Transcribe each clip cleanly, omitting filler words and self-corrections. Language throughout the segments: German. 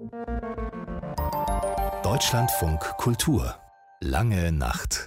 Deutschlandfunk Kultur. Lange Nacht.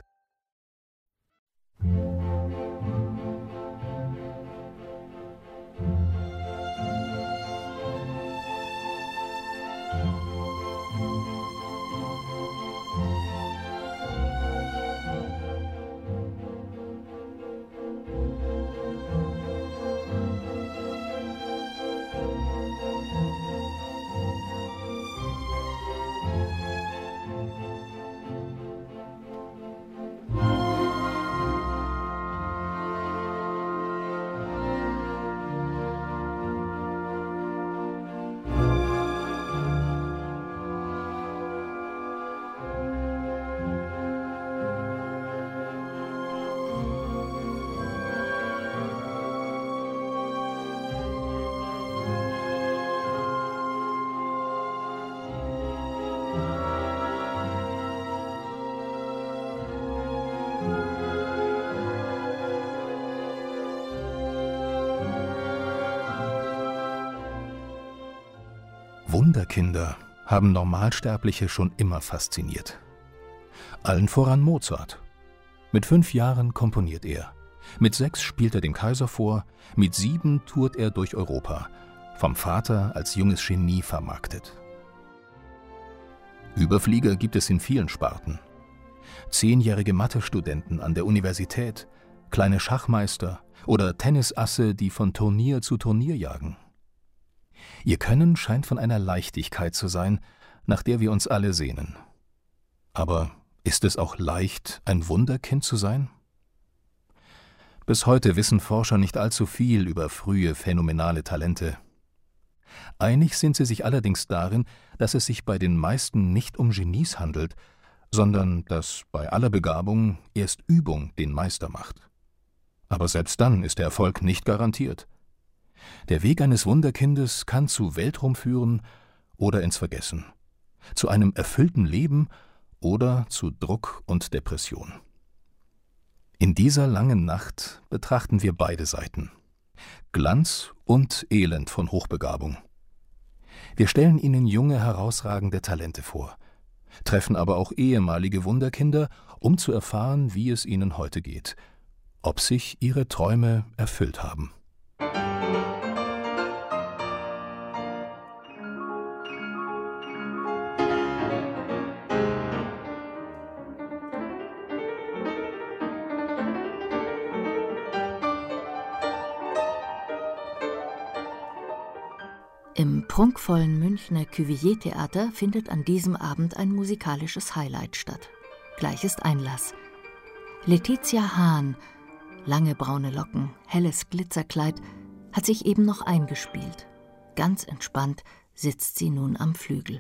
Wunderkinder haben Normalsterbliche schon immer fasziniert. Allen voran Mozart. Mit 5 Jahren komponiert er. Mit 6 spielt er dem Kaiser vor, mit 7 tourt er durch Europa, vom Vater als junges Genie vermarktet. Überflieger gibt es in vielen Sparten. 10-jährige Mathestudenten an der Universität, kleine Schachmeister oder Tennisasse, die von Turnier zu Turnier jagen. Ihr Können scheint von einer Leichtigkeit zu sein, nach der wir uns alle sehnen. Aber ist es auch leicht, ein Wunderkind zu sein? Bis heute wissen Forscher nicht allzu viel über frühe phänomenale Talente. Einig sind sie sich allerdings darin, dass es sich bei den meisten nicht um Genies handelt, sondern dass bei aller Begabung erst Übung den Meister macht. Aber selbst dann ist der Erfolg nicht garantiert. Der Weg eines Wunderkindes kann zu Weltruhm führen oder ins Vergessen, zu einem erfüllten Leben oder zu Druck und Depression. In dieser langen Nacht betrachten wir beide Seiten, Glanz und Elend von Hochbegabung. Wir stellen Ihnen junge, herausragende Talente vor, treffen aber auch ehemalige Wunderkinder, um zu erfahren, wie es ihnen heute geht, ob sich ihre Träume erfüllt haben. Im prunkvollen Münchner Cuvier-Theater findet an diesem Abend ein musikalisches Highlight statt. Gleich ist Einlass. Letizia Hahn, lange braune Locken, helles Glitzerkleid, hat sich eben noch eingespielt. Ganz entspannt sitzt sie nun am Flügel.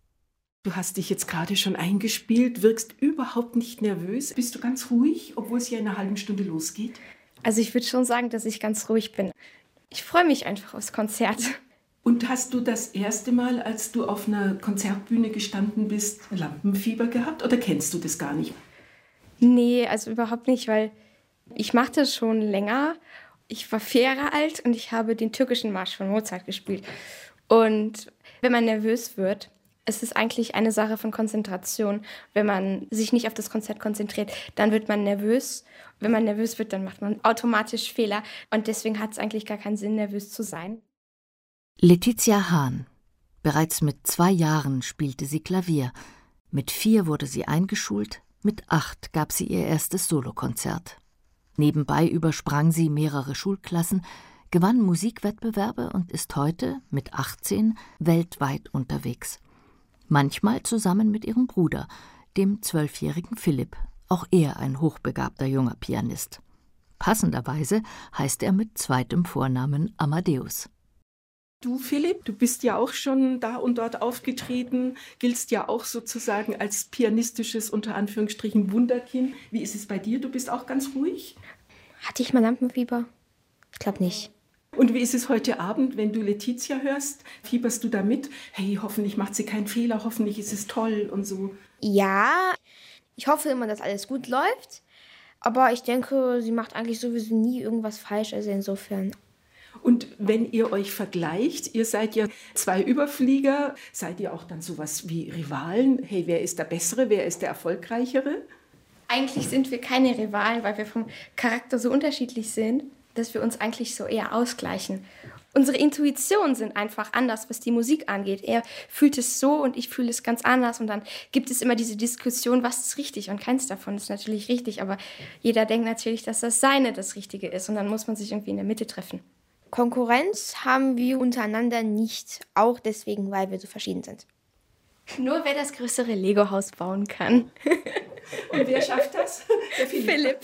Du hast dich jetzt gerade schon eingespielt, wirkst überhaupt nicht nervös. Bist du ganz ruhig, obwohl es ja in einer halben Stunde losgeht? Also ich würde schon sagen, dass ich ganz ruhig bin. Ich freue mich einfach aufs Konzert. Und hast du das erste Mal, als du auf einer Konzertbühne gestanden bist, Lampenfieber gehabt oder kennst du das gar nicht? Nee, also überhaupt nicht, weil ich mache das schon länger. Ich war 4 Jahre alt und ich habe den türkischen Marsch von Mozart gespielt. Und wenn man nervös wird, ist es eigentlich eine Sache von Konzentration. Wenn man sich nicht auf das Konzert konzentriert, dann wird man nervös. Wenn man nervös wird, dann macht man automatisch Fehler. Und deswegen hat es eigentlich gar keinen Sinn, nervös zu sein. Letizia Hahn. Bereits mit 2 Jahren spielte sie Klavier. Mit 4 wurde sie eingeschult, mit 8 gab sie ihr erstes Solokonzert. Nebenbei übersprang sie mehrere Schulklassen, gewann Musikwettbewerbe und ist heute, mit 18, weltweit unterwegs. Manchmal zusammen mit ihrem Bruder, dem 12-jährigen Philipp, auch er ein hochbegabter junger Pianist. Passenderweise heißt er mit zweitem Vornamen Amadeus. Du, Philipp, du bist ja auch schon da und dort aufgetreten, giltst ja auch sozusagen als pianistisches, unter Anführungsstrichen, Wunderkind. Wie ist es bei dir? Du bist auch ganz ruhig? Hatte ich mal Lampenfieber? Ich glaube nicht. Und wie ist es heute Abend, wenn du Letizia hörst? Fieberst du da mit? Hey, hoffentlich macht sie keinen Fehler, hoffentlich ist es toll und so. Ja, ich hoffe immer, dass alles gut läuft. Aber ich denke, sie macht eigentlich sowieso nie irgendwas falsch, also insofern. Und wenn ihr euch vergleicht, ihr seid ja zwei Überflieger, seid ihr auch dann sowas wie Rivalen? Hey, wer ist der Bessere, wer ist der Erfolgreichere? Eigentlich sind wir keine Rivalen, weil wir vom Charakter so unterschiedlich sind, dass wir uns eigentlich so eher ausgleichen. Unsere Intuitionen sind einfach anders, was die Musik angeht. Er fühlt es so und ich fühle es ganz anders. Und dann gibt es immer diese Diskussion, was ist richtig? Und keins davon ist natürlich richtig. Aber jeder denkt natürlich, dass das Seine das Richtige ist. Und dann muss man sich irgendwie in der Mitte treffen. Konkurrenz haben wir untereinander nicht, auch deswegen, weil wir so verschieden sind. Nur wer das größere Lego-Haus bauen kann. Und wer schafft das? Der Philipp.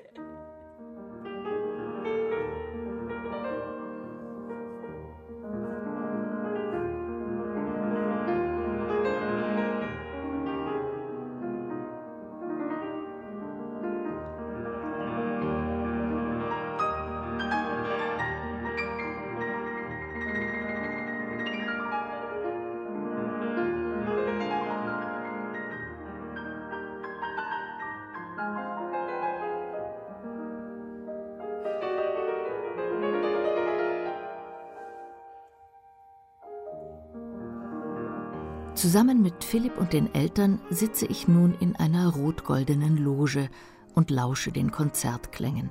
Zusammen mit Philipp und den Eltern sitze ich nun in einer rot-goldenen Loge und lausche den Konzertklängen.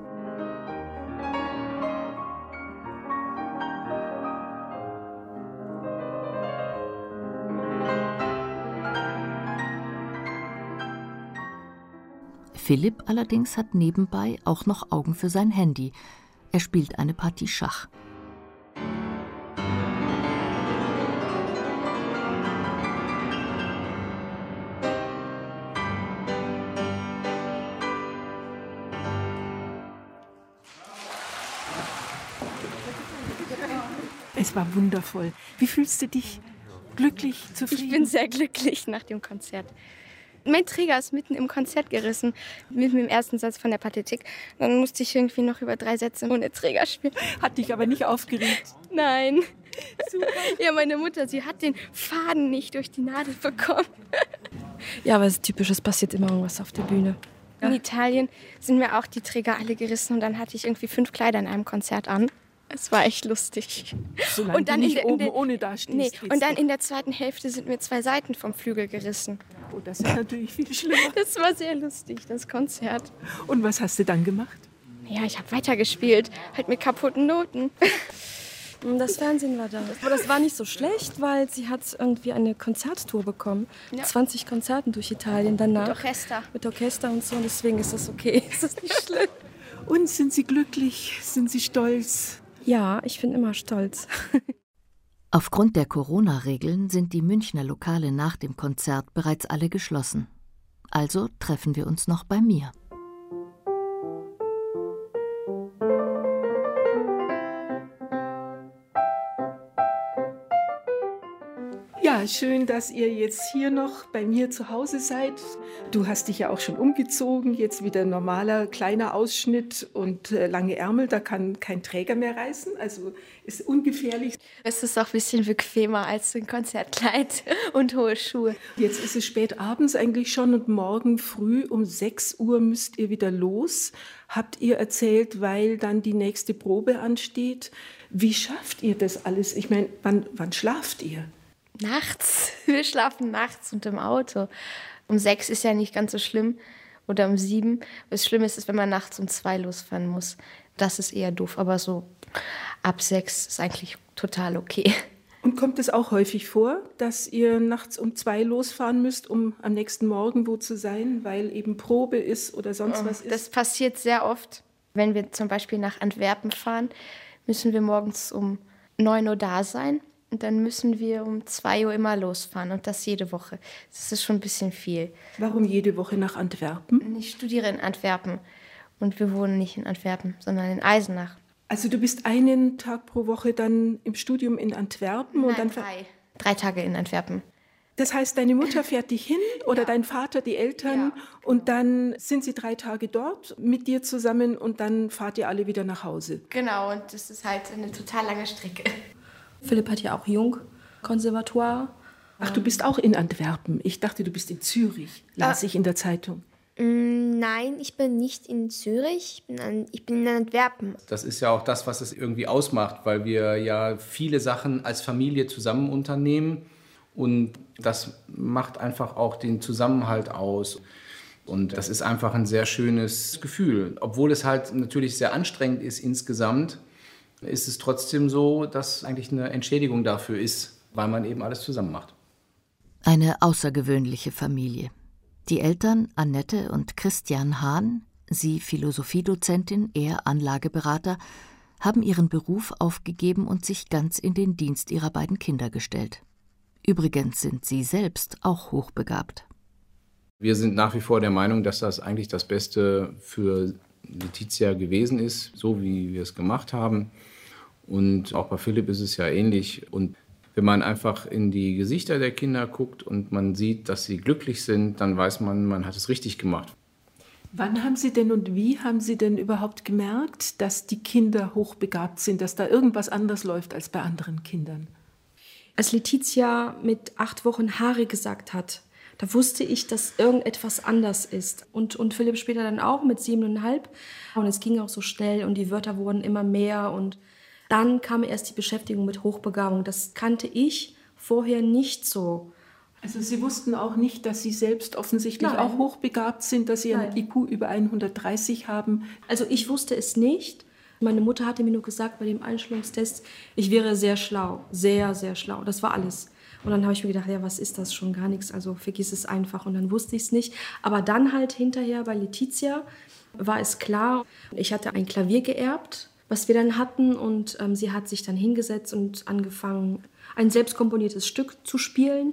Philipp allerdings hat nebenbei auch noch Augen für sein Handy. Er spielt eine Partie Schach. Es war wundervoll. Wie fühlst du dich? Glücklich, zufrieden? Ich bin sehr glücklich nach dem Konzert. Mein Träger ist mitten im Konzert gerissen, mit dem ersten Satz von der Pathetik. Dann musste ich irgendwie noch über 3 Sätze ohne Träger spielen. Hat dich aber nicht aufgeregt? Nein. Super. Ja, meine Mutter, sie hat den Faden nicht durch die Nadel bekommen. Ja, aber es ist typisch, es passiert immer irgendwas auf der Bühne. In Italien sind mir auch die Träger alle gerissen und dann hatte ich irgendwie 5 Kleider in einem Konzert an. Es war echt lustig. Solange und dann du nicht oben ohne dastehst. Nee, und dann in der zweiten Hälfte sind mir 2 Seiten vom Flügel gerissen. Oh, das ist natürlich viel schlimmer. Das war sehr lustig, das Konzert. Und was hast du dann gemacht? Ja, ich habe weitergespielt, halt mit kaputten Noten. Das Fernsehen war da. Aber das war nicht so schlecht, weil sie hat irgendwie eine Konzerttour bekommen. Ja. 20 Konzerten durch Italien danach. Mit Orchester. Mit Orchester und so. Und deswegen ist das okay. Es ist nicht schlimm. Und sind Sie glücklich? Sind Sie stolz? Ja, ich bin immer stolz. Aufgrund der Corona-Regeln sind die Münchner Lokale nach dem Konzert bereits alle geschlossen. Also treffen wir uns noch bei mir. Ja, schön, dass ihr jetzt hier noch bei mir zu Hause seid. Du hast dich ja auch schon umgezogen, jetzt wieder normaler, kleiner Ausschnitt und lange Ärmel, da kann kein Träger mehr reißen, also ist ungefährlich. Es ist auch ein bisschen bequemer als ein Konzertkleid und hohe Schuhe. Jetzt ist es spät abends eigentlich schon und morgen früh um 6 Uhr müsst ihr wieder los, habt ihr erzählt, weil dann die nächste Probe ansteht. Wie schafft ihr das alles? Ich meine, wann schlaft ihr? Nachts. Wir schlafen nachts und im Auto. Um 6 ist ja nicht ganz so schlimm. Oder um 7. Das Schlimme ist, wenn man nachts um 2 losfahren muss. Das ist eher doof. Aber so ab 6 ist eigentlich total okay. Und kommt es auch häufig vor, dass ihr nachts um 2 losfahren müsst, um am nächsten Morgen wo zu sein, weil eben Probe ist oder sonst was ist? Das passiert sehr oft. Wenn wir zum Beispiel nach Antwerpen fahren, müssen wir morgens um 9 Uhr da sein. Und dann müssen wir um 2 Uhr immer losfahren und das jede Woche. Das ist schon ein bisschen viel. Warum jede Woche nach Antwerpen? Ich studiere in Antwerpen und wir wohnen nicht in Antwerpen, sondern in Eisenach. Also du bist einen Tag pro Woche dann im Studium in Antwerpen? Nein, und dann 3 Tage in Antwerpen. Das heißt, deine Mutter fährt dich hin oder dein Vater, die Eltern und dann sind sie 3 Tage dort mit dir zusammen und dann fahrt ihr alle wieder nach Hause? Genau, und das ist halt eine total lange Strecke. Philipp hat ja auch Jungkonservatoire. Ach, du bist auch in Antwerpen. Ich dachte, du bist in Zürich, las ich in der Zeitung. Nein, ich bin nicht in Zürich, ich bin in Antwerpen. Das ist ja auch das, was es irgendwie ausmacht, weil wir ja viele Sachen als Familie zusammen unternehmen. Und das macht einfach auch den Zusammenhalt aus. Und das ist einfach ein sehr schönes Gefühl. Obwohl es halt natürlich sehr anstrengend ist insgesamt, ist es trotzdem so, dass eigentlich eine Entschädigung dafür ist, weil man eben alles zusammen macht. Eine außergewöhnliche Familie. Die Eltern Annette und Christian Hahn, sie Philosophiedozentin, er Anlageberater, haben ihren Beruf aufgegeben und sich ganz in den Dienst ihrer beiden Kinder gestellt. Übrigens sind sie selbst auch hochbegabt. Wir sind nach wie vor der Meinung, dass das eigentlich das Beste für Letizia gewesen ist, so wie wir es gemacht haben. Und auch bei Philipp ist es ja ähnlich. Und wenn man einfach in die Gesichter der Kinder guckt und man sieht, dass sie glücklich sind, dann weiß man, man hat es richtig gemacht. Wann haben Sie denn und wie haben Sie denn überhaupt gemerkt, dass die Kinder hochbegabt sind, dass da irgendwas anders läuft als bei anderen Kindern? Als Letizia mit 8 Wochen Haare gesagt hat, da wusste ich, dass irgendetwas anders ist. Und Philipp später dann auch mit 7,5. Und es ging auch so schnell und die Wörter wurden immer mehr. Und dann kam erst die Beschäftigung mit Hochbegabung. Das kannte ich vorher nicht so. Also Sie wussten auch nicht, dass Sie selbst offensichtlich auch hochbegabt sind, dass Sie ein IQ über 130 haben? Also ich wusste es nicht. Meine Mutter hatte mir nur gesagt bei dem Einschulungstest, ich wäre sehr schlau, sehr, sehr schlau. Das war alles. Und dann habe ich mir gedacht, ja, was ist das? Schon gar nichts, also vergiss es einfach. Und dann wusste ich es nicht. Aber dann halt hinterher bei Letizia war es klar. Ich hatte ein Klavier geerbt, was wir dann hatten. Und sie hat sich dann hingesetzt und angefangen, ein selbstkomponiertes Stück zu spielen.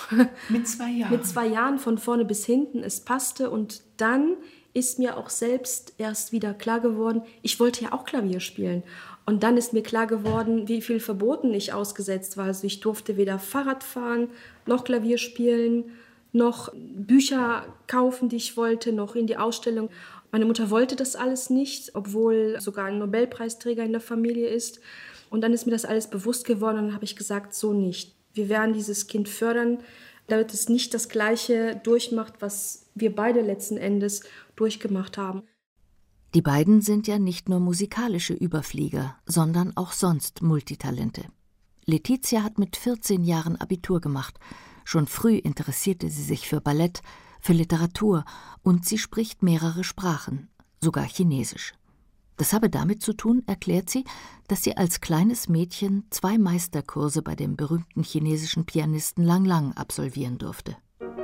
Mit 2 Jahren? Mit 2 Jahren, von vorne bis hinten. Es passte. Und dann ist mir auch selbst erst wieder klar geworden, ich wollte ja auch Klavier spielen. Und dann ist mir klar geworden, wie viel Verboten ich ausgesetzt war. Also ich durfte weder Fahrrad fahren, noch Klavier spielen, noch Bücher kaufen, die ich wollte, noch in die Ausstellung. Meine Mutter wollte das alles nicht, obwohl sogar ein Nobelpreisträger in der Familie ist. Und dann ist mir das alles bewusst geworden und dann habe ich gesagt, so nicht. Wir werden dieses Kind fördern, damit es nicht das Gleiche durchmacht, was wir beide letzten Endes durchgemacht haben. Die beiden sind ja nicht nur musikalische Überflieger, sondern auch sonst Multitalente. Letizia hat mit 14 Jahren Abitur gemacht. Schon früh interessierte sie sich für Ballett, für Literatur und sie spricht mehrere Sprachen, sogar Chinesisch. Das habe damit zu tun, erklärt sie, dass sie als kleines Mädchen 2 Meisterkurse bei dem berühmten chinesischen Pianisten Lang Lang absolvieren durfte.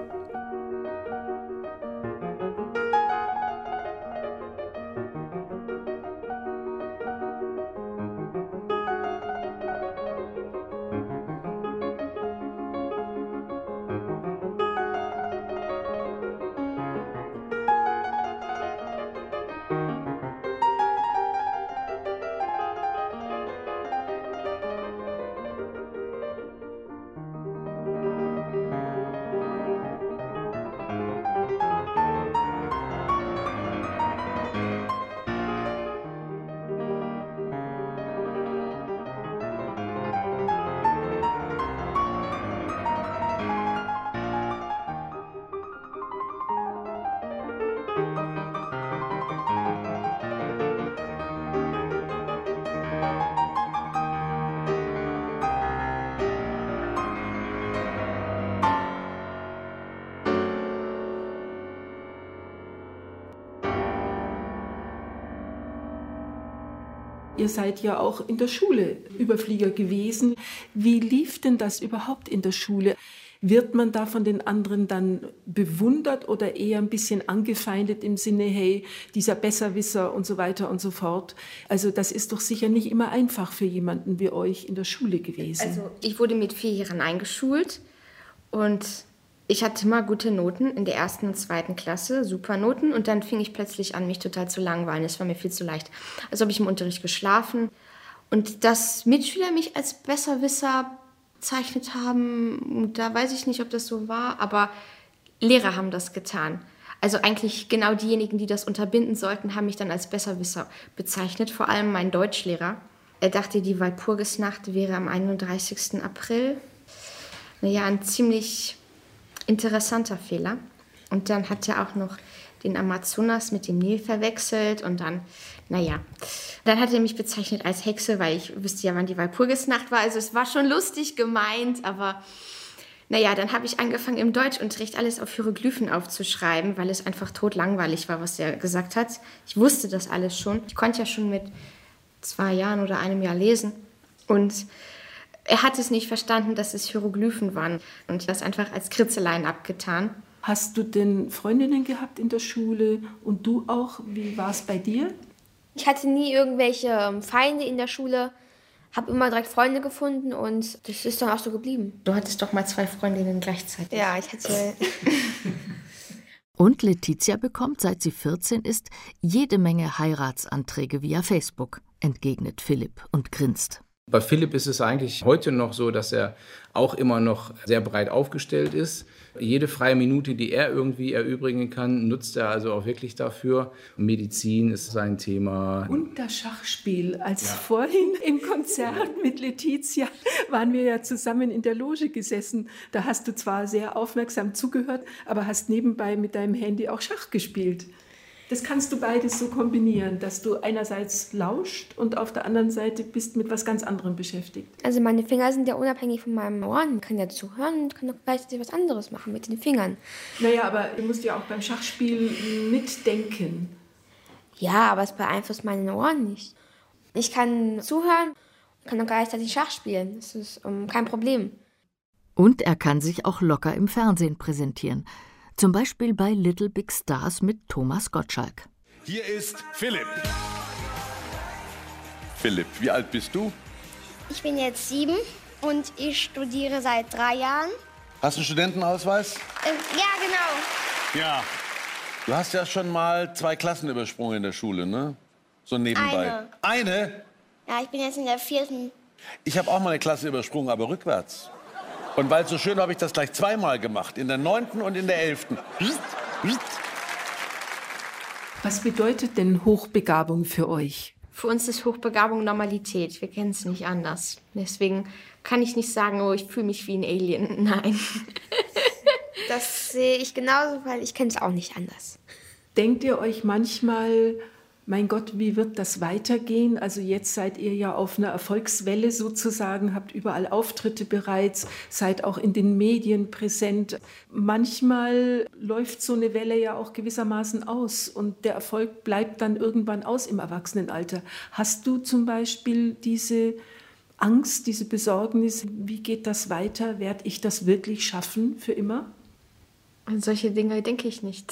Ihr seid ja auch in der Schule Überflieger gewesen. Wie lief denn das überhaupt in der Schule? Wird man da von den anderen dann bewundert oder eher ein bisschen angefeindet im Sinne, hey, dieser Besserwisser und so weiter und so fort? Also das ist doch sicher nicht immer einfach für jemanden wie euch in der Schule gewesen. Also ich wurde mit 4 Jahren eingeschult und ich hatte immer gute Noten in der 1. und 2. Klasse, super Noten. Und dann fing ich plötzlich an, mich total zu langweilen. Es war mir viel zu leicht. Also habe ich im Unterricht geschlafen. Und dass Mitschüler mich als Besserwisser bezeichnet haben, da weiß ich nicht, ob das so war, aber Lehrer haben das getan. Also eigentlich genau diejenigen, die das unterbinden sollten, haben mich dann als Besserwisser bezeichnet. Vor allem mein Deutschlehrer. Er dachte, die Walpurgisnacht wäre am 31. April. Naja, ein ziemlich interessanter Fehler. Und dann hat er auch noch den Amazonas mit dem Nil verwechselt und dann, dann hat er mich bezeichnet als Hexe, weil ich wüsste ja, wann die Walpurgisnacht war. Also es war schon lustig gemeint, aber dann habe ich angefangen im Deutschunterricht alles auf Hieroglyphen aufzuschreiben, weil es einfach totlangweilig war, was er gesagt hat. Ich wusste das alles schon. Ich konnte ja schon mit 2 Jahren oder 1 Jahr lesen und er hat es nicht verstanden, dass es Hieroglyphen waren und das einfach als Kritzeleien abgetan. Hast du denn Freundinnen gehabt in der Schule und du auch? Wie war es bei dir? Ich hatte nie irgendwelche Feinde in der Schule, habe immer direkt Freunde gefunden und das ist dann auch so geblieben. Du hattest doch mal 2 Freundinnen gleichzeitig. Ja, ich hatte... Und Letizia bekommt, seit sie 14 ist, jede Menge Heiratsanträge via Facebook, entgegnet Philipp und grinst. Bei Philipp ist es eigentlich heute noch so, dass er auch immer noch sehr breit aufgestellt ist. Jede freie Minute, die er irgendwie erübrigen kann, nutzt er also auch wirklich dafür. Medizin ist sein Thema. Und das Schachspiel. Vorhin im Konzert mit Letizia waren wir ja zusammen in der Loge gesessen. Da hast du zwar sehr aufmerksam zugehört, aber hast nebenbei mit deinem Handy auch Schach gespielt. Das kannst du beides so kombinieren, dass du einerseits lauscht und auf der anderen Seite bist mit was ganz anderem beschäftigt. Also meine Finger sind ja unabhängig von meinen Ohren. Ich kann ja zuhören und kann auch gleichzeitig was anderes machen mit den Fingern. Aber du musst ja auch beim Schachspiel mitdenken. Ja, aber es beeinflusst meine Ohren nicht. Ich kann zuhören und kann auch gleichzeitig Schach spielen. Das ist kein Problem. Und er kann sich auch locker im Fernsehen präsentieren. Zum Beispiel bei Little Big Stars mit Thomas Gottschalk. Hier ist Philipp. Philipp, wie alt bist du? Ich bin jetzt 7 und ich studiere seit 3 Jahren. Hast du einen Studentenausweis? Ja, genau. Ja. Du hast ja schon mal 2 Klassen übersprungen in der Schule, ne? So nebenbei. Eine? Ja, ich bin jetzt in der 4. Ich habe auch mal eine Klasse übersprungen, aber rückwärts. Und weil es so schön, habe ich das gleich 2-mal gemacht, in der 9. und in der 11. Was bedeutet denn Hochbegabung für euch? Für uns ist Hochbegabung Normalität. Wir kennen es nicht anders. Deswegen kann ich nicht sagen, ich fühle mich wie ein Alien. Nein. Das sehe ich genauso, weil ich kenne es auch nicht anders. Denkt ihr euch manchmal, mein Gott, wie wird das weitergehen? Also jetzt seid ihr ja auf einer Erfolgswelle sozusagen, habt überall Auftritte bereits, seid auch in den Medien präsent. Manchmal läuft so eine Welle ja auch gewissermaßen aus und der Erfolg bleibt dann irgendwann aus im Erwachsenenalter. Hast du zum Beispiel diese Angst, diese Besorgnis, wie geht das weiter? Werde ich das wirklich schaffen für immer? An solche Dinge denke ich nicht.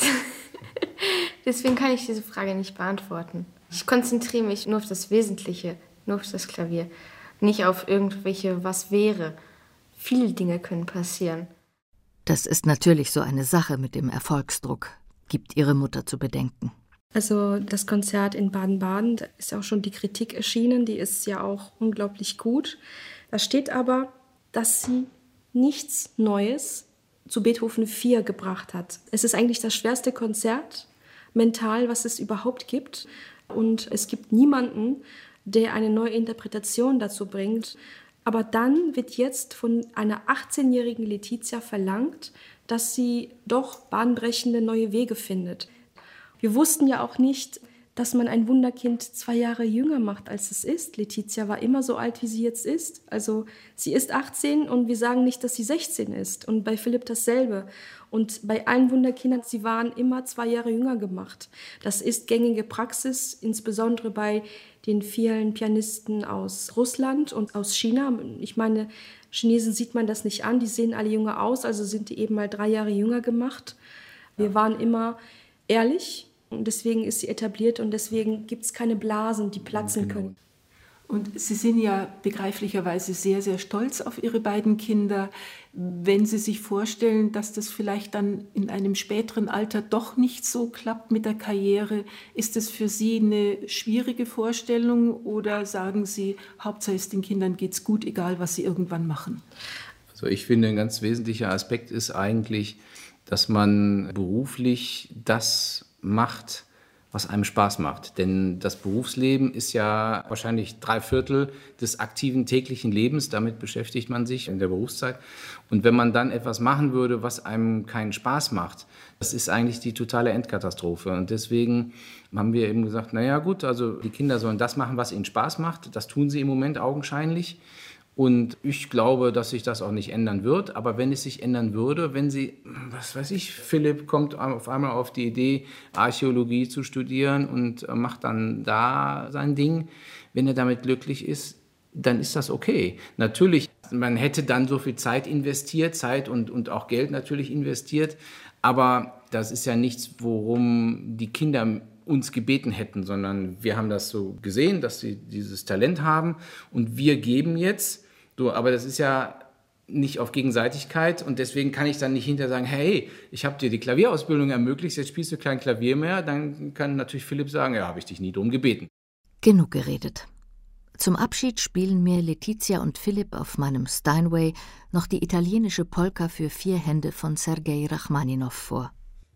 Deswegen kann ich diese Frage nicht beantworten. Ich konzentriere mich nur auf das Wesentliche, nur auf das Klavier, nicht auf irgendwelche was wäre. Viele Dinge können passieren. Das ist natürlich so eine Sache mit dem Erfolgsdruck, gibt ihre Mutter zu bedenken. Also das Konzert in Baden-Baden, da ist auch schon die Kritik erschienen, die ist ja auch unglaublich gut. Da steht aber, dass sie nichts Neues zu Beethoven 4 gebracht hat. Es ist eigentlich das schwerste Konzert mental, was es überhaupt gibt. Und es gibt niemanden, der eine neue Interpretation dazu bringt. Aber dann wird jetzt von einer 18-jährigen Letizia verlangt, dass sie doch bahnbrechende neue Wege findet. Wir wussten ja auch nicht, dass man ein Wunderkind 2 Jahre jünger macht, als es ist. Letizia war immer so alt, wie sie jetzt ist. Also sie ist 18 und wir sagen nicht, dass sie 16 ist. Und bei Philipp dasselbe. Und bei allen Wunderkindern, sie waren immer 2 Jahre jünger gemacht. Das ist gängige Praxis, insbesondere bei den vielen Pianisten aus Russland und aus China. Ich meine, Chinesen sieht man das nicht an, die sehen alle jünger aus, also sind die eben mal 3 Jahre jünger gemacht. Wir waren immer ehrlich. Und deswegen ist sie etabliert und deswegen gibt es keine Blasen, die platzen können. Und Sie sind ja begreiflicherweise sehr, sehr stolz auf Ihre beiden Kinder. Wenn Sie sich vorstellen, dass das vielleicht dann in einem späteren Alter doch nicht so klappt mit der Karriere, ist das für Sie eine schwierige Vorstellung oder sagen Sie, Hauptsache es den Kindern geht's gut, egal was sie irgendwann machen? Also ich finde, ein ganz wesentlicher Aspekt ist eigentlich, dass man beruflich das macht, was einem Spaß macht. Denn das Berufsleben ist ja wahrscheinlich 3/4 des aktiven täglichen Lebens. Damit beschäftigt man sich in der Berufszeit. Und wenn man dann etwas machen würde, was einem keinen Spaß macht, das ist eigentlich die totale Endkatastrophe. Und deswegen haben wir eben gesagt, naja gut, also die Kinder sollen das machen, was ihnen Spaß macht. Das tun sie im Moment augenscheinlich. Und ich glaube, dass sich das auch nicht ändern wird. Aber wenn es sich ändern würde, wenn Sie, was weiß ich, Philipp kommt auf einmal auf die Idee, Archäologie zu studieren und macht dann da sein Ding. Wenn er damit glücklich ist, dann ist das okay. Natürlich, man hätte dann so viel Zeit investiert, Zeit und auch Geld natürlich investiert. Aber das ist ja nichts, worum die Kinder uns gebeten hätten, sondern wir haben das so gesehen, dass sie dieses Talent haben und wir geben jetzt. So, aber das ist ja nicht auf Gegenseitigkeit und deswegen kann ich dann nicht hinterher sagen, hey, ich habe dir die Klavierausbildung ermöglicht, jetzt spielst du kein Klavier mehr. Dann kann natürlich Philipp sagen, ja, habe ich dich nie drum gebeten. Genug geredet. Zum Abschied spielen mir Letizia und Philipp auf meinem Steinway noch die italienische Polka für 4 Hände von Sergei Rachmaninow vor.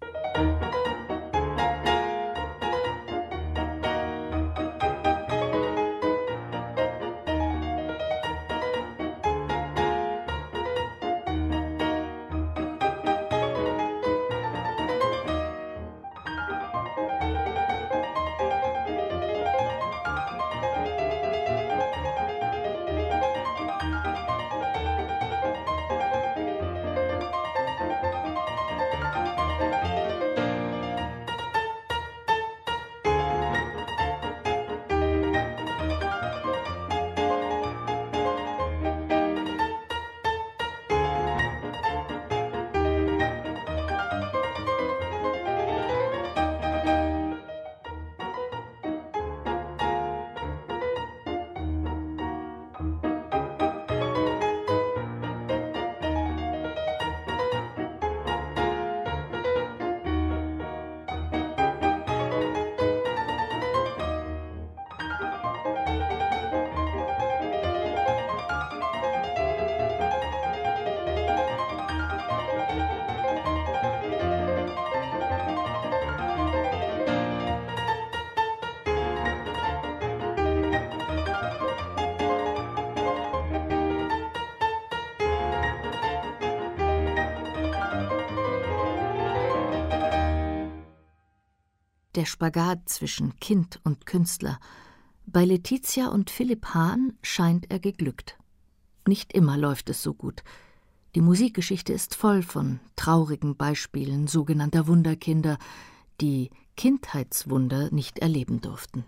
Der Spagat zwischen Kind und Künstler. Bei Letizia und Philipp Hahn scheint er geglückt. Nicht immer läuft es so gut. Die Musikgeschichte ist voll von traurigen Beispielen sogenannter Wunderkinder, die Kindheitswunder nicht erleben durften.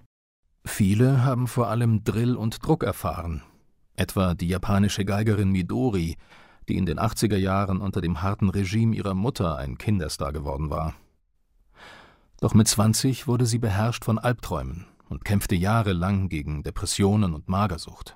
Viele haben vor allem Drill und Druck erfahren. Etwa die japanische Geigerin Midori, die in den 80er Jahren unter dem harten Regime ihrer Mutter ein Kinderstar geworden war. Doch mit 20 wurde sie beherrscht von Albträumen und kämpfte jahrelang gegen Depressionen und Magersucht.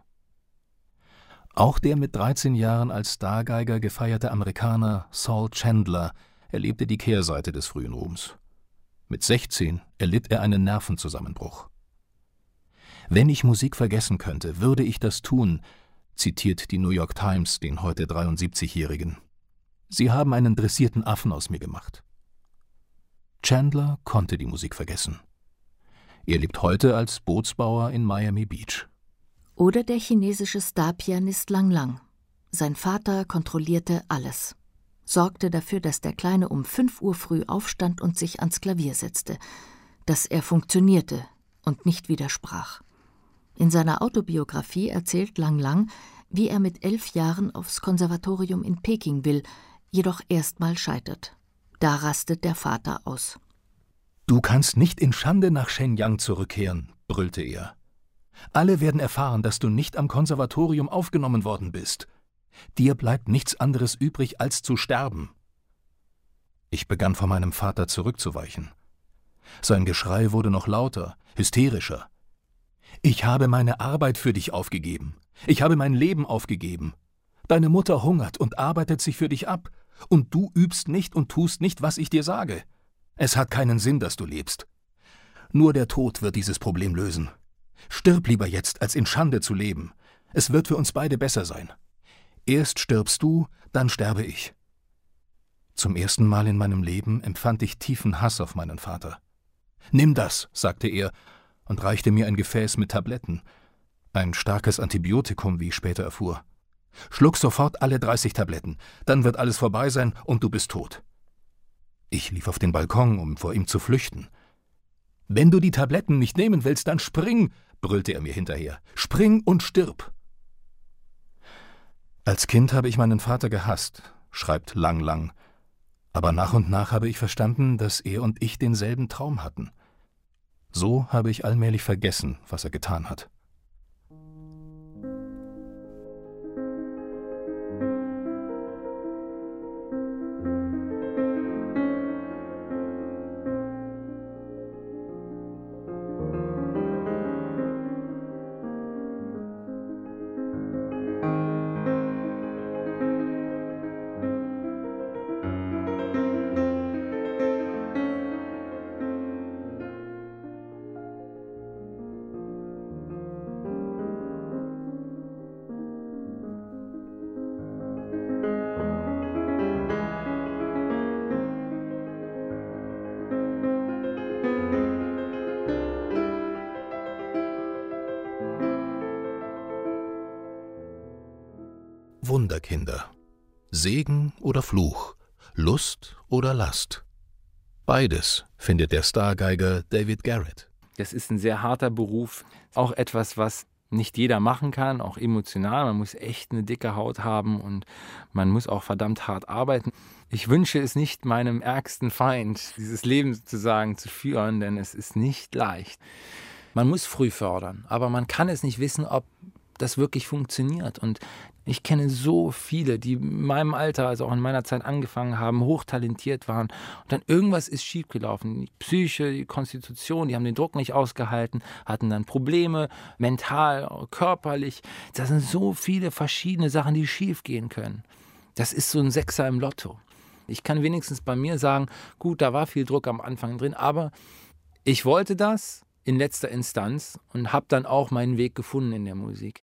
Auch der mit 13 Jahren als Stargeiger gefeierte Amerikaner Saul Chandler erlebte die Kehrseite des frühen Ruhms. Mit 16 erlitt er einen Nervenzusammenbruch. »Wenn ich Musik vergessen könnte, würde ich das tun«, zitiert die New York Times den heute 73-Jährigen. »Sie haben einen dressierten Affen aus mir gemacht.« Chandler konnte die Musik vergessen. Er lebt heute als Bootsbauer in Miami Beach. Oder der chinesische Starpianist Lang Lang. Sein Vater kontrollierte alles. Sorgte dafür, dass der Kleine um 5 Uhr früh aufstand und sich ans Klavier setzte. Dass er funktionierte und nicht widersprach. In seiner Autobiografie erzählt Lang Lang, wie er mit 11 Jahren aufs Konservatorium in Peking will, jedoch erstmal scheitert. Da rastet der Vater aus. »Du kannst nicht in Schande nach Shenyang zurückkehren«, brüllte er. »Alle werden erfahren, dass du nicht am Konservatorium aufgenommen worden bist. Dir bleibt nichts anderes übrig, als zu sterben.« Ich begann vor meinem Vater zurückzuweichen. Sein Geschrei wurde noch lauter, hysterischer. »Ich habe meine Arbeit für dich aufgegeben. Ich habe mein Leben aufgegeben. Deine Mutter hungert und arbeitet sich für dich ab. Und du übst nicht und tust nicht, was ich dir sage. Es hat keinen Sinn, dass du lebst. Nur der Tod wird dieses Problem lösen. Stirb lieber jetzt, als in Schande zu leben. Es wird für uns beide besser sein. Erst stirbst du, dann sterbe ich.« Zum ersten Mal in meinem Leben empfand ich tiefen Hass auf meinen Vater. »Nimm das«, sagte er und reichte mir ein Gefäß mit Tabletten. Ein starkes Antibiotikum, wie ich später erfuhr. »Schluck sofort alle 30 Tabletten, dann wird alles vorbei sein und du bist tot.« Ich lief auf den Balkon, um vor ihm zu flüchten. »Wenn du die Tabletten nicht nehmen willst, dann spring«, brüllte er mir hinterher. »Spring und stirb!« Als Kind habe ich meinen Vater gehasst, schreibt Lang Lang. Aber nach und nach habe ich verstanden, dass er und ich denselben Traum hatten. So habe ich allmählich vergessen, was er getan hat. Wunderkinder. Segen oder Fluch, Lust oder Last. Beides findet der Stargeiger David Garrett. Das ist ein sehr harter Beruf, auch etwas, was nicht jeder machen kann, auch emotional. Man muss echt eine dicke Haut haben und man muss auch verdammt hart arbeiten. Ich wünsche es nicht meinem ärgsten Feind, dieses Leben sozusagen zu führen, denn es ist nicht leicht. Man muss früh fördern, aber man kann es nicht wissen, ob das wirklich funktioniert. Und ich kenne so viele, die in meinem Alter, also auch in meiner Zeit angefangen haben, hochtalentiert waren und dann irgendwas ist schiefgelaufen. Die Psyche, die Konstitution, die haben den Druck nicht ausgehalten, hatten dann Probleme, mental, körperlich. Das sind so viele verschiedene Sachen, die schief gehen können. Das ist so ein Sechser im Lotto. Ich kann wenigstens bei mir sagen, gut, da war viel Druck am Anfang drin, aber ich wollte das in letzter Instanz und habe dann auch meinen Weg gefunden in der Musik.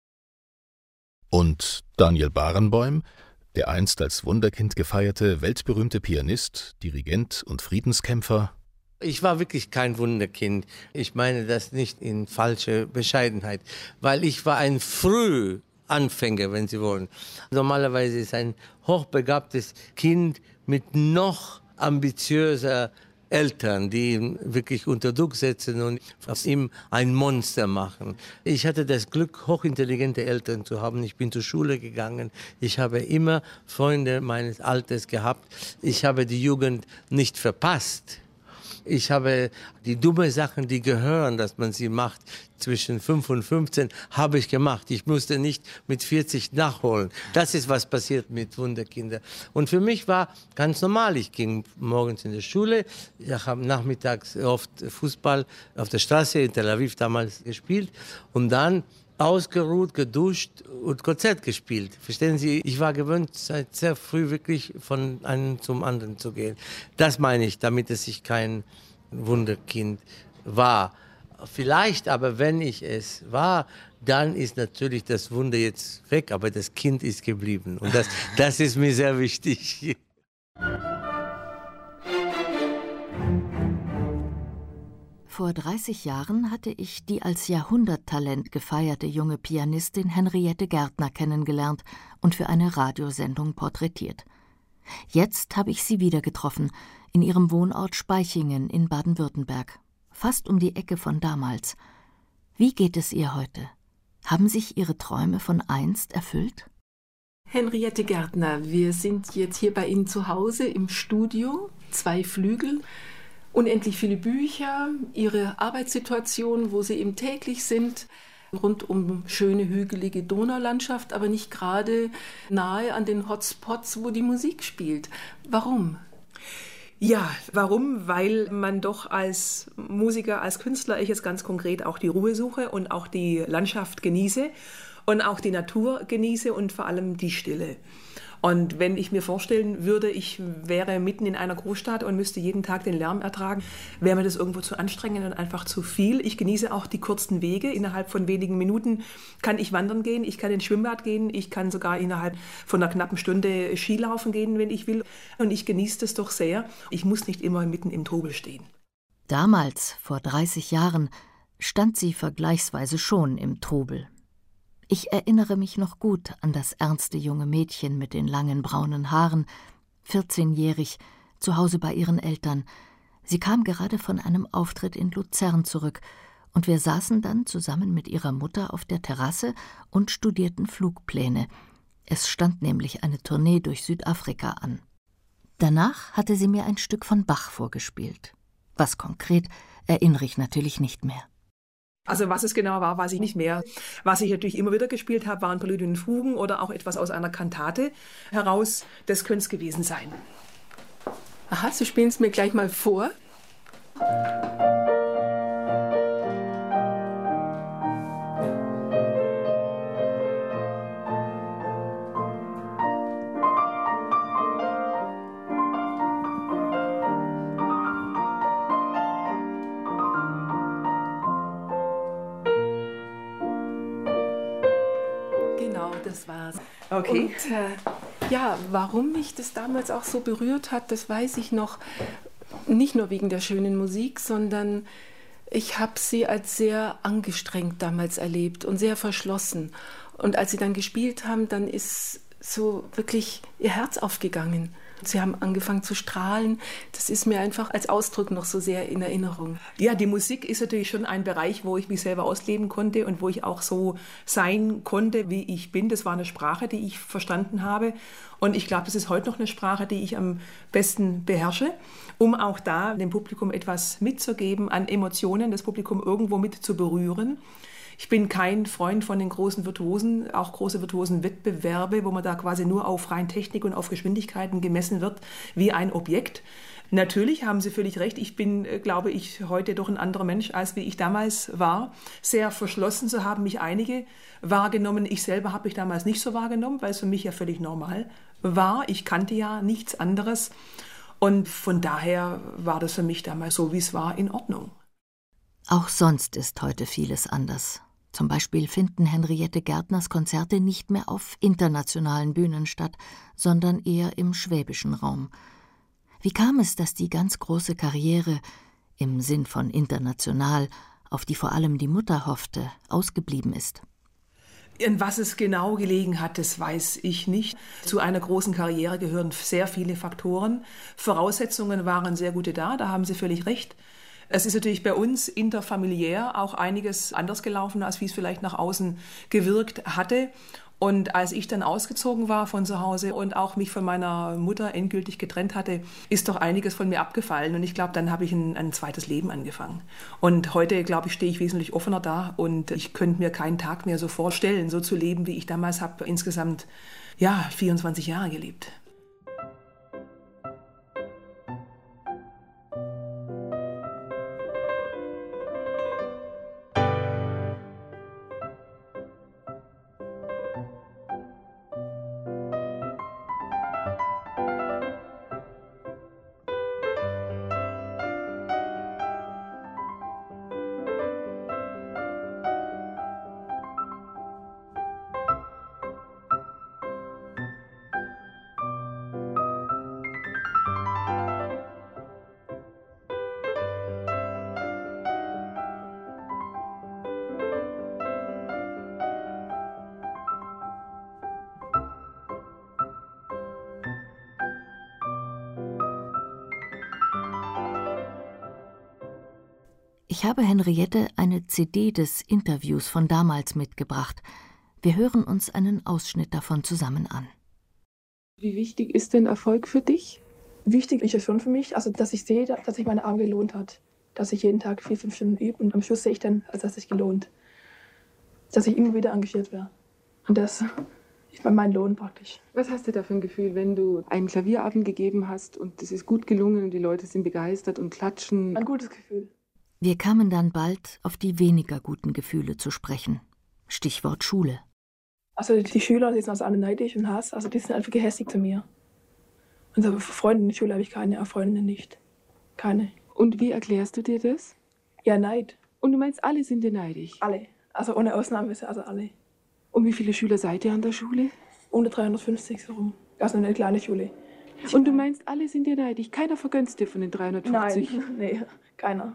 Und Daniel Barenboim, der einst als Wunderkind gefeierte, weltberühmte Pianist, Dirigent und Friedenskämpfer. Ich war wirklich kein Wunderkind. Ich meine das nicht in falscher Bescheidenheit, weil ich war ein Frühanfänger, wenn Sie wollen. Normalerweise ist ein hochbegabtes Kind mit noch ambitiöser Eltern, die ihn wirklich unter Druck setzen und aus ihm ein Monster machen. Ich hatte das Glück, hochintelligente Eltern zu haben. Ich bin zur Schule gegangen. Ich habe immer Freunde meines Alters gehabt. Ich habe die Jugend nicht verpasst. Ich habe die dummen Sachen, die gehören, dass man sie macht, zwischen 5 und 15, habe ich gemacht. Ich musste nicht mit 40 nachholen. Das ist, was passiert mit Wunderkinder. Und für mich war ganz normal. Ich ging morgens in die Schule. Ich habe nachmittags oft Fußball auf der Straße in Tel Aviv damals gespielt. Und dann ausgeruht, geduscht und Konzert gespielt. Verstehen Sie, ich war gewöhnt, seit sehr früh wirklich von einem zum anderen zu gehen. Das meine ich, damit es ich kein Wunderkind war. Vielleicht, aber wenn ich es war, dann ist natürlich das Wunder jetzt weg, aber das Kind ist geblieben. Und das ist mir sehr wichtig. Vor 30 Jahren hatte ich die als Jahrhunderttalent gefeierte junge Pianistin Henriette Gärtner kennengelernt und für eine Radiosendung porträtiert. Jetzt habe ich sie wieder getroffen, in ihrem Wohnort Spaichingen in Baden-Württemberg, fast um die Ecke von damals. Wie geht es ihr heute? Haben sich ihre Träume von einst erfüllt? Henriette Gärtner, wir sind jetzt hier bei Ihnen zu Hause im Studio, 2 Flügel. Unendlich viele Bücher, Ihre Arbeitssituation, wo Sie eben täglich sind, rund um schöne, hügelige Donaulandschaft, aber nicht gerade nahe an den Hotspots, wo die Musik spielt. Warum? Ja, warum? Weil man doch als Musiker, als Künstler, ich jetzt ganz konkret auch die Ruhe suche und auch die Landschaft genieße und auch die Natur genieße und vor allem die Stille. Und wenn ich mir vorstellen würde, ich wäre mitten in einer Großstadt und müsste jeden Tag den Lärm ertragen, wäre mir das irgendwo zu anstrengend und einfach zu viel. Ich genieße auch die kurzen Wege. Innerhalb von wenigen Minuten kann ich wandern gehen, ich kann ins Schwimmbad gehen, ich kann sogar innerhalb von einer knappen Stunde Skilaufen gehen, wenn ich will. Und ich genieße das doch sehr. Ich muss nicht immer mitten im Trubel stehen. Damals, vor 30 Jahren, stand sie vergleichsweise schon im Trubel. Ich erinnere mich noch gut an das ernste junge Mädchen mit den langen braunen Haaren, 14-jährig, zu Hause bei ihren Eltern. Sie kam gerade von einem Auftritt in Luzern zurück, und wir saßen dann zusammen mit ihrer Mutter auf der Terrasse und studierten Flugpläne. Es stand nämlich eine Tournee durch Südafrika an. Danach hatte sie mir ein Stück von Bach vorgespielt. Was konkret, erinnere ich natürlich nicht mehr. Also was es genau war, weiß ich nicht mehr. Was ich natürlich immer wieder gespielt habe, waren Präludien und Fugen oder auch etwas aus einer Kantate heraus. Das könnte es gewesen sein. Aha, Sie spielen es mir gleich mal vor. Das war's. Okay. Und ja, warum mich das damals auch so berührt hat, das weiß ich noch. Nicht nur wegen der schönen Musik, sondern ich habe sie als sehr angestrengt damals erlebt und sehr verschlossen. Und als sie dann gespielt haben, dann ist so wirklich ihr Herz aufgegangen. Sie haben angefangen zu strahlen. Das ist mir einfach als Ausdruck noch so sehr in Erinnerung. Ja, die Musik ist natürlich schon ein Bereich, wo ich mich selber ausleben konnte und wo ich auch so sein konnte, wie ich bin. Das war eine Sprache, die ich verstanden habe. Und ich glaube, das ist heute noch eine Sprache, die ich am besten beherrsche, um auch da dem Publikum etwas mitzugeben, an Emotionen, das Publikum irgendwo mit zu berühren. Ich bin kein Freund von den großen Virtuosen, auch große Virtuosenwettbewerbe, wo man da quasi nur auf rein Technik und auf Geschwindigkeiten gemessen wird, wie ein Objekt. Natürlich haben Sie völlig recht, ich bin, glaube ich, heute doch ein anderer Mensch, als wie ich damals war. Sehr verschlossen, so haben mich einige wahrgenommen. Ich selber habe mich damals nicht so wahrgenommen, weil es für mich ja völlig normal war. Ich kannte ja nichts anderes und von daher war das für mich damals so, wie es war, in Ordnung. Auch sonst ist heute vieles anders. Zum Beispiel finden Henriette Gärtners Konzerte nicht mehr auf internationalen Bühnen statt, sondern eher im schwäbischen Raum. Wie kam es, dass die ganz große Karriere, im Sinn von international, auf die vor allem die Mutter hoffte, ausgeblieben ist? In was es genau gelegen hat, das weiß ich nicht. Zu einer großen Karriere gehören sehr viele Faktoren. Voraussetzungen waren sehr gute da haben Sie völlig recht. Es ist natürlich bei uns interfamiliär auch einiges anders gelaufen, als wie es vielleicht nach außen gewirkt hatte. Und als ich dann ausgezogen war von zu Hause und auch mich von meiner Mutter endgültig getrennt hatte, ist doch einiges von mir abgefallen. Und ich glaube, dann habe ich ein zweites Leben angefangen. Und heute, glaube ich, stehe ich wesentlich offener da und ich könnte mir keinen Tag mehr so vorstellen, so zu leben, wie ich damals habe. Insgesamt, 24 Jahre gelebt. Ich habe Henriette eine CD des Interviews von damals mitgebracht. Wir hören uns einen Ausschnitt davon zusammen an. Wie wichtig ist denn Erfolg für dich? Wichtig ist es schon für mich, also dass ich sehe, dass sich meine Arbeit gelohnt hat. Dass ich jeden Tag 4-5 Stunden übe und am Schluss sehe ich dann, als dass sich gelohnt. Dass ich immer wieder engagiert werde. Und das ist mein Lohn praktisch. Was hast du da für ein Gefühl, wenn du einen Klavierabend gegeben hast und es ist gut gelungen und die Leute sind begeistert und klatschen? Ein gutes Gefühl. Wir kamen dann bald auf die weniger guten Gefühle zu sprechen. Stichwort Schule. Also die Schüler, die sind also alle neidisch und Hass, also die sind einfach gehässig zu mir. Und so Freunde in der Schule habe ich keine, auch Freundinnen nicht. Keine. Und wie erklärst du dir das? Ja, Neid. Und du meinst, alle sind dir neidisch? Alle. Also ohne Ausnahme, also alle. Und wie viele Schüler seid ihr an der Schule? Unter 350 so rum. Also eine kleine Schule. Und du meinst, alle sind dir neidisch? Keiner vergönnst dir von den 350? Nein, nee, keiner.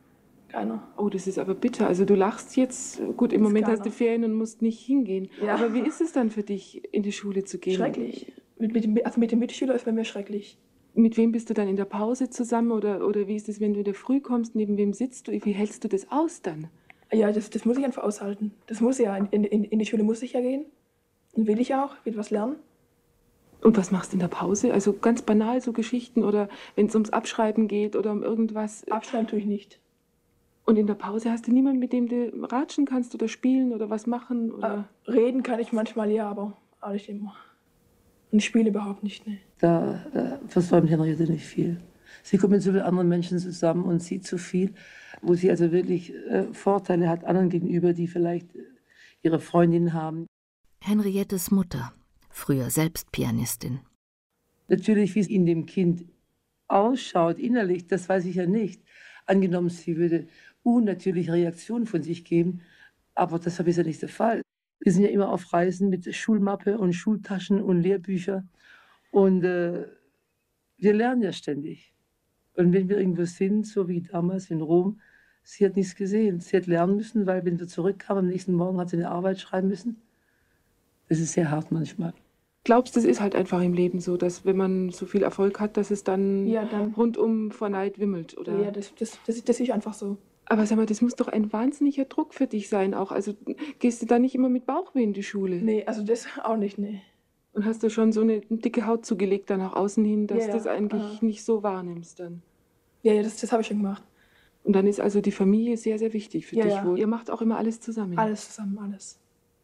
Oh, das ist aber bitter. Also du lachst jetzt, gut, im Moment hast du Ferien und musst nicht hingehen. Ja. Aber wie ist es dann für dich, in die Schule zu gehen? Schrecklich. Mit den Mitschülern ist bei mir schrecklich. Mit wem bist du dann in der Pause zusammen oder wie ist es, wenn du in der Früh kommst, neben wem sitzt du? Wie hältst du das aus dann? Ja, das muss ich einfach aushalten. Das muss ja, in die Schule muss ich ja gehen. Und will ich auch, will was lernen. Und was machst du in der Pause? Also ganz banal so Geschichten oder wenn es ums Abschreiben geht oder um irgendwas? Abschreiben tue ich nicht. Und in der Pause hast du niemanden, mit dem du ratschen kannst oder spielen oder was machen? Oder? Reden kann ich manchmal, ja, aber auch nicht immer. Und ich spiele überhaupt nicht, ne. Da versäumt Henriette nicht viel. Sie kommt mit so vielen anderen Menschen zusammen und sieht so viel, wo sie also wirklich Vorteile hat anderen gegenüber, die vielleicht ihre Freundinnen haben. Henriettes Mutter, früher selbst Pianistin. Natürlich, wie es in dem Kind ausschaut, innerlich, das weiß ich ja nicht. Angenommen, sie würde unnatürliche Reaktionen von sich geben, aber das war bisher nicht der Fall. Wir sind ja immer auf Reisen mit Schulmappe und Schultaschen und Lehrbücher und wir lernen ja ständig. Und wenn wir irgendwo sind, so wie damals in Rom, sie hat nichts gesehen. Sie hat lernen müssen, weil wenn wir zurückkamen, am nächsten Morgen hat sie eine Arbeit schreiben müssen. Das ist sehr hart manchmal. Glaubst du, es ist halt einfach im Leben so, dass wenn man so viel Erfolg hat, dass es dann rundum vor Neid wimmelt? Oder? Ja, das ist einfach so. Aber sag mal, das muss doch ein wahnsinniger Druck für dich sein auch. Also gehst du da nicht immer mit Bauchweh in die Schule? Nee, also das auch nicht, nee. Und hast du schon so eine dicke Haut zugelegt da nach außen hin, dass du das eigentlich nicht so wahrnimmst dann? Ja, das habe ich schon gemacht. Und dann ist also die Familie sehr, sehr wichtig für dich wohl. Ihr macht auch immer alles zusammen? Alles zusammen, alles.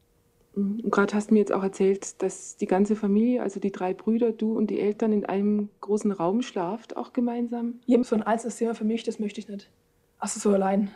Und gerade hast du mir jetzt auch erzählt, dass die ganze Familie, also die 3 Brüder, du und die Eltern in einem großen Raum schlaft, auch gemeinsam? Ja, so ein einzelnes Zimmer für mich, das möchte ich nicht. Also so allein.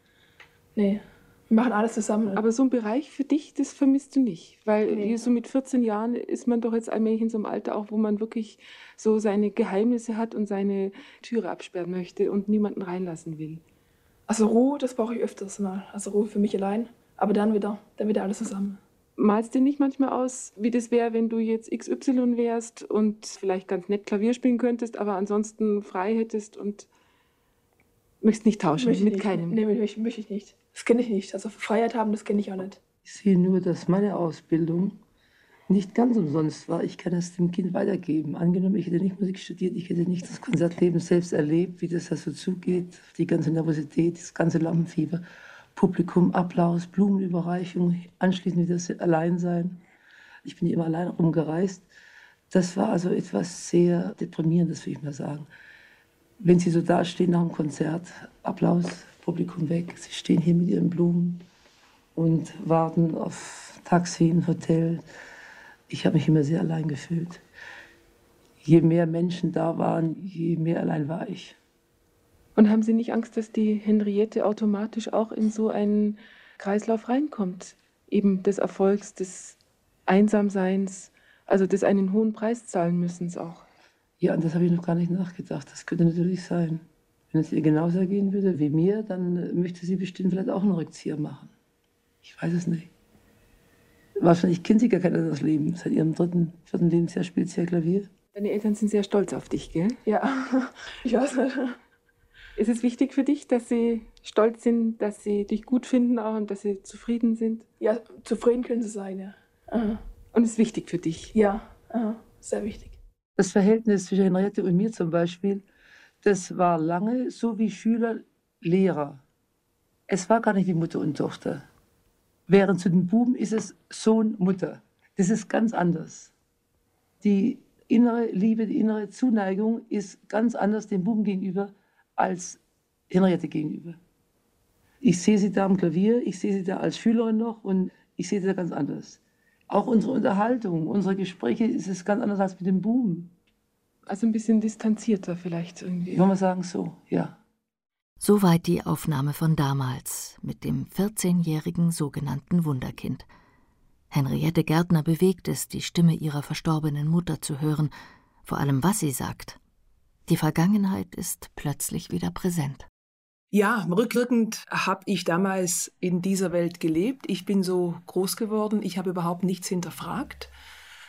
Nee, wir machen alles zusammen. Aber so ein Bereich für dich, das vermisst du nicht? Weil so mit 14 Jahren ist man doch jetzt allmählich in so einem Alter auch, wo man wirklich so seine Geheimnisse hat und seine Türe absperren möchte und niemanden reinlassen will. Also Ruhe, das brauche ich öfters mal. Also Ruhe für mich allein, aber dann wieder alles zusammen. Malst du nicht manchmal aus, wie das wäre, wenn du jetzt XY wärst und vielleicht ganz nett Klavier spielen könntest, aber ansonsten frei hättest und möchtest nicht tauschen mit keinem? Nee, möchte ich nicht. Das kenne ich nicht. Also Freiheit haben, das kenne ich auch nicht. Ich sehe nur, dass meine Ausbildung nicht ganz umsonst war. Ich kann es dem Kind weitergeben. Angenommen, ich hätte nicht Musik studiert, ich hätte nicht das Konzertleben selbst erlebt, wie das da so zugeht, die ganze Nervosität, das ganze Lampenfieber. Publikum, Applaus, Blumenüberreichung, anschließend wieder das Alleinsein. Ich bin immer allein rumgereist. Das war also etwas sehr Deprimierendes, würde ich mal sagen. Wenn Sie so dastehen nach dem Konzert, Applaus, Publikum weg, Sie stehen hier mit Ihren Blumen und warten auf Taxi, ein Hotel. Ich habe mich immer sehr allein gefühlt. Je mehr Menschen da waren, je mehr allein war ich. Und haben Sie nicht Angst, dass die Henriette automatisch auch in so einen Kreislauf reinkommt? Eben des Erfolgs, des Einsamseins, also des einen hohen Preis zahlen müssens auch. Ja, und das habe ich noch gar nicht nachgedacht. Das könnte natürlich sein. Wenn es ihr genauso gehen würde wie mir, dann möchte sie bestimmt vielleicht auch einen Rückzieher machen. Ich weiß es nicht. Wahrscheinlich kennt sie gar kein anderes Leben. Seit ihrem 3., 4. Lebensjahr spielt sie ja Klavier. Deine Eltern sind sehr stolz auf dich, gell? Ja, ich weiß nicht. Ist es wichtig für dich, dass sie stolz sind, dass sie dich gut finden auch und dass sie zufrieden sind? Ja, zufrieden können sie sein, ja. Aha. Und ist wichtig für dich? Ja, sehr wichtig. Das Verhältnis zwischen Henriette und mir zum Beispiel, das war lange so wie Schüler-Lehrer. Es war gar nicht wie Mutter und Tochter. Während zu den Buben ist es Sohn-Mutter. Das ist ganz anders. Die innere Liebe, die innere Zuneigung ist ganz anders dem Buben gegenüber als Henriette gegenüber. Ich sehe sie da am Klavier, ich sehe sie da als Schülerin noch und ich sehe sie da ganz anders. Auch unsere Unterhaltung, unsere Gespräche ist es ganz anders als mit dem Buben. Also ein bisschen distanzierter vielleicht irgendwie. Wollen wir sagen so, ja. Soweit die Aufnahme von damals mit dem 14-jährigen sogenannten Wunderkind. Henriette Gärtner bewegt es, die Stimme ihrer verstorbenen Mutter zu hören, vor allem was sie sagt. Die Vergangenheit ist plötzlich wieder präsent. Ja, rückwirkend habe ich damals in dieser Welt gelebt. Ich bin so groß geworden, ich habe überhaupt nichts hinterfragt.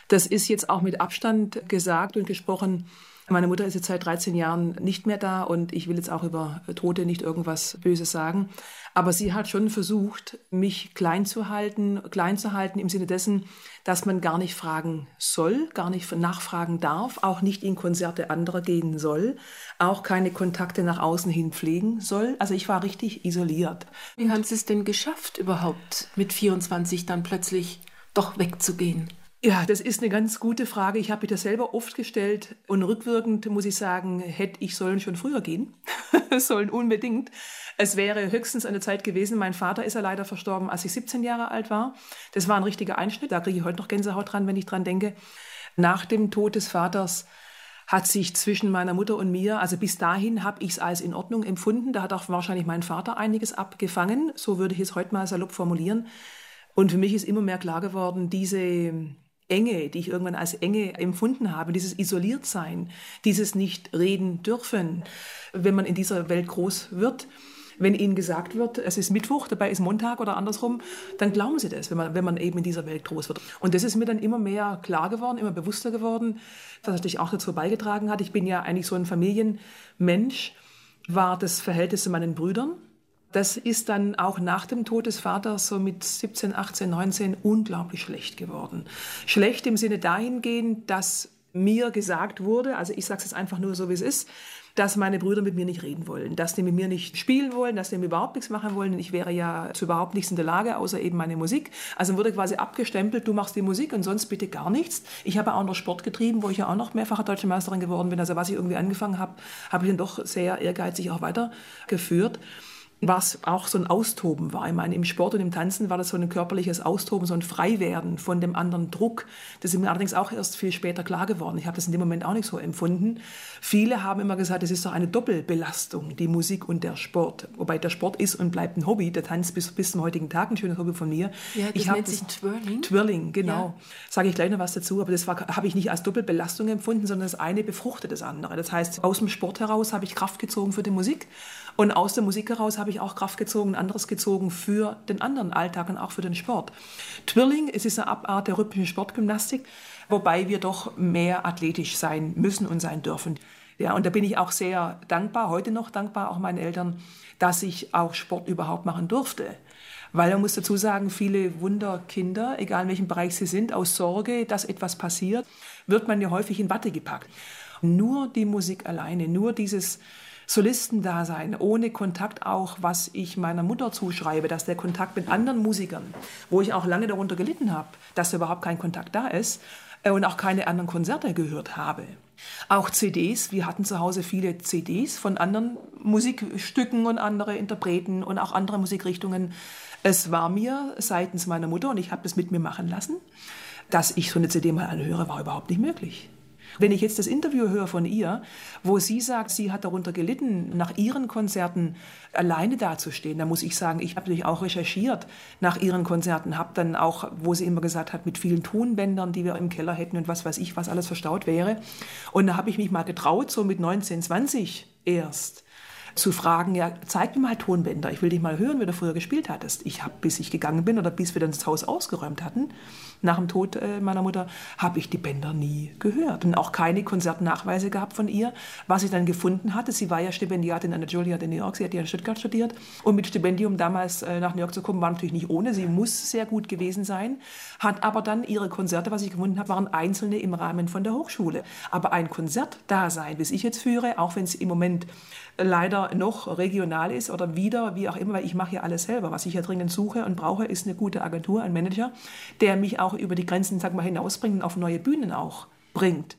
Das ist jetzt auch mit Abstand gesagt und gesprochen. Meine Mutter ist jetzt seit 13 Jahren nicht mehr da und ich will jetzt auch über Tote nicht irgendwas Böses sagen. Aber sie hat schon versucht, mich klein zu halten im Sinne dessen, dass man gar nicht fragen soll, gar nicht nachfragen darf, auch nicht in Konzerte anderer gehen soll, auch keine Kontakte nach außen hin pflegen soll. Also ich war richtig isoliert. Wie haben Sie es denn geschafft, überhaupt mit 24 dann plötzlich doch wegzugehen? Ja, das ist eine ganz gute Frage. Ich habe mir das selber oft gestellt und rückwirkend muss ich sagen, hätte ich sollen schon früher gehen. Sollen unbedingt. Es wäre höchstens eine Zeit gewesen. Mein Vater ist ja leider verstorben, als ich 17 Jahre alt war. Das war ein richtiger Einschnitt. Da kriege ich heute noch Gänsehaut dran, wenn ich dran denke. Nach dem Tod des Vaters hat sich zwischen meiner Mutter und mir, also bis dahin habe ich es als in Ordnung empfunden. Da hat auch wahrscheinlich mein Vater einiges abgefangen. So würde ich es heute mal salopp formulieren. Und für mich ist immer mehr klar geworden, diese Enge, die ich irgendwann als Enge empfunden habe, dieses Isoliertsein, dieses nicht reden dürfen, wenn man in dieser Welt groß wird. Wenn ihnen gesagt wird, es ist Mittwoch, dabei ist Montag oder andersrum, dann glauben sie das, wenn man eben in dieser Welt groß wird. Und das ist mir dann immer mehr klar geworden, immer bewusster geworden, was natürlich auch dazu beigetragen hat. Ich bin ja eigentlich so ein Familienmensch, war das Verhältnis zu meinen Brüdern. Das ist dann auch nach dem Tod des Vaters so mit 17, 18, 19 unglaublich schlecht geworden. Schlecht im Sinne dahingehend, dass mir gesagt wurde, also ich sage es jetzt einfach nur so, wie es ist, dass meine Brüder mit mir nicht reden wollen, dass die mit mir nicht spielen wollen, dass die mir überhaupt nichts machen wollen. Ich wäre ja zu überhaupt nichts in der Lage, außer eben meine Musik. Also wurde quasi abgestempelt, du machst die Musik und sonst bitte gar nichts. Ich habe auch noch Sport getrieben, wo ich ja auch noch mehrfache Deutsche Meisterin geworden bin. Also was ich irgendwie angefangen habe, habe ich dann doch sehr ehrgeizig auch weitergeführt. Was auch so ein Austoben war. Ich meine, im Sport und im Tanzen war das so ein körperliches Austoben, so ein Freiwerden von dem anderen Druck. Das ist mir allerdings auch erst viel später klar geworden. Ich habe das in dem Moment auch nicht so empfunden. Viele haben immer gesagt, es ist doch eine Doppelbelastung, die Musik und der Sport. Wobei der Sport ist und bleibt ein Hobby. Der Tanz bis zum heutigen Tag ein schönes Hobby von mir. Ja, das nennt sich Twirling. Twirling, genau. Ja. Sage ich gleich noch was dazu. Aber das habe ich nicht als Doppelbelastung empfunden, sondern das eine befruchtet das andere. Das heißt, aus dem Sport heraus habe ich Kraft gezogen für die Musik. Und aus der Musik heraus habe ich auch Kraft gezogen, anderes gezogen für den anderen Alltag und auch für den Sport. Twirling, es ist eine Abart der rhythmischen Sportgymnastik, wobei wir doch mehr athletisch sein müssen und sein dürfen. Ja, und da bin ich auch sehr dankbar, heute noch dankbar, auch meinen Eltern, dass ich auch Sport überhaupt machen durfte. Weil man muss dazu sagen, viele Wunderkinder, egal in welchem Bereich sie sind, aus Sorge, dass etwas passiert, wird man ja häufig in Watte gepackt. Nur die Musik alleine, nur dieses Solistendasein, ohne Kontakt auch, was ich meiner Mutter zuschreibe, dass der Kontakt mit anderen Musikern, wo ich auch lange darunter gelitten habe, dass überhaupt kein Kontakt da ist und auch keine anderen Konzerte gehört habe. Auch CDs, wir hatten zu Hause viele CDs von anderen Musikstücken und andere Interpreten und auch andere Musikrichtungen. Es war mir seitens meiner Mutter, und ich habe das mit mir machen lassen, dass ich so eine CD mal anhöre, war überhaupt nicht möglich. Wenn ich jetzt das Interview höre von ihr, wo sie sagt, sie hat darunter gelitten, nach ihren Konzerten alleine dazustehen, dann muss ich sagen, ich habe natürlich auch recherchiert nach ihren Konzerten, habe dann auch, wo sie immer gesagt hat, mit vielen Tonbändern, die wir im Keller hätten und was weiß ich, was alles verstaut wäre. Und da habe ich mich mal getraut, so mit 19, 20 erst, zu fragen, ja, zeig mir mal Tonbänder, ich will dich mal hören, wie du früher gespielt hattest. Ich habe, bis ich gegangen bin oder bis wir dann das Haus ausgeräumt hatten, nach dem Tod meiner Mutter, habe ich die Bänder nie gehört und auch keine Konzertnachweise gehabt von ihr. Was ich dann gefunden hatte, sie war ja Stipendiatin an der Juilliard in New York, sie hat ja in Stuttgart studiert und mit Stipendium damals nach New York zu kommen, war natürlich nicht ohne, sie muss sehr gut gewesen sein, hat aber dann ihre Konzerte, was ich gefunden habe, waren einzelne im Rahmen von der Hochschule. Aber ein Konzertdasein, bis ich jetzt führe, auch wenn es im Moment leider noch regional ist oder wieder, wie auch immer, weil ich mache ja alles selber. Was ich ja dringend suche und brauche, ist eine gute Agentur, ein Manager, der mich auch über die Grenzen, sag mal, hinausbringt und auf neue Bühnen auch bringt.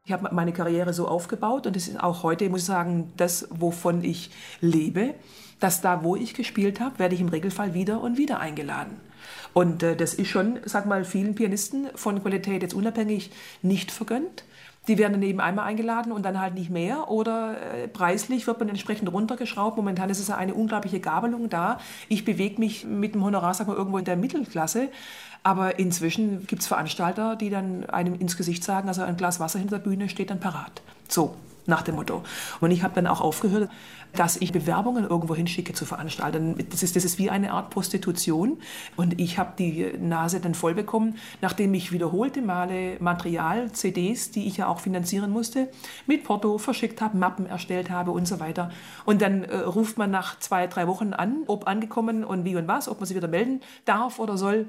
Ich habe meine Karriere so aufgebaut und es ist auch heute, muss ich sagen, das, wovon ich lebe, dass da, wo ich gespielt habe, werde ich im Regelfall wieder und wieder eingeladen. Und das ist schon, sag mal, vielen Pianisten von Qualität jetzt unabhängig nicht vergönnt. Die werden dann eben einmal eingeladen und dann halt nicht mehr. Oder preislich wird man entsprechend runtergeschraubt. Momentan ist es ja eine unglaubliche Gabelung da. Ich bewege mich mit dem Honorar, sag mal, irgendwo in der Mittelklasse. Aber inzwischen gibt es Veranstalter, die dann einem ins Gesicht sagen, also ein Glas Wasser hinter der Bühne steht dann parat. So, nach dem Motto. Und ich habe dann auch aufgehört, dass ich Bewerbungen irgendwo hinschicke zu Veranstaltern. Das ist wie eine Art Prostitution. Und ich habe die Nase dann voll bekommen, nachdem ich wiederholte Male Material, CDs, die ich ja auch finanzieren musste, mit Porto verschickt habe, Mappen erstellt habe und so weiter. Und dann ruft man nach 2-3 Wochen an, ob angekommen und wie und was, ob man sich wieder melden darf oder soll.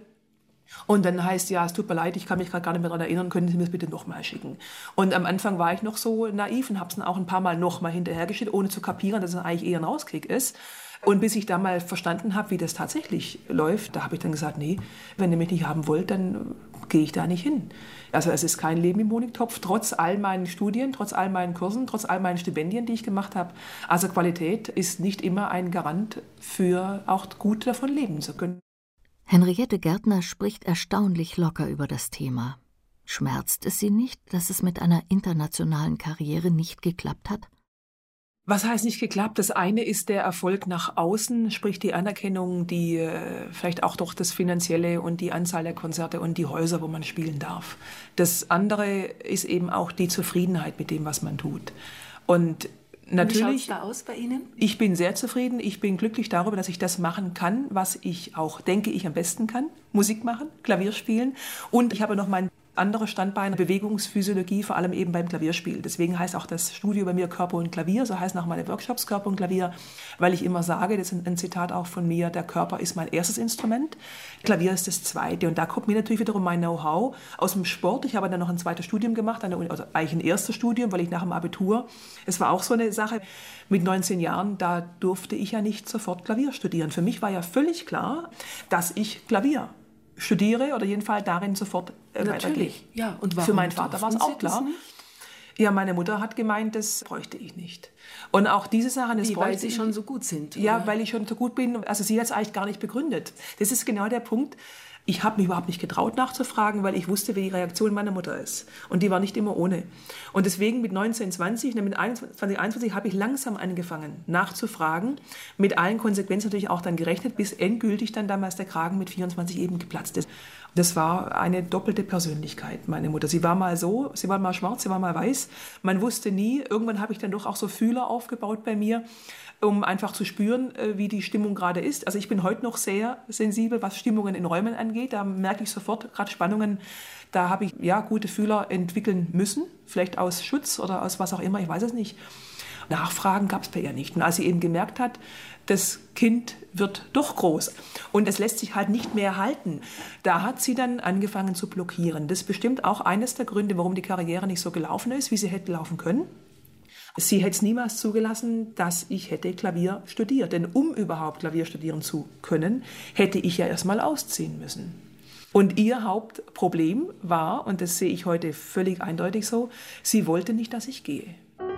Und dann heißt, ja, es tut mir leid, ich kann mich gerade gar nicht mehr daran erinnern, können Sie mir das bitte nochmal schicken. Und am Anfang war ich noch so naiv und habe es dann auch ein paar Mal nochmal hinterhergeschickt, ohne zu kapieren, dass es eigentlich eher ein Rauskick ist. Und bis ich da mal verstanden habe, wie das tatsächlich läuft, da habe ich dann gesagt, nee, wenn ihr mich nicht haben wollt, dann gehe ich da nicht hin. Also es ist kein Leben im Honigtopf, trotz all meinen Studien, trotz all meinen Kursen, trotz all meinen Stipendien, die ich gemacht habe. Also Qualität ist nicht immer ein Garant für auch gut davon leben zu können. Henriette Gärtner spricht erstaunlich locker über das Thema. Schmerzt es sie nicht, dass es mit einer internationalen Karriere nicht geklappt hat? Was heißt nicht geklappt? Das eine ist der Erfolg nach außen, sprich die Anerkennung, die vielleicht auch durch das Finanzielle und die Anzahl der Konzerte und die Häuser, wo man spielen darf. Das andere ist eben auch die Zufriedenheit mit dem, was man tut. Und natürlich, wie schaut's da aus bei Ihnen? Ich bin sehr zufrieden. Ich bin glücklich darüber, dass ich das machen kann, was ich auch denke, ich am besten kann. Musik machen, Klavier spielen. Und ich habe noch mein anderes Standbein, Bewegungsphysiologie, vor allem eben beim Klavierspiel. Deswegen heißt auch das Studio bei mir Körper und Klavier. So heißen auch meine Workshops Körper und Klavier, weil ich immer sage, das ist ein Zitat auch von mir, der Körper ist mein erstes Instrument, Klavier ist das zweite. Und da kommt mir natürlich wiederum mein Know-how aus dem Sport. Ich habe dann noch ein zweites Studium gemacht, also eigentlich ein erstes Studium, weil ich nach dem Abitur, es war auch so eine Sache, mit 19 Jahren, da durfte ich ja nicht sofort Klavier studieren. Für mich war ja völlig klar, dass ich Klavier studiere oder jedenfalls darin sofort weitergehe. Ja, und warum für meinen Vater war es auch klar. Ja, meine Mutter hat gemeint, das bräuchte ich nicht. Und auch diese Sachen, das weil Sie schon so gut sind? Ja, oder? Weil ich schon so gut bin. Also sie hat es eigentlich gar nicht begründet. Das ist genau der Punkt. Ich habe mich überhaupt nicht getraut nachzufragen, weil ich wusste, wie die Reaktion meiner Mutter ist. Und die war nicht immer ohne. Und deswegen mit 19, 20, mit 21, 21 habe ich langsam angefangen nachzufragen. Mit allen Konsequenzen natürlich auch dann gerechnet, bis endgültig dann damals der Kragen mit 24 eben geplatzt ist. Das war eine doppelte Persönlichkeit, meine Mutter. Sie war mal so, sie war mal schwarz, sie war mal weiß. Man wusste nie. Irgendwann habe ich dann doch auch so Fühler aufgebaut bei mir, um einfach zu spüren, wie die Stimmung gerade ist. Also ich bin heute noch sehr sensibel, was Stimmungen in Räumen angeht. Da merke ich sofort, gerade Spannungen, da habe ich ja gute Fühler entwickeln müssen. Vielleicht aus Schutz oder aus was auch immer, ich weiß es nicht. Nachfragen gab es bei ihr nicht. Und als sie eben gemerkt hat, das Kind wird doch groß und es lässt sich halt nicht mehr halten, da hat sie dann angefangen zu blockieren. Das ist bestimmt auch eines der Gründe, warum die Karriere nicht so gelaufen ist, wie sie hätte laufen können. Sie hätte es niemals zugelassen, dass ich hätte Klavier studiert. Denn um überhaupt Klavier studieren zu können, hätte ich ja erst mal ausziehen müssen. Und ihr Hauptproblem war, und das sehe ich heute völlig eindeutig so, sie wollte nicht, dass ich gehe.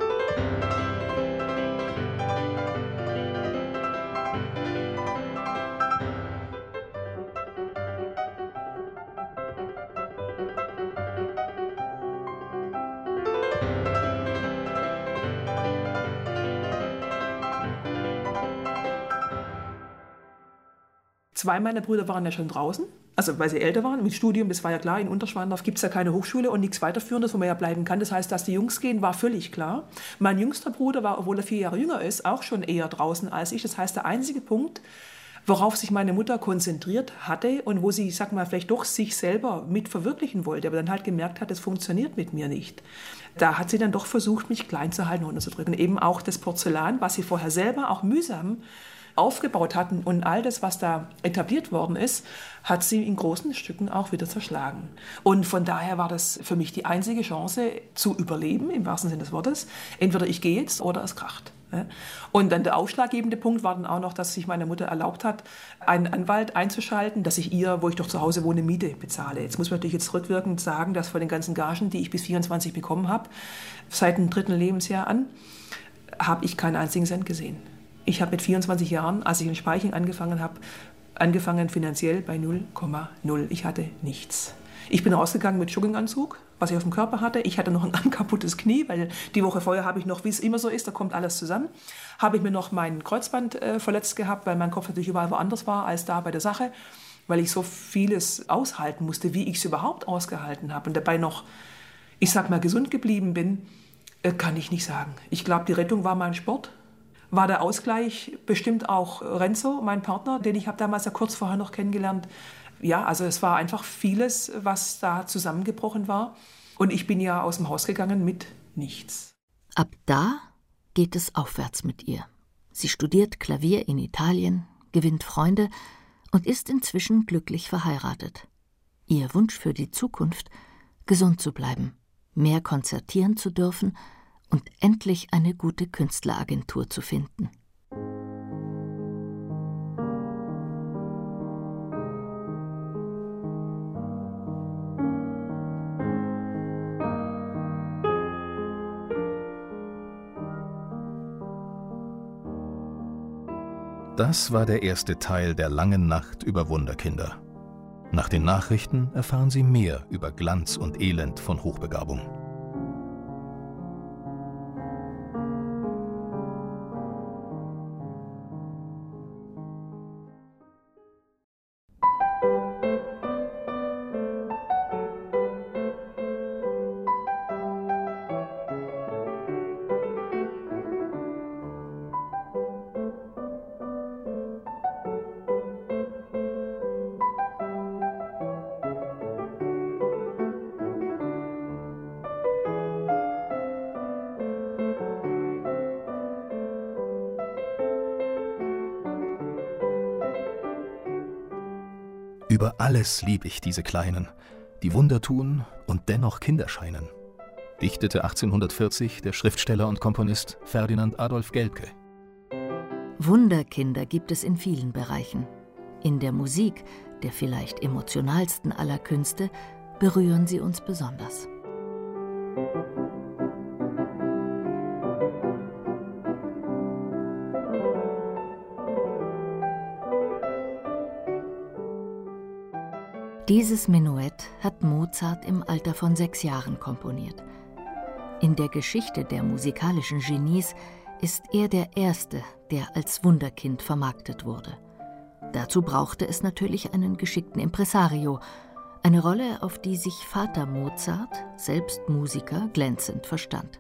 Zwei meiner Brüder waren ja schon draußen, also weil sie älter waren, mit Studium, das war ja klar, in Unterschwandorf gibt es ja keine Hochschule und nichts Weiterführendes, wo man ja bleiben kann. Das heißt, dass die Jungs gehen, war völlig klar. Mein jüngster Bruder war, obwohl er 4 Jahre jünger ist, auch schon eher draußen als ich. Das heißt, der einzige Punkt, worauf sich meine Mutter konzentriert hatte und wo sie, ich sag mal, vielleicht doch sich selber mit verwirklichen wollte, aber dann halt gemerkt hat, das funktioniert mit mir nicht. Da hat sie dann doch versucht, mich klein zu halten, runterzudrücken. Eben auch das Porzellan, was sie vorher selber auch mühsam aufgebaut hatten und all das, was da etabliert worden ist, hat sie in großen Stücken auch wieder zerschlagen. Und von daher war das für mich die einzige Chance zu überleben, im wahrsten Sinne des Wortes. Entweder ich gehe jetzt oder es kracht. Und dann der ausschlaggebende Punkt war dann auch noch, dass sich meine Mutter erlaubt hat, einen Anwalt einzuschalten, dass ich ihr, wo ich doch zu Hause wohne, Miete bezahle. Jetzt muss man natürlich jetzt rückwirkend sagen, dass von den ganzen Gagen, die ich bis 24 bekommen habe, seit dem 3. Lebensjahr an, habe ich keinen einzigen Cent gesehen. Ich habe mit 24 Jahren, als ich in Speiching angefangen habe, finanziell bei 0,0. Ich hatte nichts. Ich bin rausgegangen mit Jogginganzug, was ich auf dem Körper hatte. Ich hatte noch ein kaputtes Knie, weil die Woche vorher habe ich noch, wie es immer so ist, da kommt alles zusammen, habe ich mir noch mein Kreuzband verletzt gehabt, weil mein Kopf natürlich überall woanders war als da bei der Sache, weil ich so vieles aushalten musste, wie ich es überhaupt ausgehalten habe und dabei noch, ich sag mal, gesund geblieben bin, kann ich nicht sagen. Ich glaube, die Rettung war mein Sport. War der Ausgleich bestimmt auch Renzo, mein Partner, den ich habe damals ja kurz vorher noch kennengelernt. Ja, also es war einfach vieles, was da zusammengebrochen war. Und ich bin ja aus dem Haus gegangen mit nichts. Ab da geht es aufwärts mit ihr. Sie studiert Klavier in Italien, gewinnt Freunde und ist inzwischen glücklich verheiratet. Ihr Wunsch für die Zukunft, gesund zu bleiben, mehr konzertieren zu dürfen und endlich eine gute Künstleragentur zu finden. Das war der erste Teil der langen Nacht über Wunderkinder. Nach den Nachrichten erfahren Sie mehr über Glanz und Elend von Hochbegabung. Über alles lieb ich diese Kleinen, die Wunder tun und dennoch Kinder scheinen, dichtete 1840 der Schriftsteller und Komponist Ferdinand Adolf Geldke. Wunderkinder gibt es in vielen Bereichen. In der Musik, der vielleicht emotionalsten aller Künste, berühren sie uns besonders. Dieses Menuett hat Mozart im Alter von 6 Jahren komponiert. In der Geschichte der musikalischen Genies ist er der Erste, der als Wunderkind vermarktet wurde. Dazu brauchte es natürlich einen geschickten Impresario, eine Rolle, auf die sich Vater Mozart, selbst Musiker, glänzend verstand.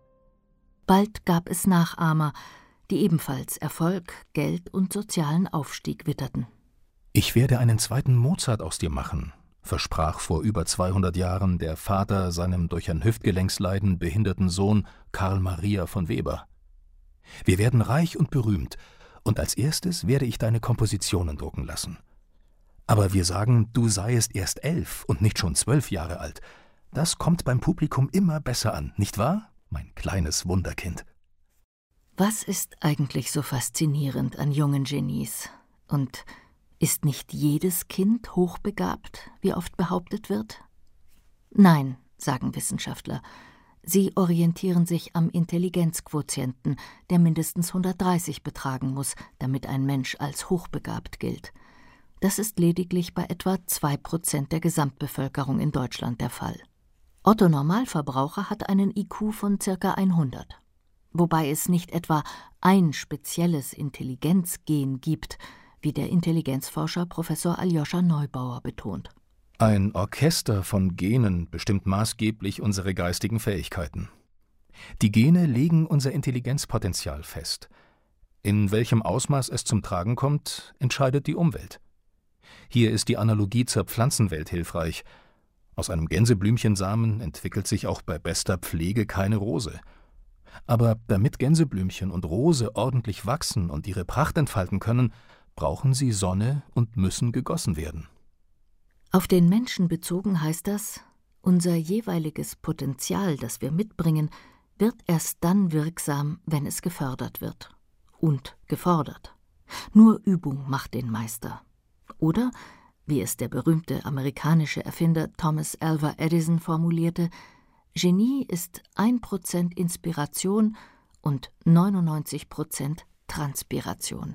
Bald gab es Nachahmer, die ebenfalls Erfolg, Geld und sozialen Aufstieg witterten. »Ich werde einen zweiten Mozart aus dir machen«, versprach vor über 200 Jahren der Vater seinem durch ein Hüftgelenksleiden behinderten Sohn Karl Maria von Weber. »Wir werden reich und berühmt, und als erstes werde ich deine Kompositionen drucken lassen. Aber wir sagen, du seiest erst 11 und nicht schon 12 Jahre alt. Das kommt beim Publikum immer besser an, nicht wahr, mein kleines Wunderkind?« Was ist eigentlich so faszinierend an jungen Genies? Und ist nicht jedes Kind hochbegabt, wie oft behauptet wird? Nein, sagen Wissenschaftler. Sie orientieren sich am Intelligenzquotienten, der mindestens 130 betragen muss, damit ein Mensch als hochbegabt gilt. Das ist lediglich bei etwa 2% der Gesamtbevölkerung in Deutschland der Fall. Otto Normalverbraucher hat einen IQ von ca. 100, wobei es nicht etwa ein spezielles Intelligenzgen gibt, wie der Intelligenzforscher Professor Aljoscha Neubauer betont. Ein Orchester von Genen bestimmt maßgeblich unsere geistigen Fähigkeiten. Die Gene legen unser Intelligenzpotenzial fest. In welchem Ausmaß es zum Tragen kommt, entscheidet die Umwelt. Hier ist die Analogie zur Pflanzenwelt hilfreich. Aus einem Gänseblümchensamen entwickelt sich auch bei bester Pflege keine Rose. Aber damit Gänseblümchen und Rose ordentlich wachsen und ihre Pracht entfalten können, brauchen sie Sonne und müssen gegossen werden. Auf den Menschen bezogen heißt das, unser jeweiliges Potenzial, das wir mitbringen, wird erst dann wirksam, wenn es gefördert wird. Und gefordert. Nur Übung macht den Meister. Oder, wie es der berühmte amerikanische Erfinder Thomas Alva Edison formulierte, Genie ist 1% Inspiration und 99% Transpiration.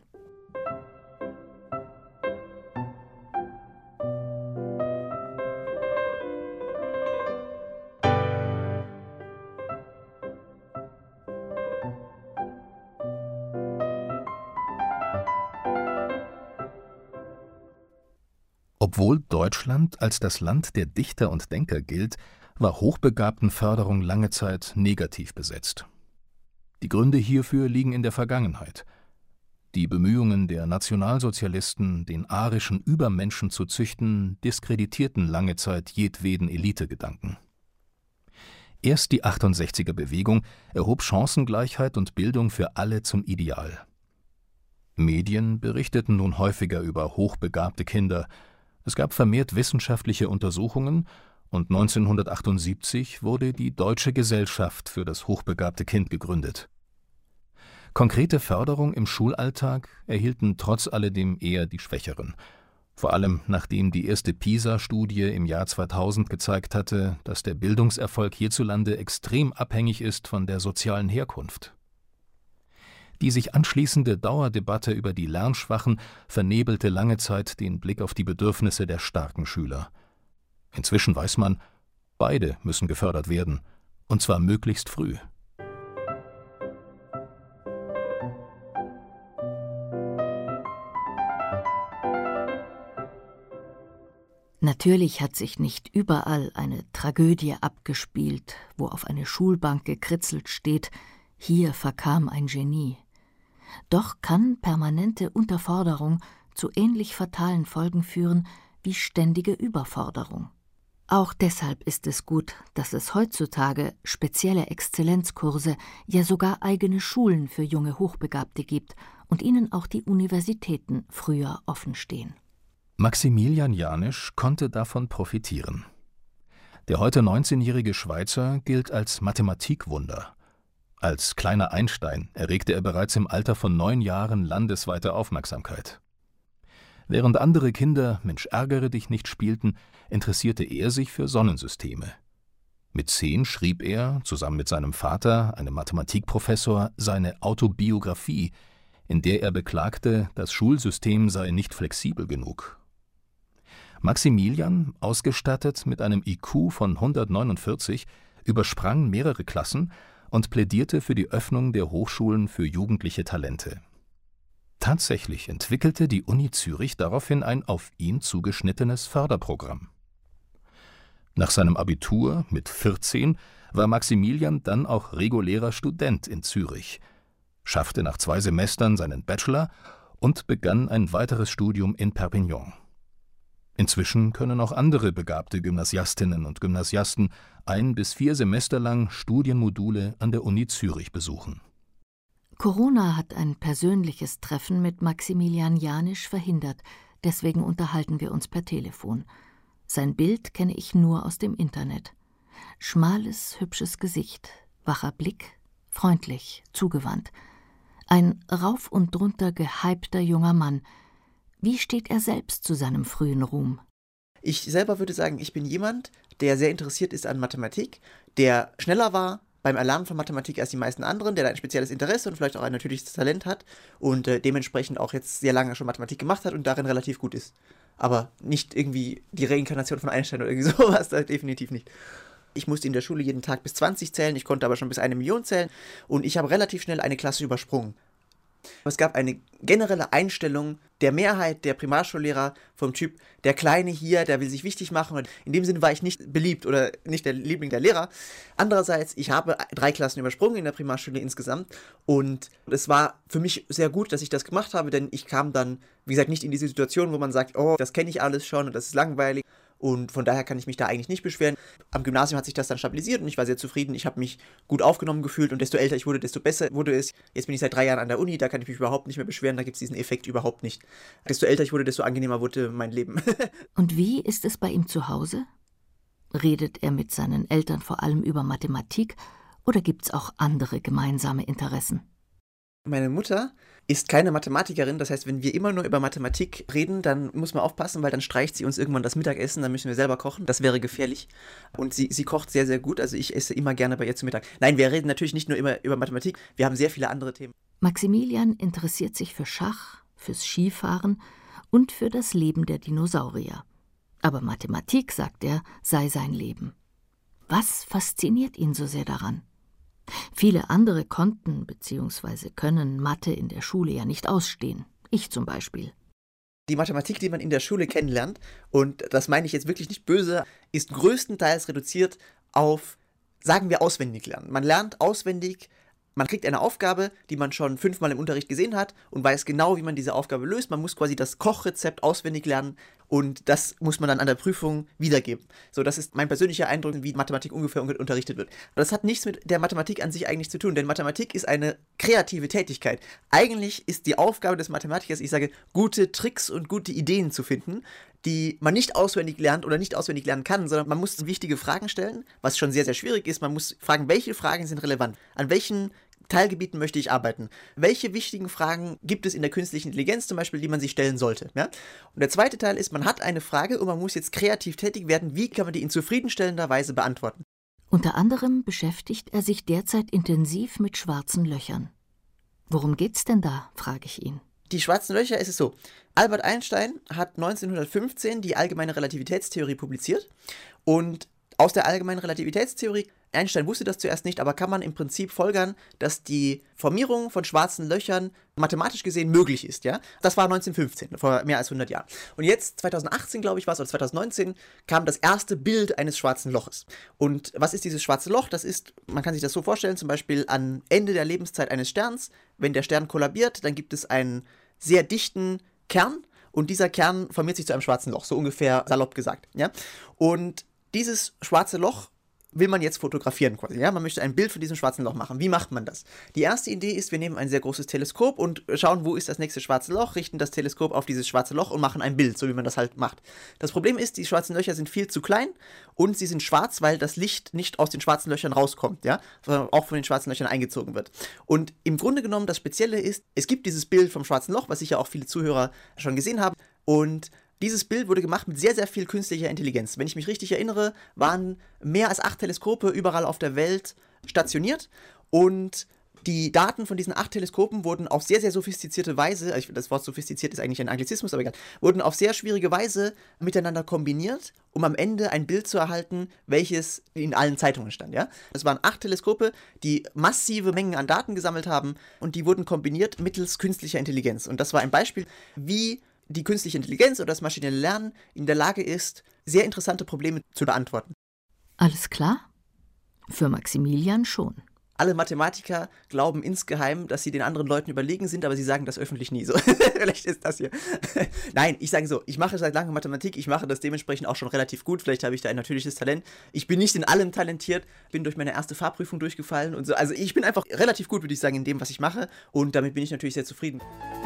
Obwohl Deutschland als das Land der Dichter und Denker gilt, war Hochbegabtenförderung lange Zeit negativ besetzt. Die Gründe hierfür liegen in der Vergangenheit. Die Bemühungen der Nationalsozialisten, den arischen Übermenschen zu züchten, diskreditierten lange Zeit jedweden Elitegedanken. Erst die 68er-Bewegung erhob Chancengleichheit und Bildung für alle zum Ideal. Medien berichteten nun häufiger über hochbegabte Kinder. Es gab vermehrt wissenschaftliche Untersuchungen und 1978 wurde die Deutsche Gesellschaft für das hochbegabte Kind gegründet. Konkrete Förderung im Schulalltag erhielten trotz alledem eher die Schwächeren. Vor allem nachdem die erste PISA-Studie im Jahr 2000 gezeigt hatte, dass der Bildungserfolg hierzulande extrem abhängig ist von der sozialen Herkunft. Die sich anschließende Dauerdebatte über die Lernschwachen vernebelte lange Zeit den Blick auf die Bedürfnisse der starken Schüler. Inzwischen weiß man, beide müssen gefördert werden, und zwar möglichst früh. Natürlich hat sich nicht überall eine Tragödie abgespielt, wo auf eine Schulbank gekritzelt steht, hier verkam ein Genie. Doch kann permanente Unterforderung zu ähnlich fatalen Folgen führen wie ständige Überforderung. Auch deshalb ist es gut, dass es heutzutage spezielle Exzellenzkurse, ja sogar eigene Schulen für junge Hochbegabte gibt und ihnen auch die Universitäten früher offen stehen. Maximilian Janisch konnte davon profitieren. Der heute 19-jährige Schweizer gilt als Mathematikwunder. Als kleiner Einstein erregte er bereits im Alter von 9 Jahren landesweite Aufmerksamkeit. Während andere Kinder Mensch ärgere dich nicht spielten, interessierte er sich für Sonnensysteme. Mit 10 schrieb er, zusammen mit seinem Vater, einem Mathematikprofessor, seine Autobiografie, in der er beklagte, das Schulsystem sei nicht flexibel genug. Maximilian, ausgestattet mit einem IQ von 149, übersprang mehrere Klassen und plädierte für die Öffnung der Hochschulen für jugendliche Talente. Tatsächlich entwickelte die Uni Zürich daraufhin ein auf ihn zugeschnittenes Förderprogramm. Nach seinem Abitur mit 14 war Maximilian dann auch regulärer Student in Zürich, schaffte nach 2 Semestern seinen Bachelor und begann ein weiteres Studium in Perpignan. Inzwischen können auch andere begabte Gymnasiastinnen und Gymnasiasten 1 bis 4 Semester lang Studienmodule an der Uni Zürich besuchen. Corona hat ein persönliches Treffen mit Maximilian Janisch verhindert, deswegen unterhalten wir uns per Telefon. Sein Bild kenne ich nur aus dem Internet. Schmales, hübsches Gesicht, wacher Blick, freundlich, zugewandt. Ein rauf und drunter gehypter junger Mann. Wie steht er selbst zu seinem frühen Ruhm? Ich selber würde sagen, ich bin jemand, der sehr interessiert ist an Mathematik, der schneller war beim Erlernen von Mathematik als die meisten anderen, der da ein spezielles Interesse und vielleicht auch ein natürliches Talent hat und dementsprechend auch jetzt sehr lange schon Mathematik gemacht hat und darin relativ gut ist. Aber nicht irgendwie die Reinkarnation von Einstein oder irgendwie sowas, definitiv nicht. Ich musste in der Schule jeden Tag bis 20 zählen, ich konnte aber schon bis 1 Million zählen und ich habe relativ schnell eine Klasse übersprungen. Es gab eine generelle Einstellung der Mehrheit der Primarschullehrer vom Typ, der Kleine hier, der will sich wichtig machen. Und in dem Sinne war ich nicht beliebt oder nicht der Liebling der Lehrer. Andererseits, ich habe 3 Klassen übersprungen in der Primarschule insgesamt. Und es war für mich sehr gut, dass ich das gemacht habe, denn ich kam dann, wie gesagt, nicht in diese Situation, wo man sagt, oh, das kenne ich alles schon und das ist langweilig. Und von daher kann ich mich da eigentlich nicht beschweren. Am Gymnasium hat sich das dann stabilisiert und ich war sehr zufrieden. Ich habe mich gut aufgenommen gefühlt und desto älter ich wurde, desto besser wurde es. Jetzt bin ich seit 3 Jahren an der Uni, da kann ich mich überhaupt nicht mehr beschweren, da gibt es diesen Effekt überhaupt nicht. Desto älter ich wurde, desto angenehmer wurde mein Leben. Und wie ist es bei ihm zu Hause? Redet er mit seinen Eltern vor allem über Mathematik Oder gibt's auch andere gemeinsame Interessen? Meine Mutter ist keine Mathematikerin, das heißt, wenn wir immer nur über Mathematik reden, dann muss man aufpassen, weil dann streicht sie uns irgendwann das Mittagessen, dann müssen wir selber kochen, das wäre gefährlich. Und sie kocht sehr, sehr gut, also ich esse immer gerne bei ihr zu Mittag. Nein, wir reden natürlich nicht nur immer über Mathematik, wir haben sehr viele andere Themen. Maximilian interessiert sich für Schach, fürs Skifahren und für das Leben der Dinosaurier. Aber Mathematik, sagt er, sei sein Leben. Was fasziniert ihn so sehr daran? Viele andere konnten bzw. können Mathe in der Schule ja nicht ausstehen. Ich zum Beispiel. Die Mathematik, die man in der Schule kennenlernt, und das meine ich jetzt wirklich nicht böse, ist größtenteils reduziert auf, sagen wir, auswendig lernen. Man lernt auswendig, man kriegt eine Aufgabe, die man schon 5-mal im Unterricht gesehen hat und weiß genau, wie man diese Aufgabe löst. Man muss quasi das Kochrezept auswendig lernen und das muss man dann an der Prüfung wiedergeben. So, das ist mein persönlicher Eindruck, wie Mathematik ungefähr unterrichtet wird. Aber das hat nichts mit der Mathematik an sich eigentlich zu tun, denn Mathematik ist eine kreative Tätigkeit. Eigentlich ist die Aufgabe des Mathematikers, ich sage, gute Tricks und gute Ideen zu finden, die man nicht auswendig lernt oder nicht auswendig lernen kann, sondern man muss wichtige Fragen stellen, was schon sehr, sehr schwierig ist. Man muss fragen, welche Fragen sind relevant, an welchen Teilgebieten möchte ich arbeiten, welche wichtigen Fragen gibt es in der künstlichen Intelligenz zum Beispiel, die man sich stellen sollte. Ja? Und der zweite Teil ist, man hat eine Frage und man muss jetzt kreativ tätig werden, wie kann man die in zufriedenstellender Weise beantworten. Unter anderem beschäftigt er sich derzeit intensiv mit schwarzen Löchern. Worum geht's denn da, frage ich ihn. Die schwarzen Löcher ist es so. Albert Einstein hat 1915 die allgemeine Relativitätstheorie publiziert und aus der allgemeinen Relativitätstheorie, Einstein wusste das zuerst nicht, aber kann man im Prinzip folgern, dass die Formierung von schwarzen Löchern mathematisch gesehen möglich ist. Ja? Das war 1915, vor mehr als 100 Jahren. Und jetzt, 2018 glaube ich war es, oder 2019, kam das erste Bild eines schwarzen Loches. Und was ist dieses schwarze Loch? Das ist, man kann sich das so vorstellen, zum Beispiel am Ende der Lebenszeit eines Sterns, wenn der Stern kollabiert, dann gibt es einen sehr dichten Kern und dieser Kern formiert sich zu einem schwarzen Loch, so ungefähr salopp gesagt. Ja? Und dieses schwarze Loch will man jetzt fotografieren quasi, ja? Man möchte ein Bild von diesem schwarzen Loch machen. Wie macht man das? Die erste Idee ist, wir nehmen ein sehr großes Teleskop und schauen, wo ist das nächste schwarze Loch, richten das Teleskop auf dieses schwarze Loch und machen ein Bild, so wie man das halt macht. Das Problem ist, die schwarzen Löcher sind viel zu klein und sie sind schwarz, weil das Licht nicht aus den schwarzen Löchern rauskommt, ja? Sondern auch von den schwarzen Löchern eingezogen wird. Und im Grunde genommen, das Spezielle ist, es gibt dieses Bild vom schwarzen Loch, was sicher auch viele Zuhörer schon gesehen haben, und dieses Bild wurde gemacht mit sehr, sehr viel künstlicher Intelligenz. Wenn ich mich richtig erinnere, waren mehr als 8 Teleskope überall auf der Welt stationiert und die Daten von diesen 8 Teleskopen wurden auf sehr, sehr sophistizierte Weise, das Wort sophistiziert ist eigentlich ein Anglizismus, aber egal, wurden auf sehr schwierige Weise miteinander kombiniert, um am Ende ein Bild zu erhalten, welches in allen Zeitungen stand. Ja? Das waren 8 Teleskope, die massive Mengen an Daten gesammelt haben und die wurden kombiniert mittels künstlicher Intelligenz. Und das war ein Beispiel, wie die künstliche Intelligenz oder das maschinelle Lernen in der Lage ist, sehr interessante Probleme zu beantworten. Alles klar? Für Maximilian schon. Alle Mathematiker glauben insgeheim, dass sie den anderen Leuten überlegen sind, aber sie sagen das öffentlich nie so. Vielleicht ist das hier. Nein, ich sage so, ich mache seit langem Mathematik, ich mache das dementsprechend auch schon relativ gut, vielleicht habe ich da ein natürliches Talent. Ich bin nicht in allem talentiert, bin durch meine erste Fahrprüfung durchgefallen und so. Also ich bin einfach relativ gut, würde ich sagen, in dem, was ich mache und damit bin ich natürlich sehr zufrieden.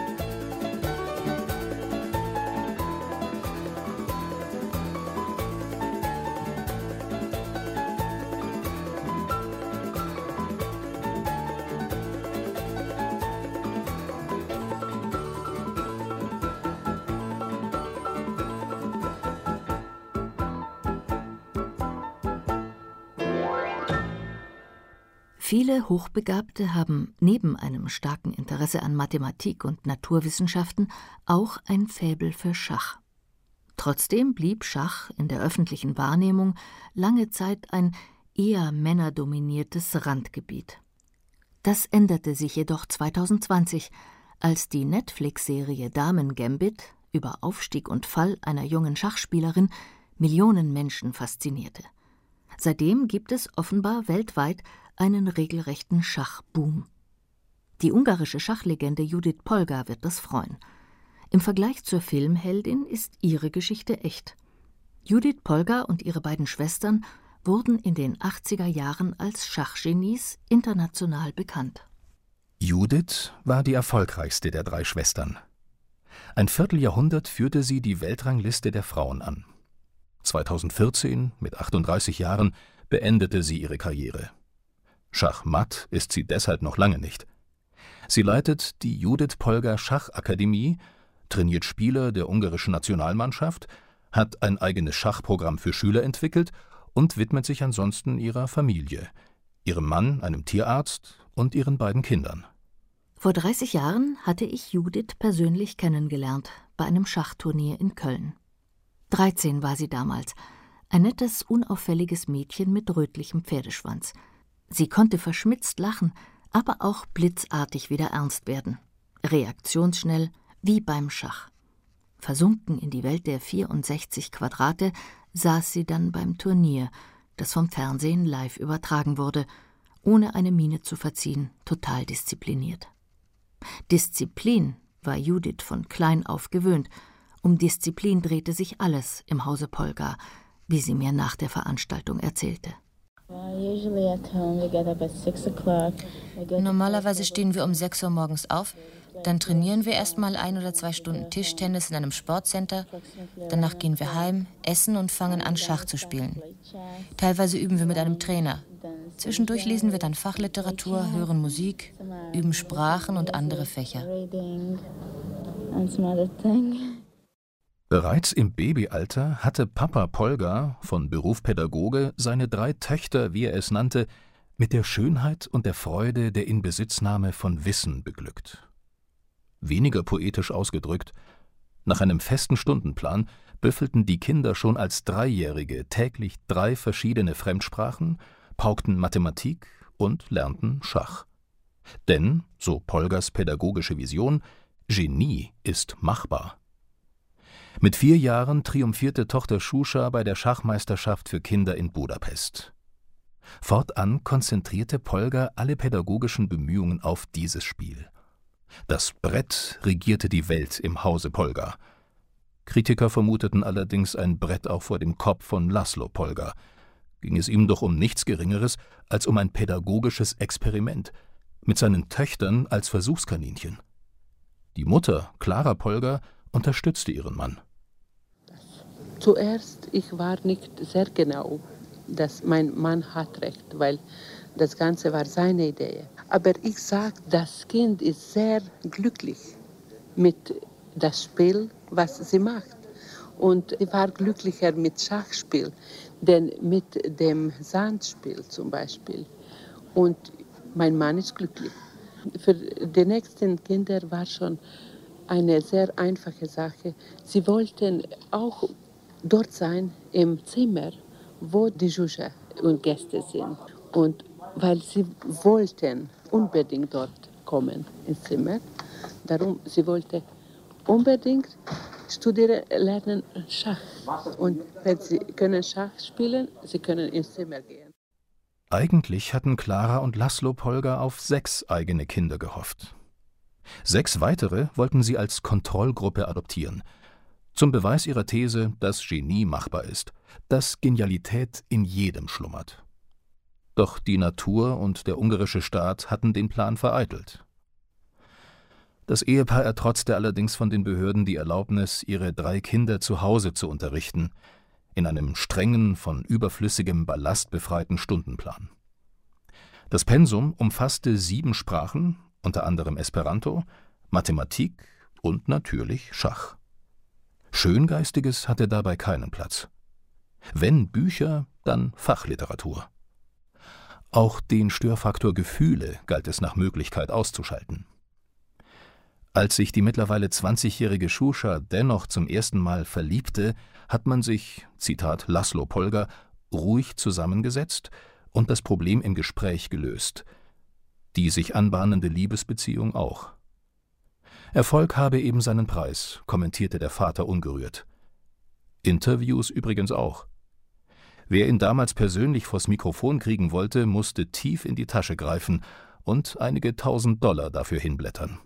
Viele Hochbegabte haben neben einem starken Interesse an Mathematik und Naturwissenschaften auch ein Faible für Schach. Trotzdem blieb Schach in der öffentlichen Wahrnehmung lange Zeit ein eher männerdominiertes Randgebiet. Das änderte sich jedoch 2020, als die Netflix-Serie Damen Gambit über Aufstieg und Fall einer jungen Schachspielerin Millionen Menschen faszinierte. Seitdem gibt es offenbar weltweit einen regelrechten Schachboom. Die ungarische Schachlegende Judith Polgar wird das freuen. Im Vergleich zur Filmheldin ist ihre Geschichte echt. Judith Polgar und ihre beiden Schwestern wurden in den 80er Jahren als Schachgenies international bekannt. Judith war die erfolgreichste der 3 Schwestern. Ein Vierteljahrhundert führte sie die Weltrangliste der Frauen an. 2014, mit 38 Jahren, beendete sie ihre Karriere. Schachmatt ist sie deshalb noch lange nicht. Sie leitet die Judith Polgar Schachakademie, trainiert Spieler der ungarischen Nationalmannschaft, hat ein eigenes Schachprogramm für Schüler entwickelt und widmet sich ansonsten ihrer Familie, ihrem Mann, einem Tierarzt, und ihren beiden Kindern. Vor 30 Jahren hatte ich Judith persönlich kennengelernt, bei einem Schachturnier in Köln. 13 war sie damals, ein nettes, unauffälliges Mädchen mit rötlichem Pferdeschwanz. Sie konnte verschmitzt lachen, aber auch blitzartig wieder ernst werden. Reaktionsschnell, wie beim Schach. Versunken in die Welt der 64 Quadrate saß sie dann beim Turnier, das vom Fernsehen live übertragen wurde, ohne eine Miene zu verziehen, total diszipliniert. Disziplin war Judith von klein auf gewöhnt. Um Disziplin drehte sich alles im Hause Polgar, wie sie mir nach der Veranstaltung erzählte. Normalerweise stehen wir um 6 Uhr morgens auf, dann trainieren wir erstmal 1 oder 2 Stunden Tischtennis in einem Sportcenter, danach gehen wir heim, essen und fangen an, Schach zu spielen. Teilweise üben wir mit einem Trainer. Zwischendurch lesen wir dann Fachliteratur, hören Musik, üben Sprachen und andere Fächer. Bereits im Babyalter hatte Papa Polgar, von Beruf Pädagoge, seine 3 Töchter, wie er es nannte, mit der Schönheit und der Freude der Inbesitznahme von Wissen beglückt. Weniger poetisch ausgedrückt, nach einem festen Stundenplan büffelten die Kinder schon als 3-Jährige täglich 3 verschiedene Fremdsprachen, paukten Mathematik und lernten Schach. Denn, so Polgars pädagogische Vision, Genie ist machbar. Mit 4 Jahren triumphierte Tochter Shusha bei der Schachmeisterschaft für Kinder in Budapest. Fortan konzentrierte Polgar alle pädagogischen Bemühungen auf dieses Spiel. Das Brett regierte die Welt im Hause Polgar. Kritiker vermuteten allerdings ein Brett auch vor dem Kopf von Laszlo Polgar. Ging es ihm doch um nichts Geringeres als um ein pädagogisches Experiment, mit seinen Töchtern als Versuchskaninchen. Die Mutter, Klara Polgar, unterstützte ihren Mann. Zuerst, ich war nicht sehr genau, dass mein Mann hat recht, weil das Ganze war seine Idee. Aber ich sage, das Kind ist sehr glücklich mit dem Spiel, was sie macht. Und sie war glücklicher mit Schachspiel, denn mit dem Sandspiel zum Beispiel. Und mein Mann ist glücklich. Für die nächsten Kinder war schon eine sehr einfache Sache. Sie wollten auch dort sein im Zimmer, wo die Juge und Gäste sind. Und weil sie wollten unbedingt dort kommen ins Zimmer, darum sie wollte unbedingt studieren, lernen Schach. Und wenn sie können Schach spielen, sie können ins Zimmer gehen. Eigentlich hatten Klara und Laszlo Polgar auf 6 eigene Kinder gehofft. 6 weitere wollten sie als Kontrollgruppe adoptieren. Zum Beweis ihrer These, dass Genie machbar ist, dass Genialität in jedem schlummert. Doch die Natur und der ungarische Staat hatten den Plan vereitelt. Das Ehepaar ertrotzte allerdings von den Behörden die Erlaubnis, ihre 3 Kinder zu Hause zu unterrichten, in einem strengen, von überflüssigem Ballast befreiten Stundenplan. Das Pensum umfasste 7 Sprachen, unter anderem Esperanto, Mathematik und natürlich Schach. Schöngeistiges hatte dabei keinen Platz. Wenn Bücher, dann Fachliteratur. Auch den Störfaktor Gefühle galt es nach Möglichkeit auszuschalten. Als sich die mittlerweile 20-jährige Shusha dennoch zum ersten Mal verliebte, hat man sich, Zitat Laszlo Polgar, ruhig zusammengesetzt und das Problem im Gespräch gelöst. Die sich anbahnende Liebesbeziehung auch. Erfolg habe eben seinen Preis, kommentierte der Vater ungerührt. Interviews übrigens auch. Wer ihn damals persönlich vors Mikrofon kriegen wollte, musste tief in die Tasche greifen und einige $1000 dafür hinblättern.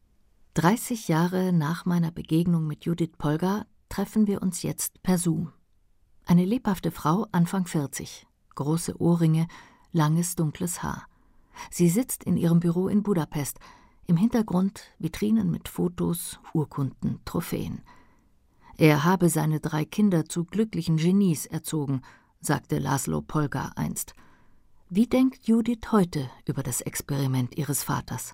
30 Jahre nach meiner Begegnung mit Judith Polgar treffen wir uns jetzt per Zoom. Eine lebhafte Frau, Anfang 40, große Ohrringe, langes dunkles Haar. Sie sitzt in ihrem Büro in Budapest, im Hintergrund Vitrinen mit Fotos, Urkunden, Trophäen. Er habe seine 3 Kinder zu glücklichen Genies erzogen, sagte Laszlo Polgar einst. Wie denkt Judith heute über das Experiment ihres Vaters?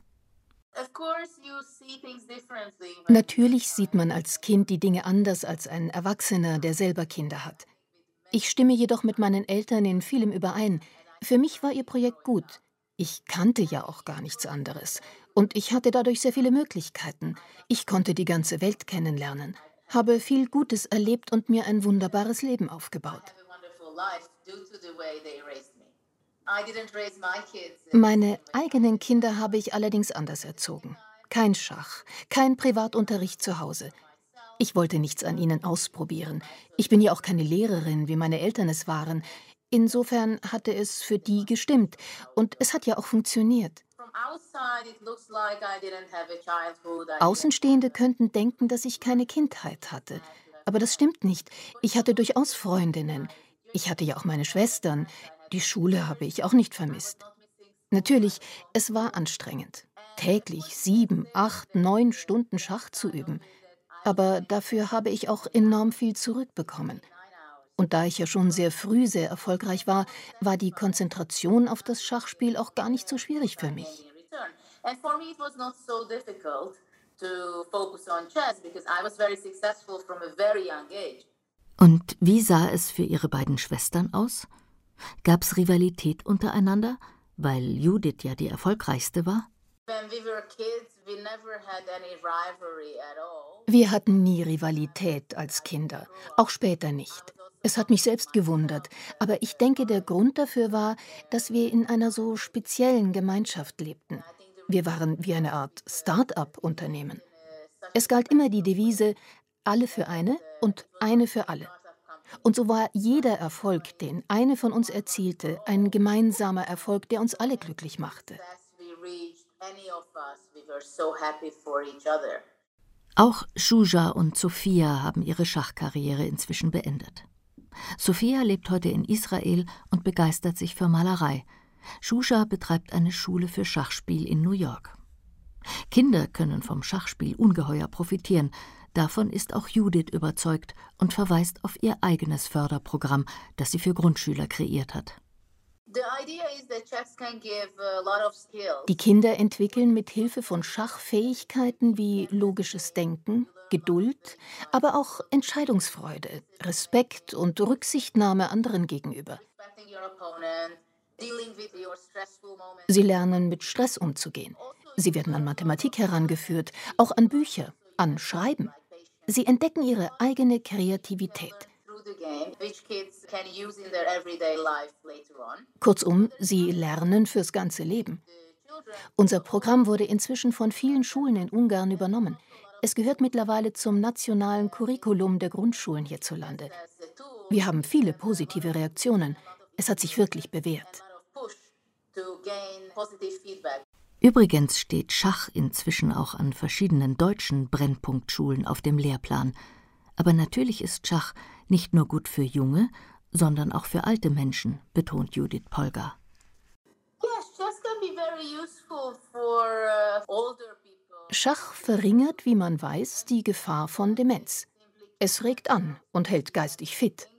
Natürlich sieht man als Kind die Dinge anders als ein Erwachsener, der selber Kinder hat. Ich stimme jedoch mit meinen Eltern in vielem überein. Für mich war ihr Projekt gut. Ich kannte ja auch gar nichts anderes. Und ich hatte dadurch sehr viele Möglichkeiten. Ich konnte die ganze Welt kennenlernen, habe viel Gutes erlebt und mir ein wunderbares Leben aufgebaut. Meine eigenen Kinder habe ich allerdings anders erzogen. Kein Schach, kein Privatunterricht zu Hause. Ich wollte nichts an ihnen ausprobieren. Ich bin ja auch keine Lehrerin, wie meine Eltern es waren. Insofern hatte es für die gestimmt. Und es hat ja auch funktioniert. Außenstehende könnten denken, dass ich keine Kindheit hatte. Aber das stimmt nicht. Ich hatte durchaus Freundinnen. Ich hatte ja auch meine Schwestern. Die Schule habe ich auch nicht vermisst. Natürlich, es war anstrengend. Täglich 7, 8, 9 Stunden Schach zu üben. Aber dafür habe ich auch enorm viel zurückbekommen. Und da ich ja schon sehr früh sehr erfolgreich war, war die Konzentration auf das Schachspiel auch gar nicht so schwierig für mich. Und wie sah es für ihre beiden Schwestern aus? Gab es Rivalität untereinander, weil Judith ja die erfolgreichste war? Wir hatten nie Rivalität als Kinder, auch später nicht. Es hat mich selbst gewundert, aber ich denke, der Grund dafür war, dass wir in einer so speziellen Gemeinschaft lebten. Wir waren wie eine Art Start-up-Unternehmen. Es galt immer die Devise, alle für eine und eine für alle. Und so war jeder Erfolg, den eine von uns erzielte, ein gemeinsamer Erfolg, der uns alle glücklich machte. Auch Shuja und Sophia haben ihre Schachkarriere inzwischen beendet. Sophia lebt heute in Israel und begeistert sich für Malerei. Shuja betreibt eine Schule für Schachspiel in New York. Kinder können vom Schachspiel ungeheuer profitieren. Davon ist auch Judith überzeugt und verweist auf ihr eigenes Förderprogramm, das sie für Grundschüler kreiert hat. Die Kinder entwickeln mit Hilfe von Schach Fähigkeiten wie logisches Denken, Geduld, aber auch Entscheidungsfreude, Respekt und Rücksichtnahme anderen gegenüber. Sie lernen, mit Stress umzugehen. Sie werden an Mathematik herangeführt, auch an Bücher, an Schreiben. Sie entdecken ihre eigene Kreativität. Kurzum, sie lernen fürs ganze Leben. Unser Programm wurde inzwischen von vielen Schulen in Ungarn übernommen. Es gehört mittlerweile zum nationalen Curriculum der Grundschulen hierzulande. Wir haben viele positive Reaktionen. Es hat sich wirklich bewährt. Übrigens steht Schach inzwischen auch an verschiedenen deutschen Brennpunktschulen auf dem Lehrplan. Aber natürlich ist Schach nicht nur gut für junge, sondern auch für alte Menschen, betont Judith Polgar. Schach verringert, wie man weiß, die Gefahr von Demenz. Es regt an und hält geistig fit.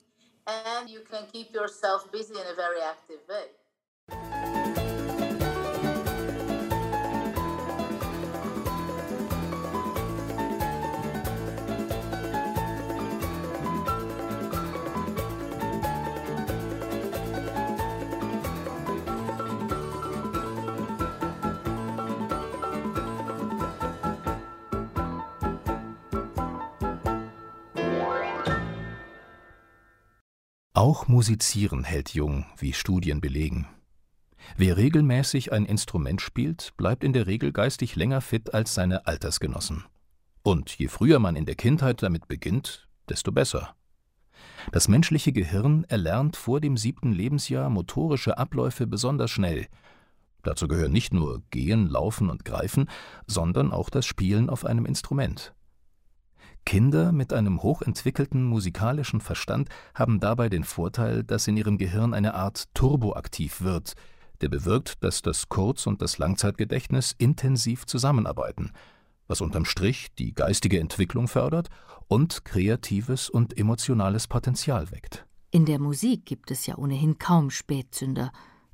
Auch Musizieren hält jung, wie Studien belegen. Wer regelmäßig ein Instrument spielt, bleibt in der Regel geistig länger fit als seine Altersgenossen. Und je früher man in der Kindheit damit beginnt, desto besser. Das menschliche Gehirn erlernt vor dem 7. Lebensjahr motorische Abläufe besonders schnell. Dazu gehören nicht nur Gehen, Laufen und Greifen, sondern auch das Spielen auf einem Instrument. Kinder mit einem hochentwickelten musikalischen Verstand haben dabei den Vorteil, dass in ihrem Gehirn eine Art Turbo aktiv wird, der bewirkt, dass das Kurz- und das Langzeitgedächtnis intensiv zusammenarbeiten, was unterm Strich die geistige Entwicklung fördert und kreatives und emotionales Potenzial weckt. In der Musik gibt es ja ohnehin kaum Spätzünder.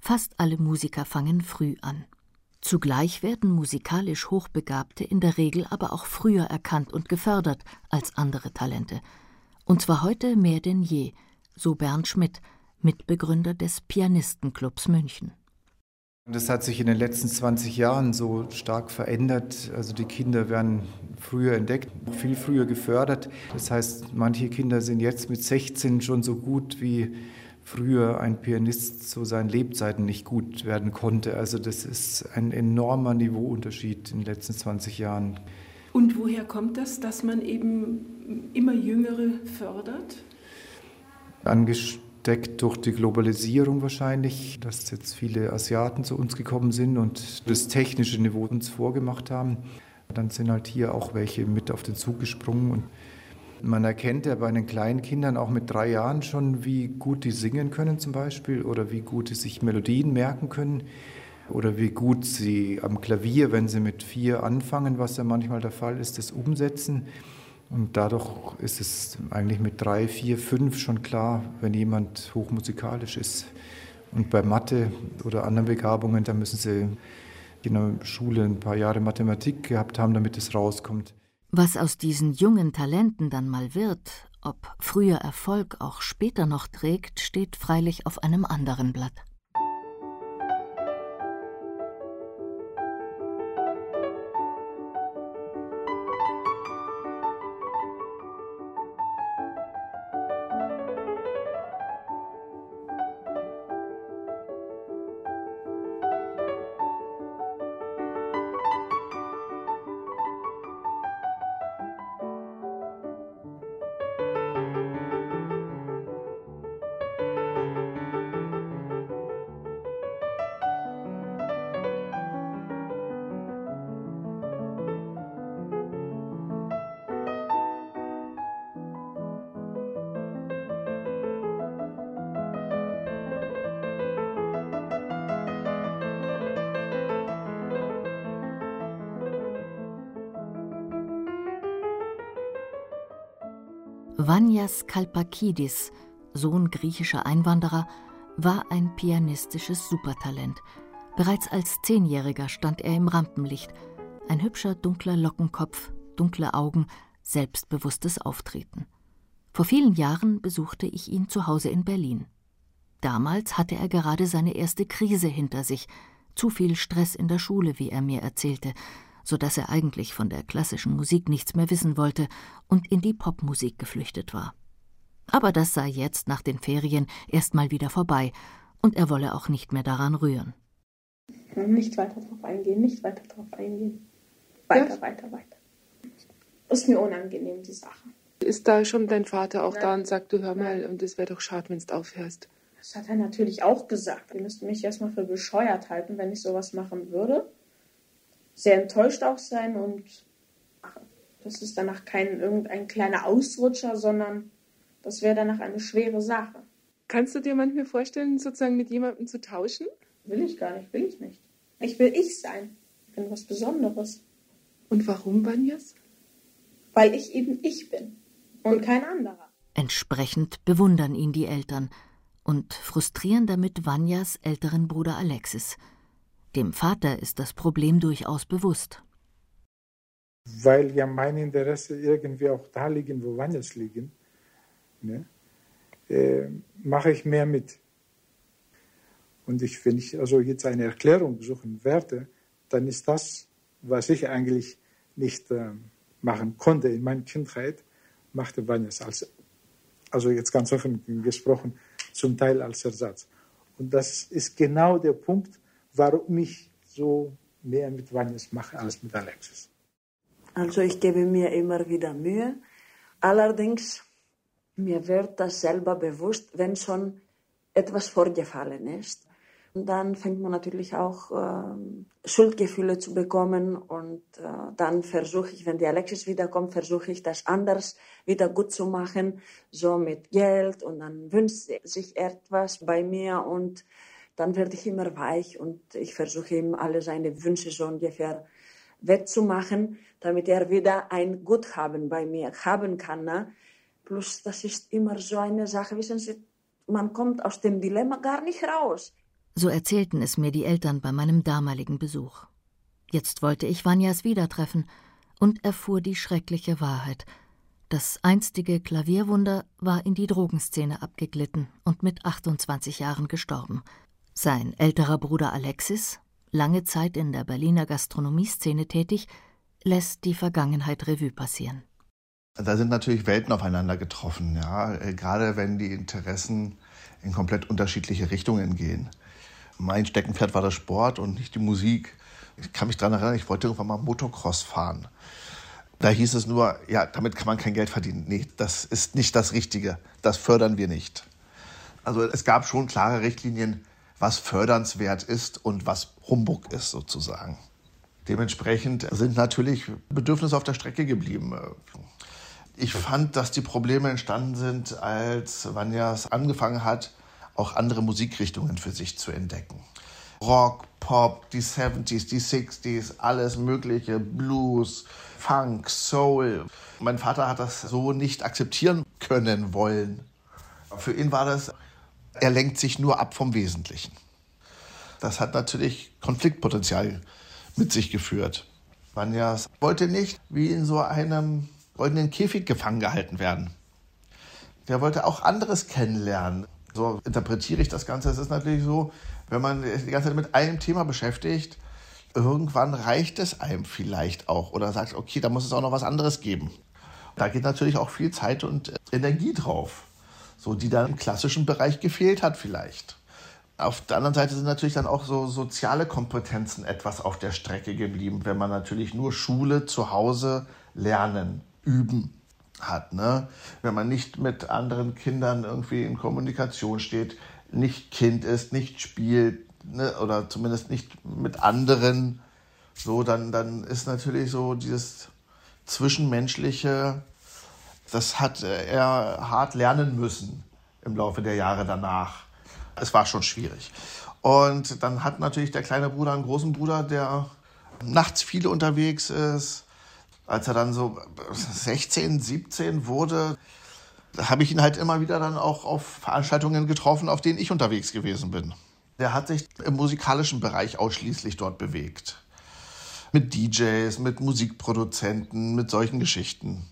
Fast alle Musiker fangen früh an. Zugleich werden musikalisch Hochbegabte in der Regel aber auch früher erkannt und gefördert als andere Talente. Und zwar heute mehr denn je, so Bernd Schmidt, Mitbegründer des Pianistenclubs München. Das hat sich in den letzten 20 Jahren so stark verändert. Also die Kinder werden früher entdeckt, viel früher gefördert. Das heißt, manche Kinder sind jetzt mit 16 schon so gut, wie früher ein Pianist zu seinen Lebzeiten nicht gut werden konnte. Also das ist ein enormer Niveauunterschied in den letzten 20 Jahren. Und woher kommt das, dass man eben immer Jüngere fördert? Angesteckt durch die Globalisierung wahrscheinlich, dass jetzt viele Asiaten zu uns gekommen sind und das technische Niveau uns vorgemacht haben. Dann sind halt hier auch welche mit auf den Zug gesprungen. Und man erkennt ja bei den kleinen Kindern auch mit 3 Jahren schon, wie gut die singen können zum Beispiel oder wie gut sie sich Melodien merken können oder wie gut sie am Klavier, wenn sie mit 4 anfangen, was ja manchmal der Fall ist, das umsetzen. Und dadurch ist es eigentlich mit 3, 4, 5 schon klar, wenn jemand hochmusikalisch ist. Und bei Mathe oder anderen Begabungen, da müssen sie in der Schule ein paar Jahre Mathematik gehabt haben, damit es rauskommt. Was aus diesen jungen Talenten dann mal wird, ob früher Erfolg auch später noch trägt, steht freilich auf einem anderen Blatt. Vanias Kalpakidis, Sohn griechischer Einwanderer, war ein pianistisches Supertalent. Bereits als 10-Jähriger stand er im Rampenlicht. Ein hübscher, dunkler Lockenkopf, dunkle Augen, selbstbewusstes Auftreten. Vor vielen Jahren besuchte ich ihn zu Hause in Berlin. Damals hatte er gerade seine erste Krise hinter sich, zu viel Stress in der Schule, wie er mir erzählte, sodass er eigentlich von der klassischen Musik nichts mehr wissen wollte und in die Popmusik geflüchtet war. Aber das sei jetzt nach den Ferien erst mal wieder vorbei und er wolle auch nicht mehr daran rühren. Nicht weiter drauf eingehen, nicht weiter drauf eingehen. Weiter, ja. Weiter. Ist mir unangenehm, die Sache. Ist da schon dein Vater auch da und sagt, du hör mal, und es wäre doch schade, wenn du aufhörst? Das hat er natürlich auch gesagt. Ihr müsst mich erstmal für bescheuert halten, wenn ich sowas machen würde. Sehr enttäuscht auch sein und das ist danach kein irgendein kleiner Ausrutscher, sondern das wäre danach eine schwere Sache. Kannst du dir manchmal vorstellen, sozusagen mit jemandem zu tauschen? Will ich gar nicht, will ich nicht. Ich will ich sein. Ich bin was Besonderes. Und warum, Vanias? Weil ich eben ich bin und kein anderer. Entsprechend bewundern ihn die Eltern und frustrieren damit Vanias älteren Bruder Alexis. Dem Vater ist das Problem durchaus bewusst. Weil ja meine Interessen irgendwie auch da liegen, wo Vanias liegen, ne, mache ich mehr mit. Und wenn ich also jetzt eine Erklärung suchen werde, dann ist das, was ich eigentlich nicht machen konnte in meiner Kindheit, machte Vanias also jetzt ganz offen gesprochen, zum Teil als Ersatz. Und das ist genau der Punkt, warum ich so mehr mit Vanias mache als mit Alexis. Also ich gebe mir immer wieder Mühe. Allerdings, mir wird das selber bewusst, wenn schon etwas vorgefallen ist. Und dann fängt man natürlich auch Schuldgefühle zu bekommen. Und dann versuche ich, wenn die Alexis wiederkommt, versuche ich das anders wieder gut zu machen. So mit Geld und dann wünscht sich etwas bei mir und dann werde ich immer weich und ich versuche ihm alle seine Wünsche so ungefähr wettzumachen, damit er wieder ein Guthaben bei mir haben kann. Ne? Plus, das ist immer so eine Sache, wissen Sie, man kommt aus dem Dilemma gar nicht raus. So erzählten es mir die Eltern bei meinem damaligen Besuch. Jetzt wollte ich Vanjas wieder treffen und erfuhr die schreckliche Wahrheit. Das einstige Klavierwunder war in die Drogenszene abgeglitten und mit 28 Jahren gestorben. Sein älterer Bruder Alexis, lange Zeit in der Berliner Gastronomieszene tätig, lässt die Vergangenheit Revue passieren. Da sind natürlich Welten aufeinander getroffen, ja, gerade wenn die Interessen in komplett unterschiedliche Richtungen gehen. Mein Steckenpferd war der Sport und nicht die Musik. Ich kann mich daran erinnern, ich wollte irgendwann mal Motocross fahren. Da hieß es nur, ja, damit kann man kein Geld verdienen. Nee, das ist nicht das Richtige. Das fördern wir nicht. Also es gab schon klare Richtlinien, was fördernswert ist und was Humbug ist sozusagen. Dementsprechend sind natürlich Bedürfnisse auf der Strecke geblieben. Ich fand, dass die Probleme entstanden sind, als Vanjas angefangen hat, auch andere Musikrichtungen für sich zu entdecken. Rock, Pop, die 70s, die 60s, alles Mögliche, Blues, Funk, Soul. Mein Vater hat das so nicht akzeptieren können wollen. Für ihn war das, er lenkt sich nur ab vom Wesentlichen. Das hat natürlich Konfliktpotenzial mit sich geführt. Vanja wollte nicht wie in so einem goldenen Käfig gefangen gehalten werden. Der wollte auch anderes kennenlernen. So interpretiere ich das Ganze. Es ist natürlich so, wenn man die ganze Zeit mit einem Thema beschäftigt, irgendwann reicht es einem vielleicht auch. Oder sagt, okay, da muss es auch noch was anderes geben. Da geht natürlich auch viel Zeit und Energie drauf, so, die dann im klassischen Bereich gefehlt hat vielleicht. Auf der anderen Seite sind natürlich dann auch so soziale Kompetenzen etwas auf der Strecke geblieben, wenn man natürlich nur Schule, zu Hause, Lernen, Üben hat, ne? Wenn man nicht mit anderen Kindern irgendwie in Kommunikation steht, nicht Kind ist, nicht spielt, ne? Oder zumindest nicht mit anderen, so, dann ist natürlich so dieses Zwischenmenschliche, das hat er hart lernen müssen im Laufe der Jahre danach. Es war schon schwierig. Und dann hat natürlich der kleine Bruder einen großen Bruder, der nachts viel unterwegs ist. Als er dann so 16, 17 wurde, habe ich ihn halt immer wieder dann auch auf Veranstaltungen getroffen, auf denen ich unterwegs gewesen bin. Der hat sich im musikalischen Bereich ausschließlich dort bewegt. Mit DJs, mit Musikproduzenten, mit solchen Geschichten.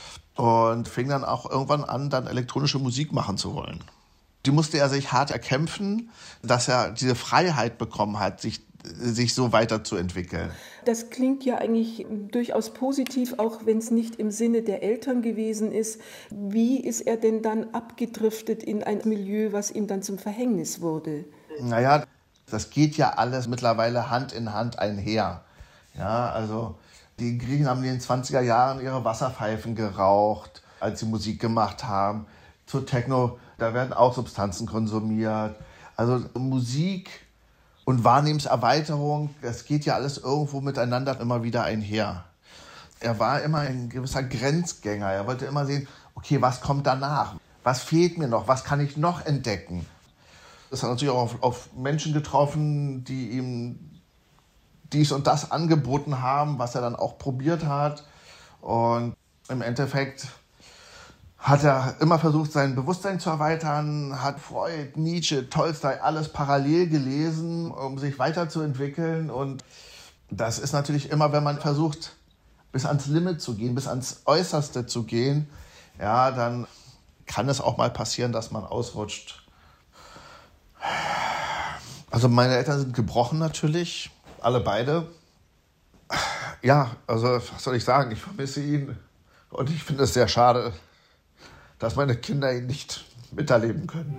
Und fing dann auch irgendwann an, dann elektronische Musik machen zu wollen. Die musste er sich hart erkämpfen, dass er diese Freiheit bekommen hat, sich so weiterzuentwickeln. Das klingt ja eigentlich durchaus positiv, auch wenn es nicht im Sinne der Eltern gewesen ist. Wie ist er denn dann abgedriftet in ein Milieu, was ihm dann zum Verhängnis wurde? Naja, das geht ja alles mittlerweile Hand in Hand einher. Ja, also die Griechen haben in den 20er Jahren ihre Wasserpfeifen geraucht, als sie Musik gemacht haben. Zu Techno, da werden auch Substanzen konsumiert. Also Musik und Wahrnehmenserweiterung, das geht ja alles irgendwo miteinander immer wieder einher. Er war immer ein gewisser Grenzgänger. Er wollte immer sehen, okay, was kommt danach? Was fehlt mir noch? Was kann ich noch entdecken? Das hat natürlich auch auf Menschen getroffen, die ihm dies und das angeboten haben, was er dann auch probiert hat. Und im Endeffekt hat er immer versucht, sein Bewusstsein zu erweitern, hat Freud, Nietzsche, Tolstoi, alles parallel gelesen, um sich weiterzuentwickeln. Und das ist natürlich immer, wenn man versucht, bis ans Limit zu gehen, bis ans Äußerste zu gehen, ja, dann kann es auch mal passieren, dass man ausrutscht. Also meine Eltern sind gebrochen natürlich, alle beide. Ja, also was soll ich sagen, ich vermisse ihn und ich finde es sehr schade, dass meine Kinder ihn nicht miterleben können.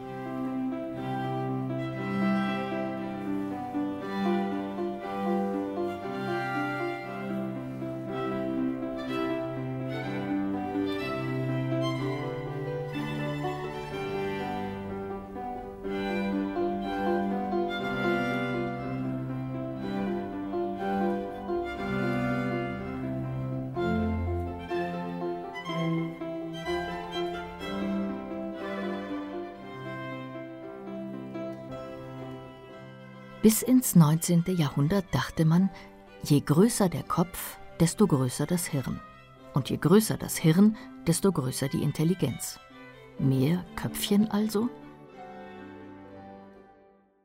Bis ins 19. Jahrhundert dachte man, je größer der Kopf, desto größer das Hirn. Und je größer das Hirn, desto größer die Intelligenz. Mehr Köpfchen also?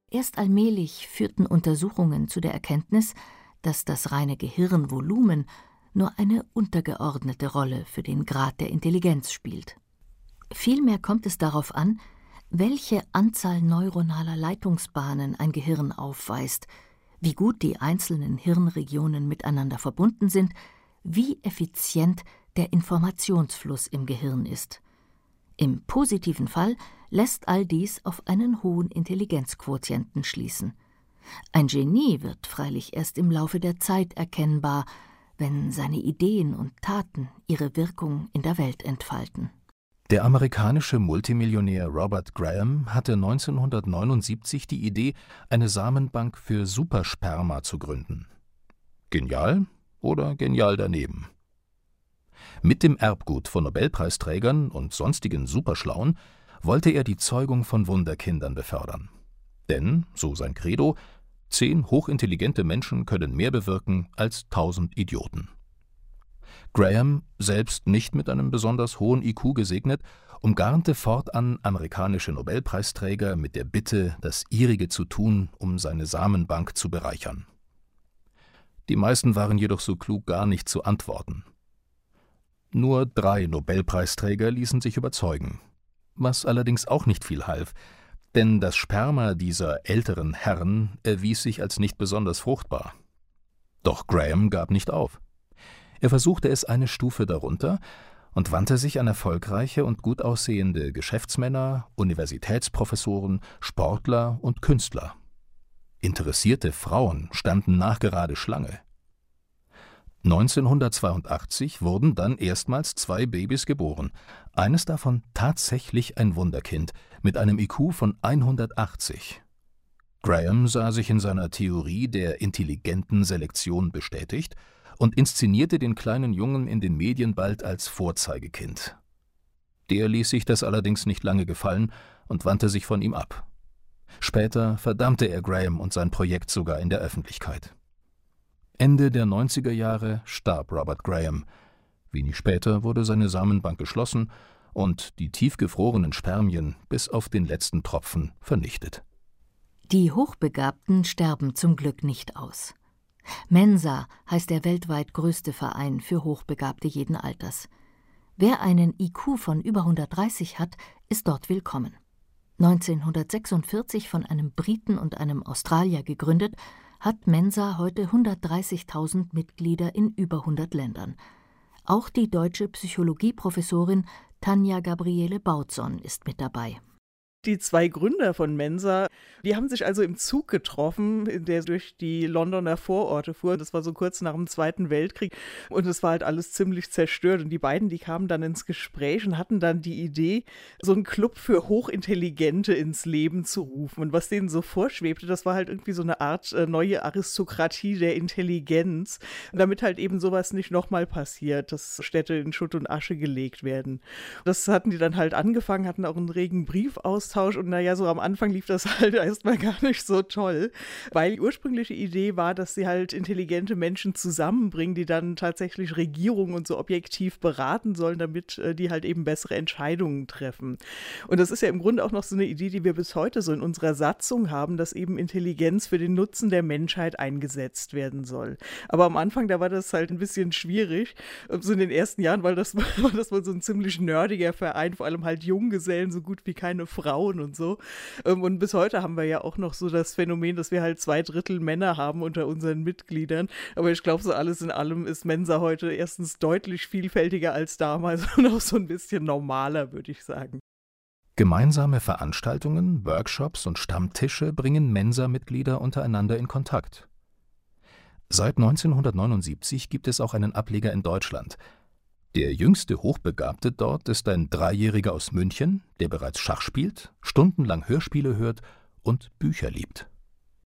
Erst allmählich führten Untersuchungen zu der Erkenntnis, dass das reine Gehirnvolumen nur eine untergeordnete Rolle für den Grad der Intelligenz spielt. Vielmehr kommt es darauf an, welche Anzahl neuronaler Leitungsbahnen ein Gehirn aufweist, wie gut die einzelnen Hirnregionen miteinander verbunden sind, wie effizient der Informationsfluss im Gehirn ist. Im positiven Fall lässt all dies auf einen hohen Intelligenzquotienten schließen. Ein Genie wird freilich erst im Laufe der Zeit erkennbar, wenn seine Ideen und Taten ihre Wirkung in der Welt entfalten. Der amerikanische Multimillionär Robert Graham hatte 1979 die Idee, eine Samenbank für Supersperma zu gründen. Genial oder genial daneben? Mit dem Erbgut von Nobelpreisträgern und sonstigen Superschlauen wollte er die Zeugung von Wunderkindern befördern. Denn, so sein Credo, 10 hochintelligente Menschen können mehr bewirken als 1000 Idioten. Graham, selbst nicht mit einem besonders hohen IQ gesegnet, umgarnte fortan amerikanische Nobelpreisträger mit der Bitte, das ihrige zu tun, um seine Samenbank zu bereichern. Die meisten waren jedoch so klug, gar nicht zu antworten. Nur 3 Nobelpreisträger ließen sich überzeugen, was allerdings auch nicht viel half, denn das Sperma dieser älteren Herren erwies sich als nicht besonders fruchtbar. Doch Graham gab nicht auf. Er versuchte es eine Stufe darunter und wandte sich an erfolgreiche und gut aussehende Geschäftsmänner, Universitätsprofessoren, Sportler und Künstler. Interessierte Frauen standen nachgerade Schlange. 1982 wurden dann erstmals 2 Babys geboren, eines davon tatsächlich ein Wunderkind mit einem IQ von 180. Graham sah sich in seiner Theorie der intelligenten Selektion bestätigt und inszenierte den kleinen Jungen in den Medien bald als Vorzeigekind. Der ließ sich das allerdings nicht lange gefallen und wandte sich von ihm ab. Später verdammte er Graham und sein Projekt sogar in der Öffentlichkeit. Ende der 90er Jahre starb Robert Graham. Wenig später wurde seine Samenbank geschlossen und die tiefgefrorenen Spermien bis auf den letzten Tropfen vernichtet. Die Hochbegabten sterben zum Glück nicht aus. Mensa heißt der weltweit größte Verein für Hochbegabte jeden Alters. Wer einen IQ von über 130 hat, ist dort willkommen. 1946 von einem Briten und einem Australier gegründet, hat Mensa heute 130.000 Mitglieder in über 100 Ländern. Auch die deutsche Psychologieprofessorin Tanja Gabriele Bautzon ist mit dabei. Die 2 Gründer von Mensa, die haben sich also im Zug getroffen, der durch die Londoner Vororte fuhr. Das war so kurz nach dem Zweiten Weltkrieg und es war halt alles ziemlich zerstört. Und die beiden, die kamen dann ins Gespräch und hatten dann die Idee, so einen Club für Hochintelligente ins Leben zu rufen. Und was denen so vorschwebte, das war halt irgendwie so eine Art neue Aristokratie der Intelligenz, damit halt eben sowas nicht nochmal passiert, dass Städte in Schutt und Asche gelegt werden. Das hatten die dann halt angefangen, hatten auch einen regen Briefaustausch und naja, so am Anfang lief das halt erstmal gar nicht so toll, weil die ursprüngliche Idee war, dass sie halt intelligente Menschen zusammenbringen, die dann tatsächlich Regierungen und so objektiv beraten sollen, damit die halt eben bessere Entscheidungen treffen. Und das ist ja im Grunde auch noch so eine Idee, die wir bis heute so in unserer Satzung haben, dass eben Intelligenz für den Nutzen der Menschheit eingesetzt werden soll. Aber am Anfang, da war das halt ein bisschen schwierig. So in den ersten Jahren war das wohl so ein ziemlich nerdiger Verein, vor allem halt Junggesellen, so gut wie keine Frauen und so. Und bis heute haben wir ja auch noch so das Phänomen, dass wir halt 2/3 Männer haben unter unseren Mitgliedern. Aber ich glaube, so alles in allem ist Mensa heute erstens deutlich vielfältiger als damals und auch so ein bisschen normaler, würde ich sagen. Gemeinsame Veranstaltungen, Workshops und Stammtische bringen Mensa-Mitglieder untereinander in Kontakt. Seit 1979 gibt es auch einen Ableger in Deutschland. Der jüngste Hochbegabte dort ist ein 3-Jähriger aus München, der bereits Schach spielt, stundenlang Hörspiele hört und Bücher liebt.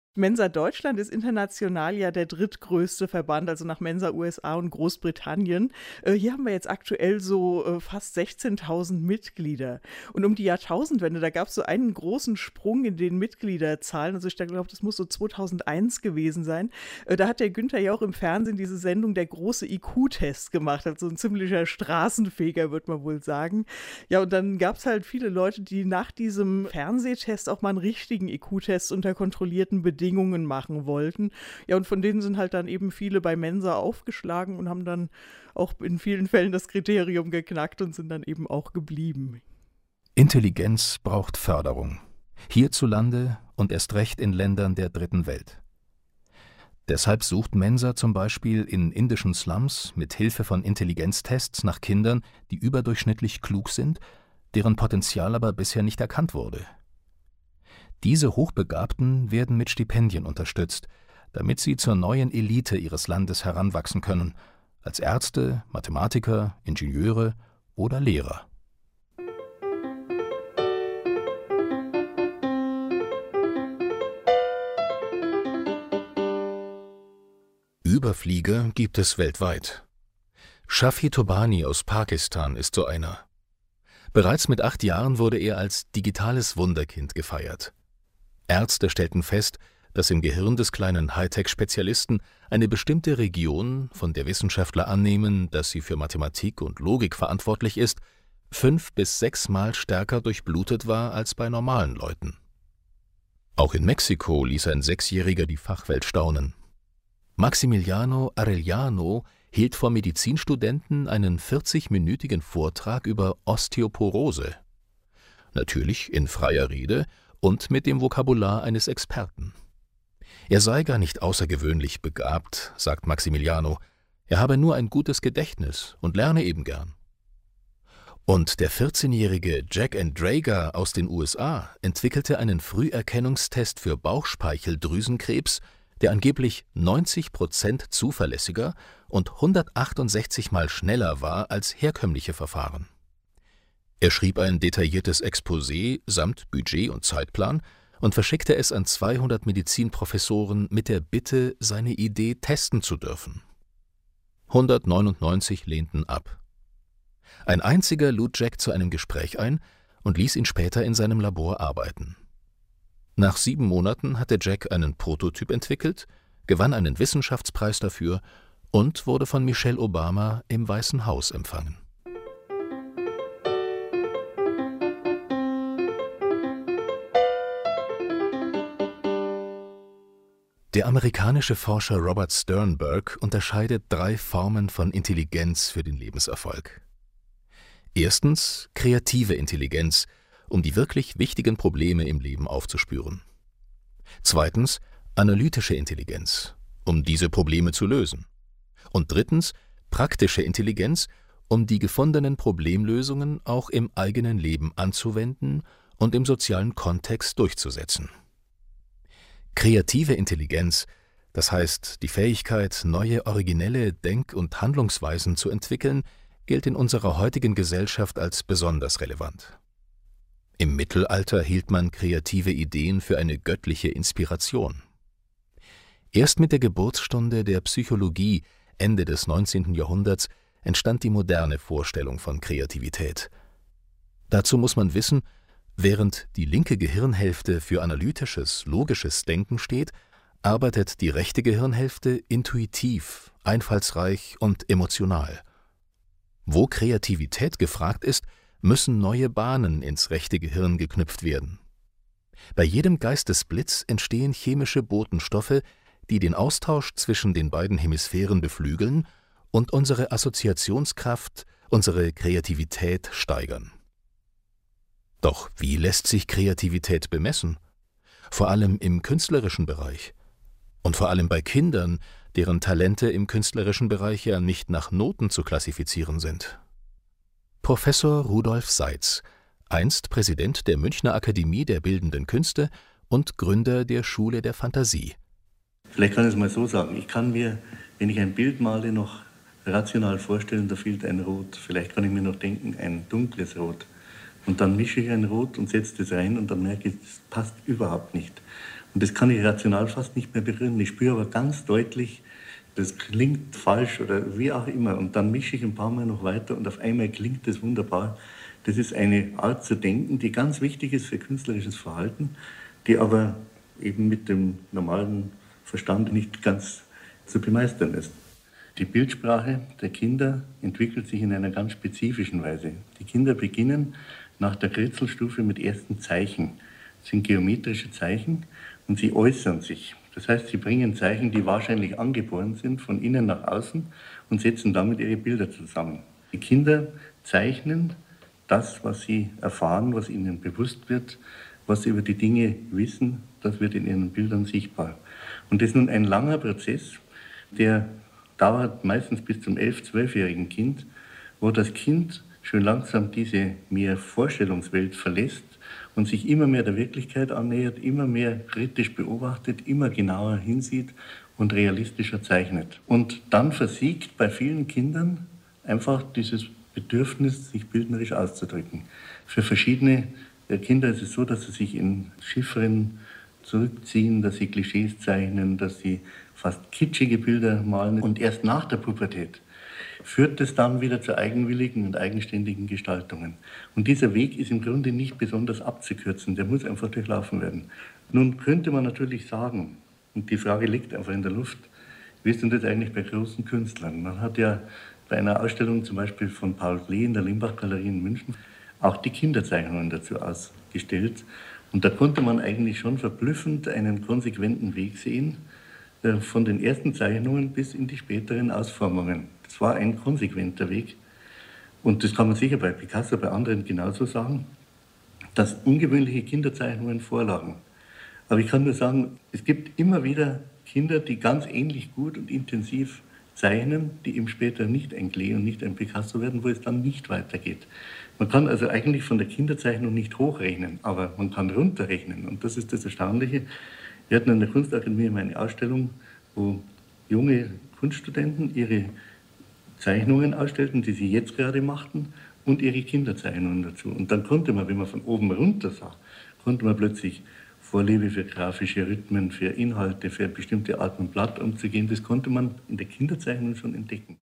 Mensa Deutschland ist international ja der drittgrößte Verband, also nach Mensa USA und Großbritannien. Hier haben wir jetzt aktuell so fast 16.000 Mitglieder. Und um die Jahrtausendwende, da gab es so einen großen Sprung in den Mitgliederzahlen. Also ich glaube, das muss so 2001 gewesen sein. Da hat der Günther ja auch im Fernsehen diese Sendung Der große IQ-Test gemacht. Also ein ziemlicher Straßenfeger, würde man wohl sagen. Ja, und dann gab es halt viele Leute, die nach diesem Fernsehtest auch mal einen richtigen IQ-Test unter kontrollierten Bedingungen machen wollten. Ja, und von denen sind halt dann eben viele bei Mensa aufgeschlagen und haben dann auch in vielen Fällen das Kriterium geknackt und sind dann eben auch geblieben. Intelligenz braucht Förderung. Hierzulande und erst recht in Ländern der Dritten Welt. Deshalb sucht Mensa zum Beispiel in indischen Slums mit Hilfe von Intelligenztests nach Kindern, die überdurchschnittlich klug sind, deren Potenzial aber bisher nicht erkannt wurde. Diese Hochbegabten werden mit Stipendien unterstützt, damit sie zur neuen Elite ihres Landes heranwachsen können, als Ärzte, Mathematiker, Ingenieure oder Lehrer. Überflieger gibt es weltweit. Shafi Tobani aus Pakistan ist so einer. Bereits mit 8 Jahren wurde er als digitales Wunderkind gefeiert. Ärzte stellten fest, dass im Gehirn des kleinen Hightech-Spezialisten eine bestimmte Region, von der Wissenschaftler annehmen, dass sie für Mathematik und Logik verantwortlich ist, 5 bis 6 Mal stärker durchblutet war als bei normalen Leuten. Auch in Mexiko ließ ein 6-Jähriger die Fachwelt staunen. Maximiliano Arellano hielt vor Medizinstudenten einen 40-minütigen Vortrag über Osteoporose. Natürlich in freier Rede und mit dem Vokabular eines Experten. Er sei gar nicht außergewöhnlich begabt, sagt Maximiliano. Er habe nur ein gutes Gedächtnis und lerne eben gern. Und der 14-jährige Jack Andraga aus den USA entwickelte einen Früherkennungstest für Bauchspeicheldrüsenkrebs, der angeblich 90% zuverlässiger und 168 Mal schneller war als herkömmliche Verfahren. Er schrieb ein detailliertes Exposé samt Budget und Zeitplan und verschickte es an 200 Medizinprofessoren mit der Bitte, seine Idee testen zu dürfen. 199 lehnten ab. Ein einziger lud Jack zu einem Gespräch ein und ließ ihn später in seinem Labor arbeiten. Nach 7 Monaten hatte Jack einen Prototyp entwickelt, gewann einen Wissenschaftspreis dafür und wurde von Michelle Obama im Weißen Haus empfangen. Der amerikanische Forscher Robert Sternberg unterscheidet 3 Formen von Intelligenz für den Lebenserfolg. Erstens kreative Intelligenz, um die wirklich wichtigen Probleme im Leben aufzuspüren. Zweitens analytische Intelligenz, um diese Probleme zu lösen. Und drittens praktische Intelligenz, um die gefundenen Problemlösungen auch im eigenen Leben anzuwenden und im sozialen Kontext durchzusetzen. Kreative Intelligenz, das heißt die Fähigkeit, neue originelle Denk- und Handlungsweisen zu entwickeln, gilt in unserer heutigen Gesellschaft als besonders relevant. Im Mittelalter hielt man kreative Ideen für eine göttliche Inspiration. Erst mit der Geburtsstunde der Psychologie Ende des 19. Jahrhunderts entstand die moderne Vorstellung von Kreativität. Dazu muss man wissen, während die linke Gehirnhälfte für analytisches, logisches Denken steht, arbeitet die rechte Gehirnhälfte intuitiv, einfallsreich und emotional. Wo Kreativität gefragt ist, müssen neue Bahnen ins rechte Gehirn geknüpft werden. Bei jedem Geistesblitz entstehen chemische Botenstoffe, die den Austausch zwischen den beiden Hemisphären beflügeln und unsere Assoziationskraft, unsere Kreativität steigern. Doch wie lässt sich Kreativität bemessen? Vor allem im künstlerischen Bereich. Und vor allem bei Kindern, deren Talente im künstlerischen Bereich ja nicht nach Noten zu klassifizieren sind. Professor Rudolf Seitz, einst Präsident der Münchner Akademie der Bildenden Künste und Gründer der Schule der Fantasie. Vielleicht kann ich es mal so sagen, ich kann mir, wenn ich ein Bild male, noch rational vorstellen, da fehlt ein Rot. Vielleicht kann ich mir noch denken, ein dunkles Rot. Und dann mische ich ein Rot und setze das rein und dann merke ich, das passt überhaupt nicht. Und das kann ich rational fast nicht mehr berühren. Ich spüre aber ganz deutlich, das klingt falsch oder wie auch immer. Und dann mische ich ein paar Mal noch weiter und auf einmal klingt das wunderbar. Das ist eine Art zu denken, die ganz wichtig ist für künstlerisches Verhalten, die aber eben mit dem normalen Verstand nicht ganz zu bemeistern ist. Die Bildsprache der Kinder entwickelt sich in einer ganz spezifischen Weise. Die Kinder beginnen nach der Kritzelstufe mit ersten Zeichen. Das sind geometrische Zeichen und sie äußern sich. Das heißt, sie bringen Zeichen, die wahrscheinlich angeboren sind, von innen nach außen und setzen damit ihre Bilder zusammen. Die Kinder zeichnen das, was sie erfahren, was ihnen bewusst wird, was sie über die Dinge wissen, das wird in ihren Bildern sichtbar. Und das ist nun ein langer Prozess, der dauert meistens bis zum 11-, 12-jährigen Kind, wo das Kind schon langsam diese mehr Vorstellungswelt verlässt und sich immer mehr der Wirklichkeit annähert, immer mehr kritisch beobachtet, immer genauer hinsieht und realistischer zeichnet. Und dann versiegt bei vielen Kindern einfach dieses Bedürfnis, sich bildnerisch auszudrücken. Für verschiedene Kinder ist es so, dass sie sich in Chiffren zurückziehen, dass sie Klischees zeichnen, dass sie fast kitschige Bilder malen. Und erst nach der Pubertät führt es dann wieder zu eigenwilligen und eigenständigen Gestaltungen. Und dieser Weg ist im Grunde nicht besonders abzukürzen, der muss einfach durchlaufen werden. Nun könnte man natürlich sagen, und die Frage liegt einfach in der Luft, wie ist denn das eigentlich bei großen Künstlern? Man hat ja bei einer Ausstellung zum Beispiel von Paul Klee in der Limbach-Galerie in München auch die Kinderzeichnungen dazu ausgestellt. Und da konnte man eigentlich schon verblüffend einen konsequenten Weg sehen, von den ersten Zeichnungen bis in die späteren Ausformungen. Das war ein konsequenter Weg. Und das kann man sicher bei Picasso, bei anderen genauso sagen, dass ungewöhnliche Kinderzeichnungen vorlagen. Aber ich kann nur sagen, es gibt immer wieder Kinder, die ganz ähnlich gut und intensiv zeichnen, die eben später nicht ein Klee und nicht ein Picasso werden, wo es dann nicht weitergeht. Man kann also eigentlich von der Kinderzeichnung nicht hochrechnen, aber man kann runterrechnen. Und das ist das Erstaunliche. Wir hatten an der Kunstakademie eine Ausstellung, wo junge Kunststudenten ihre Zeichnungen ausstellten, die sie jetzt gerade machten, und ihre Kinderzeichnungen dazu. Und dann konnte man, wenn man von oben runter sah, konnte man plötzlich Vorliebe für grafische Rhythmen, für Inhalte, für bestimmte Arten mit Blatt umzugehen, das konnte man in der Kinderzeichnung schon entdecken.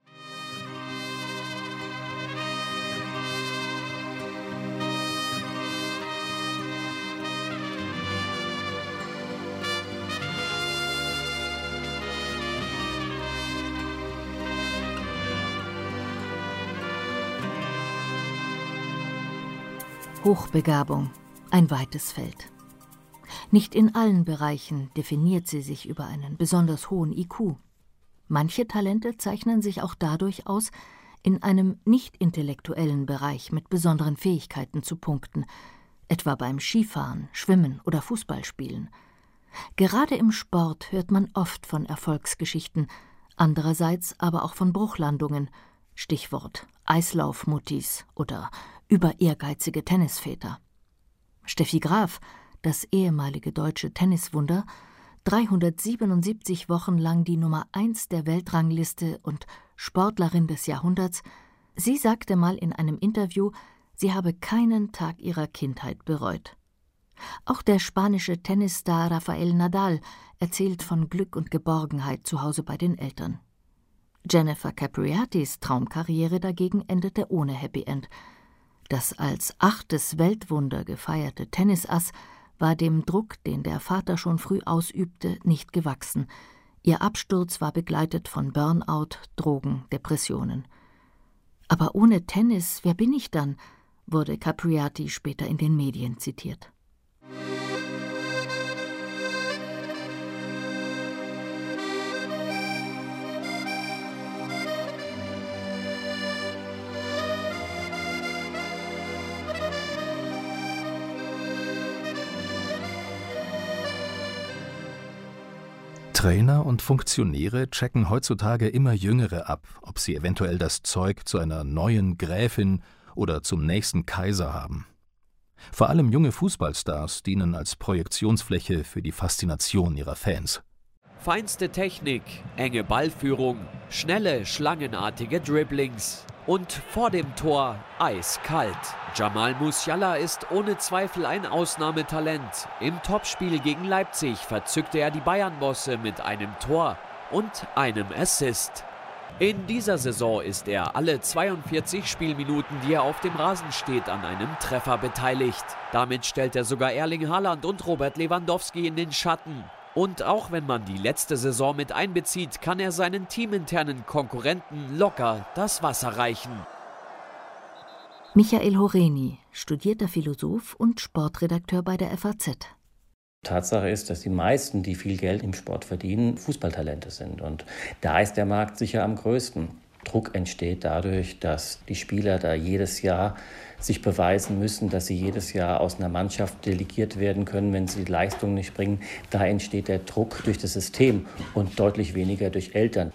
Hochbegabung, ein weites Feld. Nicht in allen Bereichen definiert sie sich über einen besonders hohen IQ. Manche Talente zeichnen sich auch dadurch aus, in einem nicht-intellektuellen Bereich mit besonderen Fähigkeiten zu punkten, etwa beim Skifahren, Schwimmen oder Fußballspielen. Gerade im Sport hört man oft von Erfolgsgeschichten, andererseits aber auch von Bruchlandungen, Stichwort Eislaufmuttis oder über-ehrgeizige Tennisväter. Steffi Graf, das ehemalige deutsche Tenniswunder, 377 Wochen lang die Nummer 1 der Weltrangliste und Sportlerin des Jahrhunderts, sie sagte mal in einem Interview, sie habe keinen Tag ihrer Kindheit bereut. Auch der spanische Tennisstar Rafael Nadal erzählt von Glück und Geborgenheit zu Hause bei den Eltern. Jennifer Capriatis Traumkarriere dagegen endete ohne Happy End. Das als 8. Weltwunder gefeierte Tennisass war dem Druck, den der Vater schon früh ausübte, nicht gewachsen. Ihr Absturz war begleitet von Burnout, Drogen, Depressionen. Aber ohne Tennis, wer bin ich dann?, wurde Capriati später in den Medien zitiert. Trainer und Funktionäre checken heutzutage immer Jüngere ab, ob sie eventuell das Zeug zu einer neuen Gräfin oder zum nächsten Kaiser haben. Vor allem junge Fußballstars dienen als Projektionsfläche für die Faszination ihrer Fans. Feinste Technik, enge Ballführung, schnelle, schlangenartige Dribblings. Und vor dem Tor eiskalt. Jamal Musiala ist ohne Zweifel ein Ausnahmetalent. Im Topspiel gegen Leipzig verzückte er die Bayern-Bosse mit einem Tor und einem Assist. In dieser Saison ist er alle 42 Spielminuten, die er auf dem Rasen steht, an einem Treffer beteiligt. Damit stellt er sogar Erling Haaland und Robert Lewandowski in den Schatten. Und auch wenn man die letzte Saison mit einbezieht, kann er seinen teaminternen Konkurrenten locker das Wasser reichen. Michael Horeni, studierter Philosoph und Sportredakteur bei der FAZ. Tatsache ist, dass die meisten, die viel Geld im Sport verdienen, Fußballtalente sind. Und da ist der Markt sicher am größten. Druck entsteht dadurch, dass die Spieler da jedes Jahr sich beweisen müssen, dass sie jedes Jahr aus einer Mannschaft delegiert werden können, wenn sie die Leistung nicht bringen. Da entsteht der Druck durch das System und deutlich weniger durch Eltern.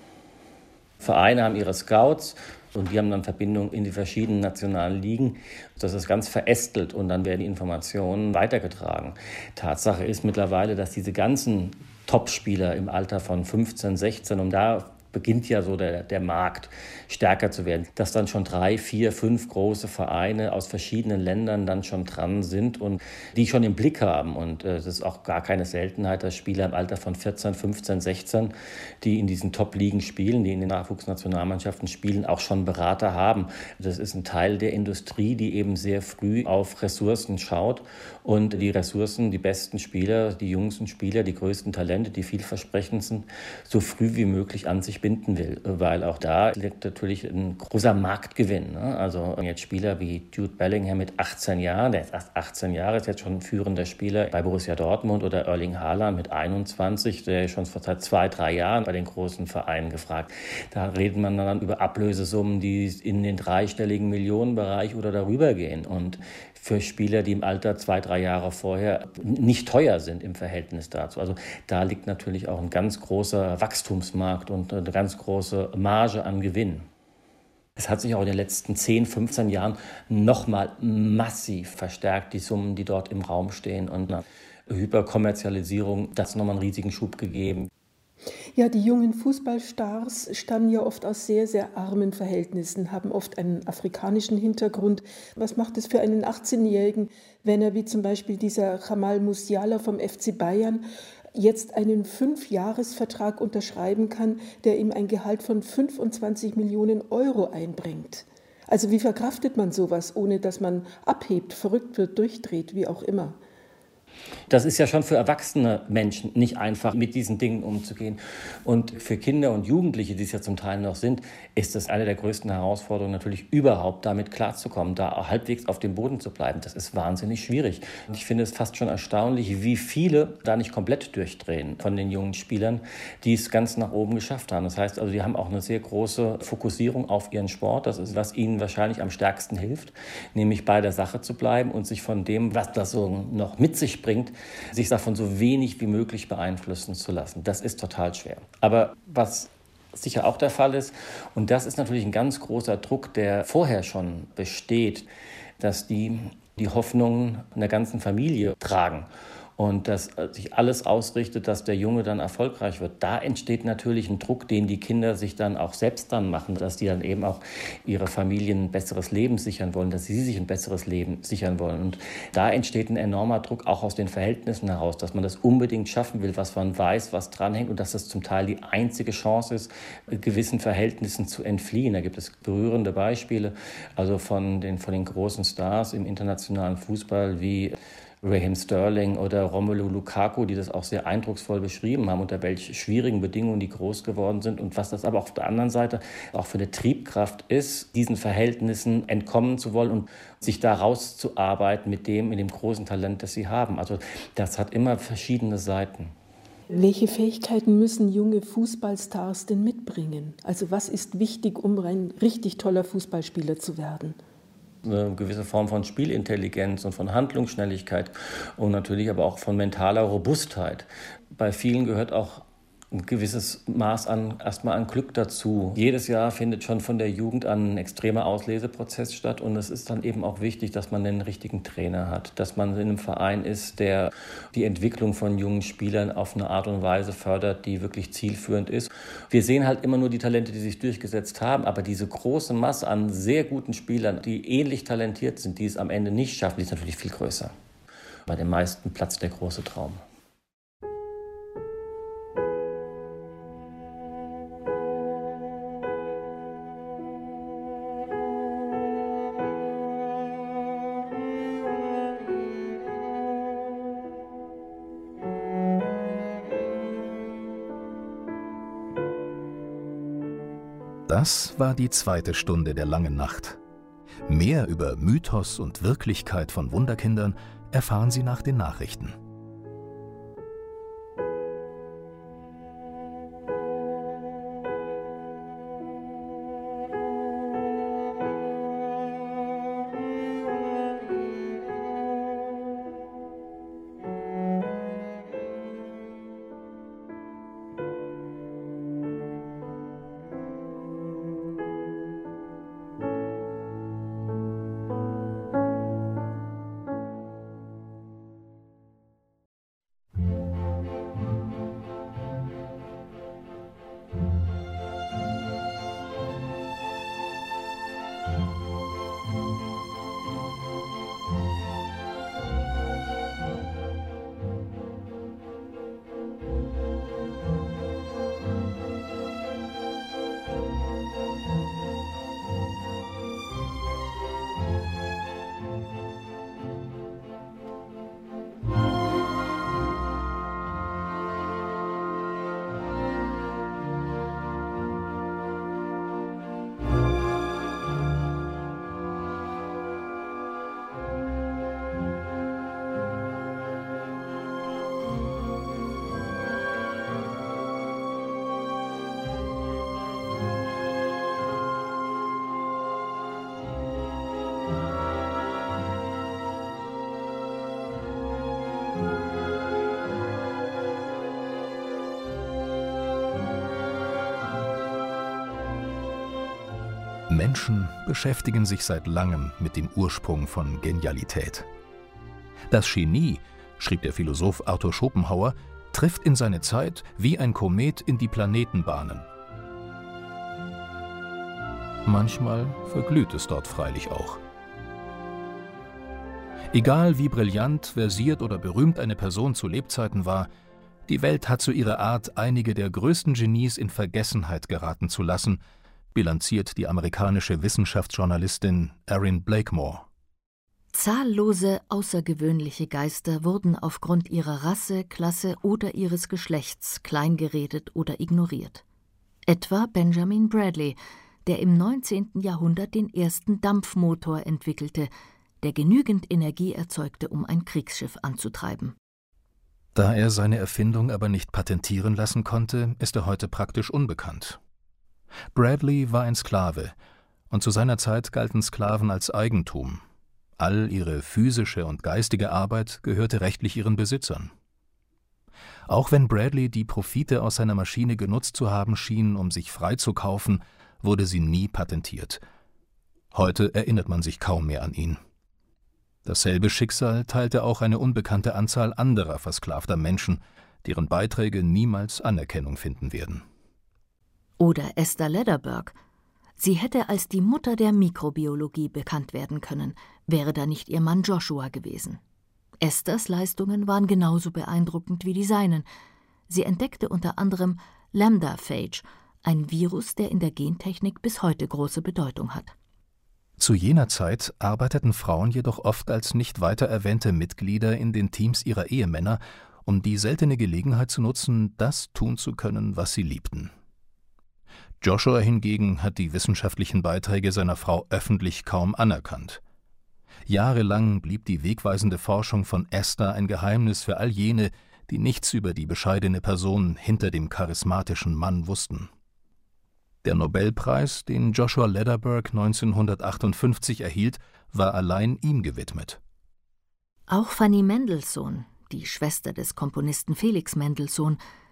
Vereine haben ihre Scouts und die haben dann Verbindungen in die verschiedenen nationalen Ligen. Das ist ganz verästelt und dann werden die Informationen weitergetragen. Tatsache ist mittlerweile, dass diese ganzen Topspieler im Alter von 15, 16, und da beginnt ja so der Markt stärker zu werden, dass dann schon 3, 4, 5 große Vereine aus verschiedenen Ländern dann schon dran sind und die schon im Blick haben. Und es ist auch gar keine Seltenheit, dass Spieler im Alter von 14, 15, 16, die in diesen Top-Ligen spielen, die in den Nachwuchsnationalmannschaften spielen, auch schon Berater haben. Das ist ein Teil der Industrie, die eben sehr früh auf Ressourcen schaut und die Ressourcen, die besten Spieler, die jüngsten Spieler, die größten Talente, die vielversprechend sind, so früh wie möglich an sich binden will, weil auch da liegt natürlich ein großer Marktgewinn. Ne? Also jetzt Spieler wie Jude Bellingham mit 18 Jahren, der ist erst 18 Jahre, ist jetzt schon ein führender Spieler bei Borussia Dortmund, oder Erling Haaland mit 21, der ist schon seit 2, 3 Jahren bei den großen Vereinen gefragt. Da redet man dann über Ablösesummen, die in den dreistelligen Millionenbereich oder darüber gehen. Und für Spieler, die im Alter 2, 3 Jahre vorher nicht teuer sind im Verhältnis dazu. Also da liegt natürlich auch ein ganz großer Wachstumsmarkt und eine ganz große Marge an Gewinn. Es hat sich auch in den letzten 10, 15 Jahren nochmal massiv verstärkt, die Summen, die dort im Raum stehen. Und eine Hyperkommerzialisierung, das hat nochmal einen riesigen Schub gegeben. Ja, die jungen Fußballstars stammen ja oft aus sehr, sehr armen Verhältnissen, haben oft einen afrikanischen Hintergrund. Was macht es für einen 18-Jährigen, wenn er wie zum Beispiel dieser Jamal Musiala vom FC Bayern jetzt einen 5-Jahres-Vertrag unterschreiben kann, der ihm ein Gehalt von 25 Millionen Euro einbringt? Also wie verkraftet man sowas, ohne dass man abhebt, verrückt wird, durchdreht, wie auch immer? Das ist ja schon für erwachsene Menschen nicht einfach, mit diesen Dingen umzugehen. Und für Kinder und Jugendliche, die es ja zum Teil noch sind, ist das eine der größten Herausforderungen natürlich überhaupt, damit klarzukommen, da halbwegs auf dem Boden zu bleiben. Das ist wahnsinnig schwierig. Und ich finde es fast schon erstaunlich, wie viele da nicht komplett durchdrehen von den jungen Spielern, die es ganz nach oben geschafft haben. Das heißt also, die haben auch eine sehr große Fokussierung auf ihren Sport. Das ist, was ihnen wahrscheinlich am stärksten hilft, nämlich bei der Sache zu bleiben und sich von dem, was das so noch mit sich bringt, sich davon so wenig wie möglich beeinflussen zu lassen. Das ist total schwer. Aber was sicher auch der Fall ist, und das ist natürlich ein ganz großer Druck, der vorher schon besteht, dass die Hoffnungen einer ganzen Familie tragen. Und dass sich alles ausrichtet, dass der Junge dann erfolgreich wird. Da entsteht natürlich ein Druck, den die Kinder sich dann auch selbst dann machen, dass die dann eben auch ihre Familien ein besseres Leben sichern wollen, dass sie sich ein besseres Leben sichern wollen. Und da entsteht ein enormer Druck auch aus den Verhältnissen heraus, dass man das unbedingt schaffen will, was man weiß, was dranhängt, und dass das zum Teil die einzige Chance ist, gewissen Verhältnissen zu entfliehen. Da gibt es berührende Beispiele, also von den großen Stars im internationalen Fußball wie Raheem Sterling oder Romelu Lukaku, die das auch sehr eindrucksvoll beschrieben haben, unter welch schwierigen Bedingungen die groß geworden sind, und was das aber auf der anderen Seite auch für eine Triebkraft ist, diesen Verhältnissen entkommen zu wollen und sich da rauszuarbeiten mit dem großen Talent, das sie haben. Also das hat immer verschiedene Seiten. Welche Fähigkeiten müssen junge Fußballstars denn mitbringen? Also was ist wichtig, um ein richtig toller Fußballspieler zu werden? Eine gewisse Form von Spielintelligenz und von Handlungsschnelligkeit und natürlich aber auch von mentaler Robustheit. Bei vielen gehört auch ein gewisses Maß erstmal an Glück dazu. Jedes Jahr findet schon von der Jugend an ein extremer Ausleseprozess statt und es ist dann eben auch wichtig, dass man den richtigen Trainer hat, dass man in einem Verein ist, der die Entwicklung von jungen Spielern auf eine Art und Weise fördert, die wirklich zielführend ist. Wir sehen halt immer nur die Talente, die sich durchgesetzt haben, aber diese große Masse an sehr guten Spielern, die ähnlich talentiert sind, die es am Ende nicht schaffen, die ist natürlich viel größer. Bei den meisten platzt der große Traum. Das war die zweite Stunde der langen Nacht. Mehr über Mythos und Wirklichkeit von Wunderkindern erfahren Sie nach den Nachrichten. Menschen beschäftigen sich seit langem mit dem Ursprung von Genialität. Das Genie, schrieb der Philosoph Arthur Schopenhauer, trifft in seine Zeit wie ein Komet in die Planetenbahnen. Manchmal verglüht es dort freilich auch. Egal wie brillant, versiert oder berühmt eine Person zu Lebzeiten war, die Welt hat zu ihrer Art, einige der größten Genies in Vergessenheit geraten zu lassen, bilanziert die amerikanische Wissenschaftsjournalistin Erin Blakemore. Zahllose außergewöhnliche Geister wurden aufgrund ihrer Rasse, Klasse oder ihres Geschlechts kleingeredet oder ignoriert. Etwa Benjamin Bradley, der im 19. Jahrhundert den ersten Dampfmotor entwickelte, der genügend Energie erzeugte, um ein Kriegsschiff anzutreiben. Da er seine Erfindung aber nicht patentieren lassen konnte, ist er heute praktisch unbekannt. Bradley war ein Sklave, und zu seiner Zeit galten Sklaven als Eigentum. All ihre physische und geistige Arbeit gehörte rechtlich ihren Besitzern. Auch wenn Bradley die Profite aus seiner Maschine genutzt zu haben schien, um sich freizukaufen, wurde sie nie patentiert. Heute erinnert man sich kaum mehr an ihn. Dasselbe Schicksal teilte auch eine unbekannte Anzahl anderer versklavter Menschen, deren Beiträge niemals Anerkennung finden werden. Oder Esther Lederberg. Sie hätte als die Mutter der Mikrobiologie bekannt werden können, wäre da nicht ihr Mann Joshua gewesen. Esthers Leistungen waren genauso beeindruckend wie die seinen. Sie entdeckte unter anderem Lambda-Phage, ein Virus, der in der Gentechnik bis heute große Bedeutung hat. Zu jener Zeit arbeiteten Frauen jedoch oft als nicht weiter erwähnte Mitglieder in den Teams ihrer Ehemänner, um die seltene Gelegenheit zu nutzen, das tun zu können, was sie liebten. Joshua hingegen hat die wissenschaftlichen Beiträge seiner Frau öffentlich kaum anerkannt. Jahrelang blieb die wegweisende Forschung von Esther ein Geheimnis für all jene, die nichts über die bescheidene Person hinter dem charismatischen Mann wussten. Der Nobelpreis, den Joshua Lederberg 1958 erhielt, war allein ihm gewidmet. Auch Fanny Mendelssohn, die Schwester des Komponisten Felix Mendelssohn,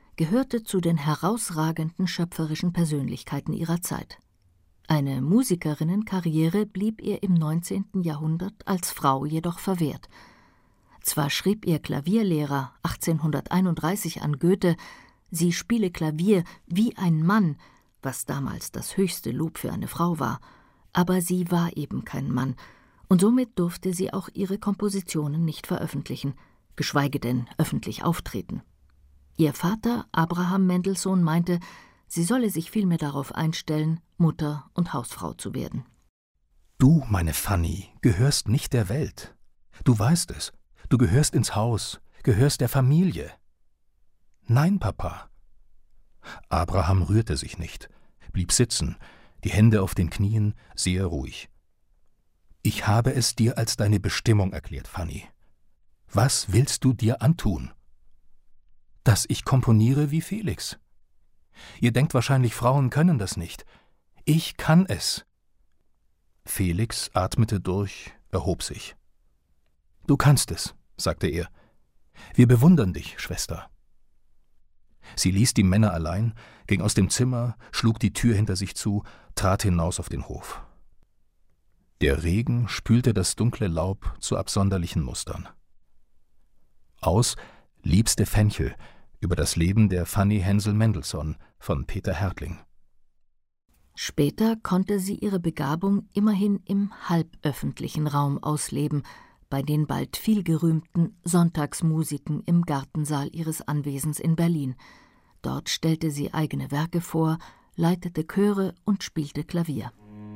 gehörte zu den herausragenden schöpferischen Persönlichkeiten ihrer Zeit. Eine Musikerinnenkarriere blieb ihr im 19. Jahrhundert als Frau jedoch verwehrt. Zwar schrieb ihr Klavierlehrer 1831 an Goethe, sie spiele Klavier wie ein Mann, was damals das höchste Lob für eine Frau war, aber sie war eben kein Mann, und somit durfte sie auch ihre Kompositionen nicht veröffentlichen, geschweige denn öffentlich auftreten. Ihr Vater, Abraham Mendelssohn, meinte, sie solle sich vielmehr darauf einstellen, Mutter und Hausfrau zu werden. Du, meine Fanny, gehörst nicht der Welt. Du weißt es. Du gehörst ins Haus, gehörst der Familie. Nein, Papa. Abraham rührte sich nicht, blieb sitzen, die Hände auf den Knien, sehr ruhig. Ich habe es dir als deine Bestimmung erklärt, Fanny. Was willst du dir antun? Dass ich komponiere wie Felix. Ihr denkt wahrscheinlich, Frauen können das nicht. Ich kann es. Felix atmete durch, erhob sich. Du kannst es, sagte er. Wir bewundern dich, Schwester. Sie ließ die Männer allein, ging aus dem Zimmer, schlug die Tür hinter sich zu, trat hinaus auf den Hof. Der Regen spülte das dunkle Laub zu absonderlichen Mustern. Aus Liebste Fenchel über das Leben der Fanny Hensel Mendelssohn von Peter Härtling. Später konnte sie ihre Begabung immerhin im halböffentlichen Raum ausleben, bei den bald vielgerühmten Sonntagsmusiken im Gartensaal ihres Anwesens in Berlin. Dort stellte sie eigene Werke vor, leitete Chöre und spielte Klavier.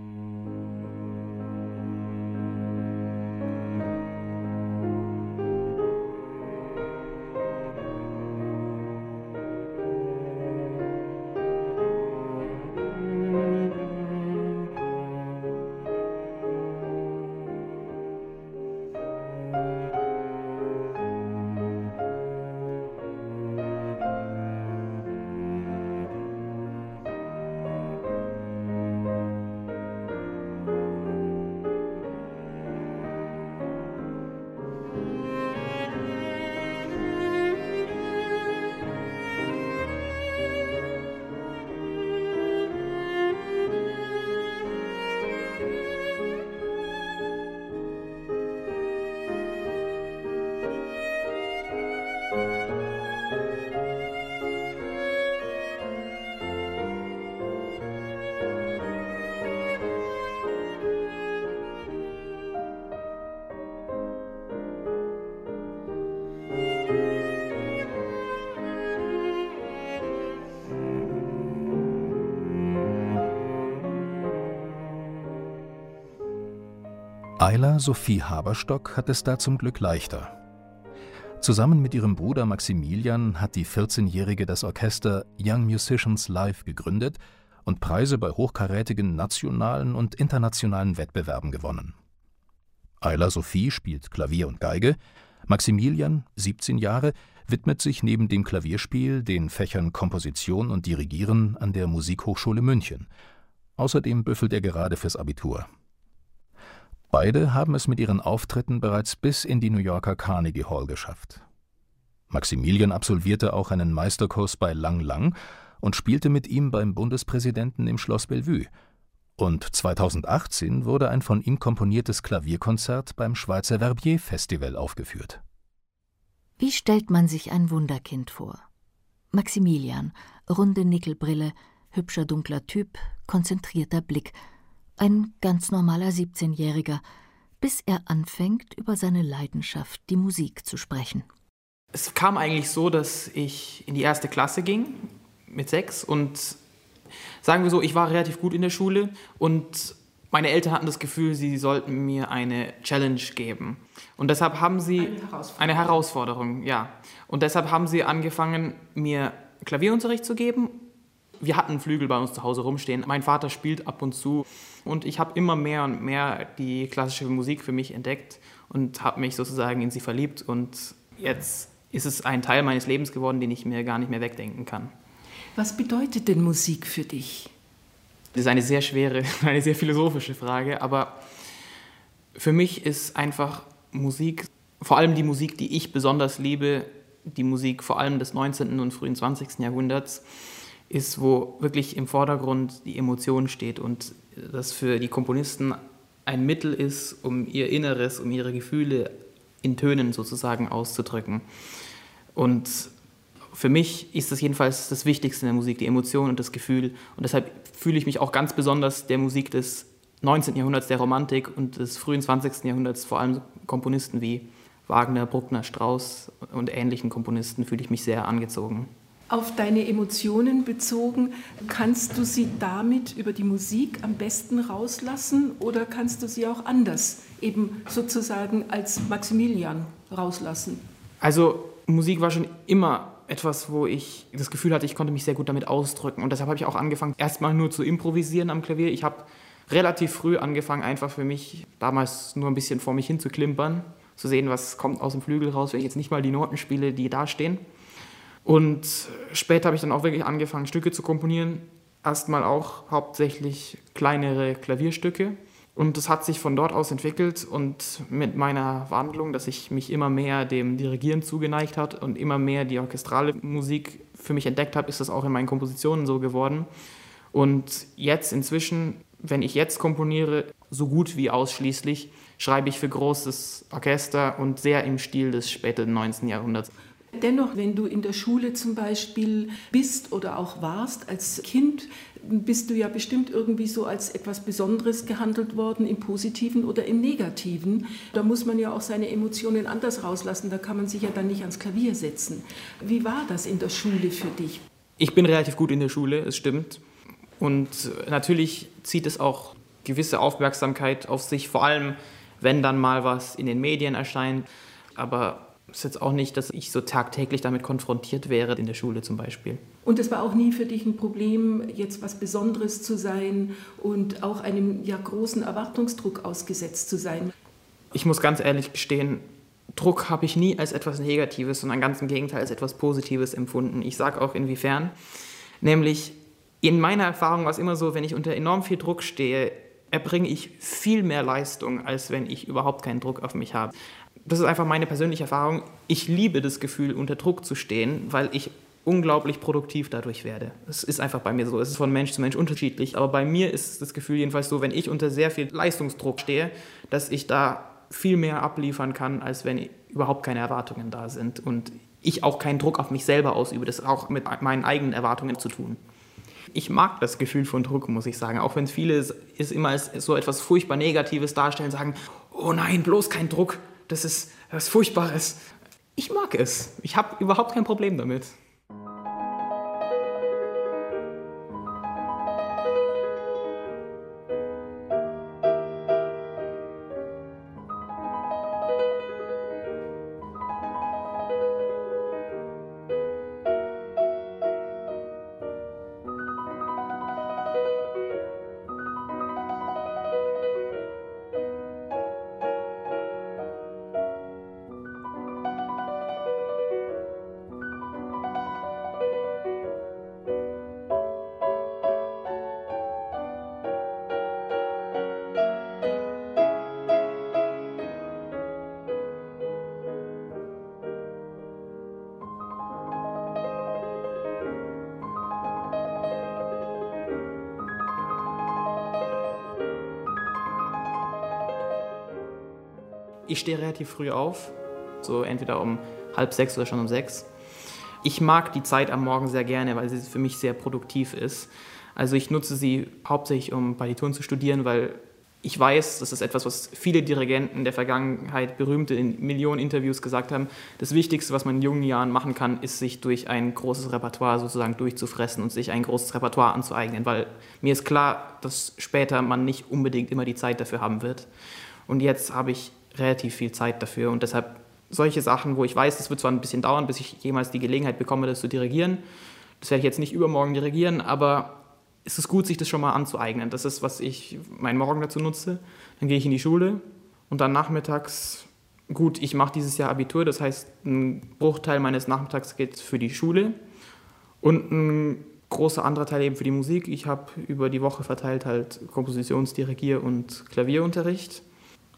Ayla Sophie Haberstock hat es da zum Glück leichter. Zusammen mit ihrem Bruder Maximilian hat die 14-Jährige das Orchester Young Musicians Live gegründet und Preise bei hochkarätigen nationalen und internationalen Wettbewerben gewonnen. Ayla Sophie spielt Klavier und Geige, Maximilian, 17 Jahre, widmet sich neben dem Klavierspiel den Fächern Komposition und Dirigieren an der Musikhochschule München. Außerdem büffelt er gerade fürs Abitur. Beide haben es mit ihren Auftritten bereits bis in die New Yorker Carnegie Hall geschafft. Maximilian absolvierte auch einen Meisterkurs bei Lang Lang und spielte mit ihm beim Bundespräsidenten im Schloss Bellevue. Und 2018 wurde ein von ihm komponiertes Klavierkonzert beim Schweizer Verbier Festival aufgeführt. Wie stellt man sich ein Wunderkind vor? Maximilian, runde Nickelbrille, hübscher dunkler Typ, konzentrierter Blick. Ein ganz normaler 17-Jähriger, bis er anfängt, über seine Leidenschaft, die Musik, zu sprechen. Es kam eigentlich so, dass ich in die 1. Klasse ging, mit 6. Und sagen wir so, ich war relativ gut in der Schule. Und meine Eltern hatten das Gefühl, sie sollten mir eine Challenge geben. Und deshalb haben sie eine Herausforderung, ja. Und deshalb haben sie angefangen, mir Klavierunterricht zu geben. Wir hatten Flügel bei uns zu Hause rumstehen. Mein Vater spielt ab und zu. Und ich habe immer mehr und mehr die klassische Musik für mich entdeckt und habe mich sozusagen in sie verliebt. Und jetzt ist es ein Teil meines Lebens geworden, den ich mir gar nicht mehr wegdenken kann. Was bedeutet denn Musik für dich? Das ist eine sehr schwere, eine sehr philosophische Frage. Aber für mich ist einfach Musik, vor allem die Musik, die ich besonders liebe, die Musik vor allem des 19. und frühen 20. Jahrhunderts ist, wo wirklich im Vordergrund die Emotion steht und das für die Komponisten ein Mittel ist, um ihr Inneres, um ihre Gefühle in Tönen sozusagen auszudrücken. Und für mich ist das jedenfalls das Wichtigste in der Musik, die Emotion und das Gefühl. Und deshalb fühle ich mich auch ganz besonders der Musik des 19. Jahrhunderts, der Romantik und des frühen 20. Jahrhunderts, vor allem Komponisten wie Wagner, Bruckner, Strauss und ähnlichen Komponisten, fühle ich mich sehr angezogen. Auf deine Emotionen bezogen, kannst du sie damit über die Musik am besten rauslassen oder kannst du sie auch anders, eben sozusagen als Maximilian rauslassen? Also Musik war schon immer etwas, wo ich das Gefühl hatte, ich konnte mich sehr gut damit ausdrücken. Und deshalb habe ich auch angefangen, erstmal nur zu improvisieren am Klavier. Ich habe relativ früh angefangen, einfach für mich damals nur ein bisschen vor mich hin zu klimpern, zu sehen, was kommt aus dem Flügel raus, wenn ich jetzt nicht mal die Noten spiele, die da stehen. Und später habe ich dann auch wirklich angefangen, Stücke zu komponieren. Erstmal auch hauptsächlich kleinere Klavierstücke. Und das hat sich von dort aus entwickelt und mit meiner Wandlung, dass ich mich immer mehr dem Dirigieren zugeneigt habe und immer mehr die orchestrale Musik für mich entdeckt habe, ist das auch in meinen Kompositionen so geworden. Und jetzt inzwischen, wenn ich jetzt komponiere, so gut wie ausschließlich, schreibe ich für großes Orchester und sehr im Stil des späten 19. Jahrhunderts. Dennoch, wenn du in der Schule zum Beispiel bist oder auch warst als Kind, bist du ja bestimmt irgendwie so als etwas Besonderes gehandelt worden, im Positiven oder im Negativen. Da muss man ja auch seine Emotionen anders rauslassen, da kann man sich ja dann nicht ans Klavier setzen. Wie war das in der Schule für dich? Ich bin relativ gut in der Schule, es stimmt. Und natürlich zieht es auch gewisse Aufmerksamkeit auf sich, vor allem wenn dann mal was in den Medien erscheint. Aber es ist jetzt auch nicht, dass ich so tagtäglich damit konfrontiert wäre, in der Schule zum Beispiel. Und es war auch nie für dich ein Problem, jetzt was Besonderes zu sein und auch einem ja großen Erwartungsdruck ausgesetzt zu sein? Ich muss ganz ehrlich gestehen, Druck habe ich nie als etwas Negatives, sondern ganz im Gegenteil als etwas Positives empfunden. Ich sage auch inwiefern. Nämlich in meiner Erfahrung war es immer so, wenn ich unter enorm viel Druck stehe, erbringe ich viel mehr Leistung, als wenn ich überhaupt keinen Druck auf mich habe. Das ist einfach meine persönliche Erfahrung. Ich liebe das Gefühl, unter Druck zu stehen, weil ich unglaublich produktiv dadurch werde. Es ist einfach bei mir so. Es ist von Mensch zu Mensch unterschiedlich. Aber bei mir ist das Gefühl jedenfalls so, wenn ich unter sehr viel Leistungsdruck stehe, dass ich da viel mehr abliefern kann, als wenn überhaupt keine Erwartungen da sind. Und ich auch keinen Druck auf mich selber ausübe. Das hat auch mit meinen eigenen Erwartungen zu tun. Ich mag das Gefühl von Druck, muss ich sagen. Auch wenn viele es immer als so etwas furchtbar Negatives darstellen, sagen, oh nein, bloß kein Druck. Das ist was Furchtbares. Ich mag es. Ich habe überhaupt kein Problem damit. Ich stehe relativ früh auf, so entweder um 5:30 oder schon um 6. Ich mag die Zeit am Morgen sehr gerne, weil sie für mich sehr produktiv ist. Also ich nutze sie hauptsächlich, um Partituren zu studieren, weil ich weiß, das ist etwas, was viele Dirigenten der Vergangenheit, berühmte in Millionen Interviews gesagt haben. Das Wichtigste, was man in jungen Jahren machen kann, ist, sich durch ein großes Repertoire sozusagen durchzufressen und sich ein großes Repertoire anzueignen, weil mir ist klar, dass später man nicht unbedingt immer die Zeit dafür haben wird. Und jetzt habe ich relativ viel Zeit dafür und deshalb solche Sachen, wo ich weiß, das wird zwar ein bisschen dauern, bis ich jemals die Gelegenheit bekomme, das zu dirigieren. Das werde ich jetzt nicht übermorgen dirigieren, aber es ist gut, sich das schon mal anzueignen. Das ist, was ich meinen Morgen dazu nutze. Dann gehe ich in die Schule und dann nachmittags, gut, ich mache dieses Jahr Abitur, das heißt, ein Bruchteil meines Nachmittags geht für die Schule und ein großer anderer Teil eben für die Musik. Ich habe über die Woche verteilt halt Kompositions-, Dirigier- und Klavierunterricht.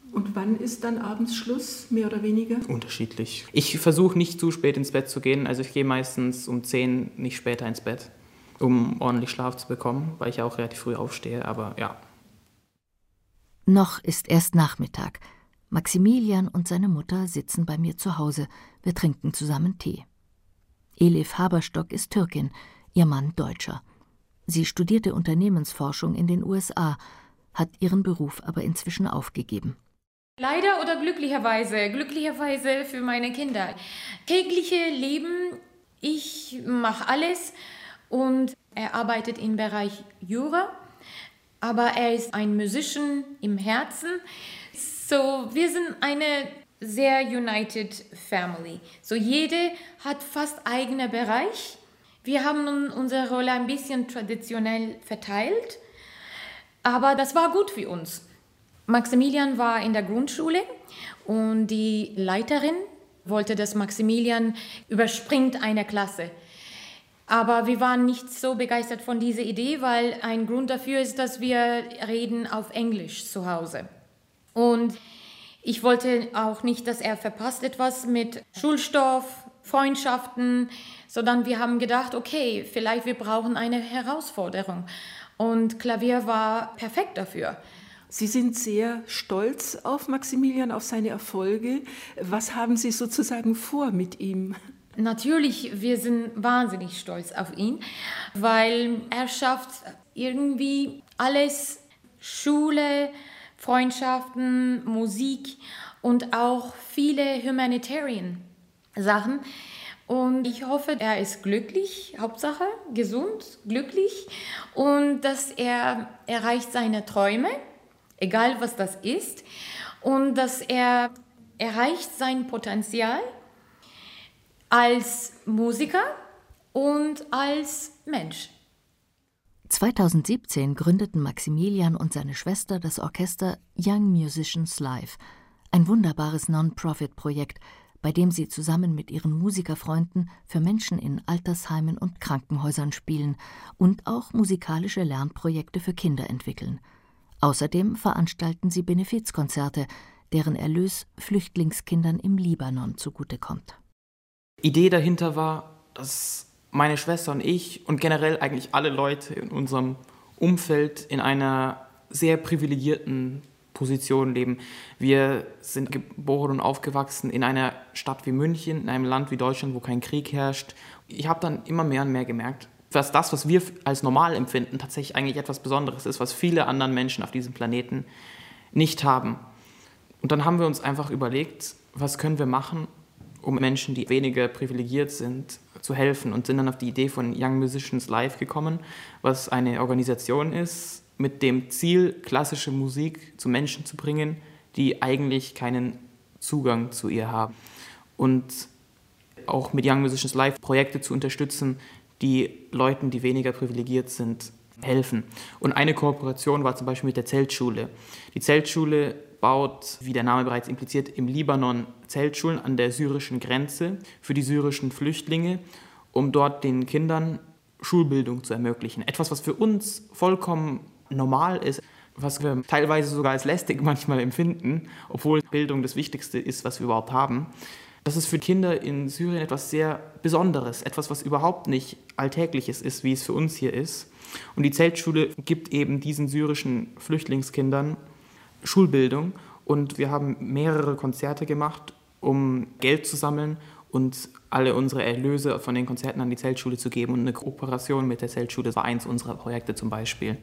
Und wann ist dann abends Schluss, mehr oder weniger? Unterschiedlich. Ich versuche nicht zu spät ins Bett zu gehen. Also ich gehe meistens um 10, nicht später ins Bett, um ordentlich Schlaf zu bekommen, weil ich auch relativ früh aufstehe, aber ja. Noch ist erst Nachmittag. Maximilian und seine Mutter sitzen bei mir zu Hause. Wir trinken zusammen Tee. Elif Haberstock ist Türkin, ihr Mann Deutscher. Sie studierte Unternehmensforschung in den USA, hat ihren Beruf aber inzwischen aufgegeben. Leider oder glücklicherweise für meine Kinder. Tägliche Leben, ich mache alles und er arbeitet im Bereich Jura, aber er ist ein Musician im Herzen. So, wir sind eine sehr united family. So, jede hat fast eigenen Bereich. Wir haben unsere Rolle ein bisschen traditionell verteilt, aber das war gut für uns. Maximilian war in der Grundschule und die Leiterin wollte, dass Maximilian überspringt eine Klasse. Aber wir waren nicht so begeistert von dieser Idee, weil ein Grund dafür ist, dass wir reden auf Englisch zu Hause. Und ich wollte auch nicht, dass er verpasst etwas mit Schulstoff, Freundschaften, sondern wir haben gedacht, okay, vielleicht wir brauchen eine Herausforderung. Und Klavier war perfekt dafür. Sie sind sehr stolz auf Maximilian, auf seine Erfolge. Was haben Sie sozusagen vor mit ihm? Natürlich, wir sind wahnsinnig stolz auf ihn, weil er schafft irgendwie alles, Schule, Freundschaften, Musik und auch viele Humanitarian Sachen. Und ich hoffe, er ist glücklich, Hauptsache gesund, glücklich und dass er erreicht seine Träume, egal was das ist, und dass er erreicht sein Potenzial als Musiker und als Mensch. 2017 gründeten Maximilian und seine Schwester das Orchester Young Musicians Live, ein wunderbares Non-Profit-Projekt, bei dem sie zusammen mit ihren Musikerfreunden für Menschen in Altersheimen und Krankenhäusern spielen und auch musikalische Lernprojekte für Kinder entwickeln. Außerdem veranstalten sie Benefizkonzerte, deren Erlös Flüchtlingskindern im Libanon zugutekommt. Idee dahinter war, dass meine Schwester und ich und generell eigentlich alle Leute in unserem Umfeld in einer sehr privilegierten Position leben. Wir sind geboren und aufgewachsen in einer Stadt wie München, in einem Land wie Deutschland, wo kein Krieg herrscht. Ich habe dann immer mehr und mehr gemerkt, dass das, was wir als normal empfinden, tatsächlich eigentlich etwas Besonderes ist, was viele andere Menschen auf diesem Planeten nicht haben. Und dann haben wir uns einfach überlegt, was können wir machen, um Menschen, die weniger privilegiert sind, zu helfen, und sind dann auf die Idee von Young Musicians Live gekommen, was eine Organisation ist, mit dem Ziel, klassische Musik zu Menschen zu bringen, die eigentlich keinen Zugang zu ihr haben. Und auch mit Young Musicians Live Projekte zu unterstützen, die Leuten, die weniger privilegiert sind, helfen. Und eine Kooperation war zum Beispiel mit der Zeltschule. Die Zeltschule baut, wie der Name bereits impliziert, im Libanon Zeltschulen an der syrischen Grenze für die syrischen Flüchtlinge, um dort den Kindern Schulbildung zu ermöglichen. Etwas, was für uns vollkommen normal ist, was wir teilweise sogar als lästig manchmal empfinden, obwohl Bildung das Wichtigste ist, was wir überhaupt haben. Das ist für Kinder in Syrien etwas sehr Besonderes, etwas, was überhaupt nicht Alltägliches ist, wie es für uns hier ist. Und die Zeltschule gibt eben diesen syrischen Flüchtlingskindern Schulbildung, und wir haben mehrere Konzerte gemacht, um Geld zu sammeln und alle unsere Erlöse von den Konzerten an die Zeltschule zu geben. Und eine Kooperation mit der Zeltschule war eins unserer Projekte zum Beispiel.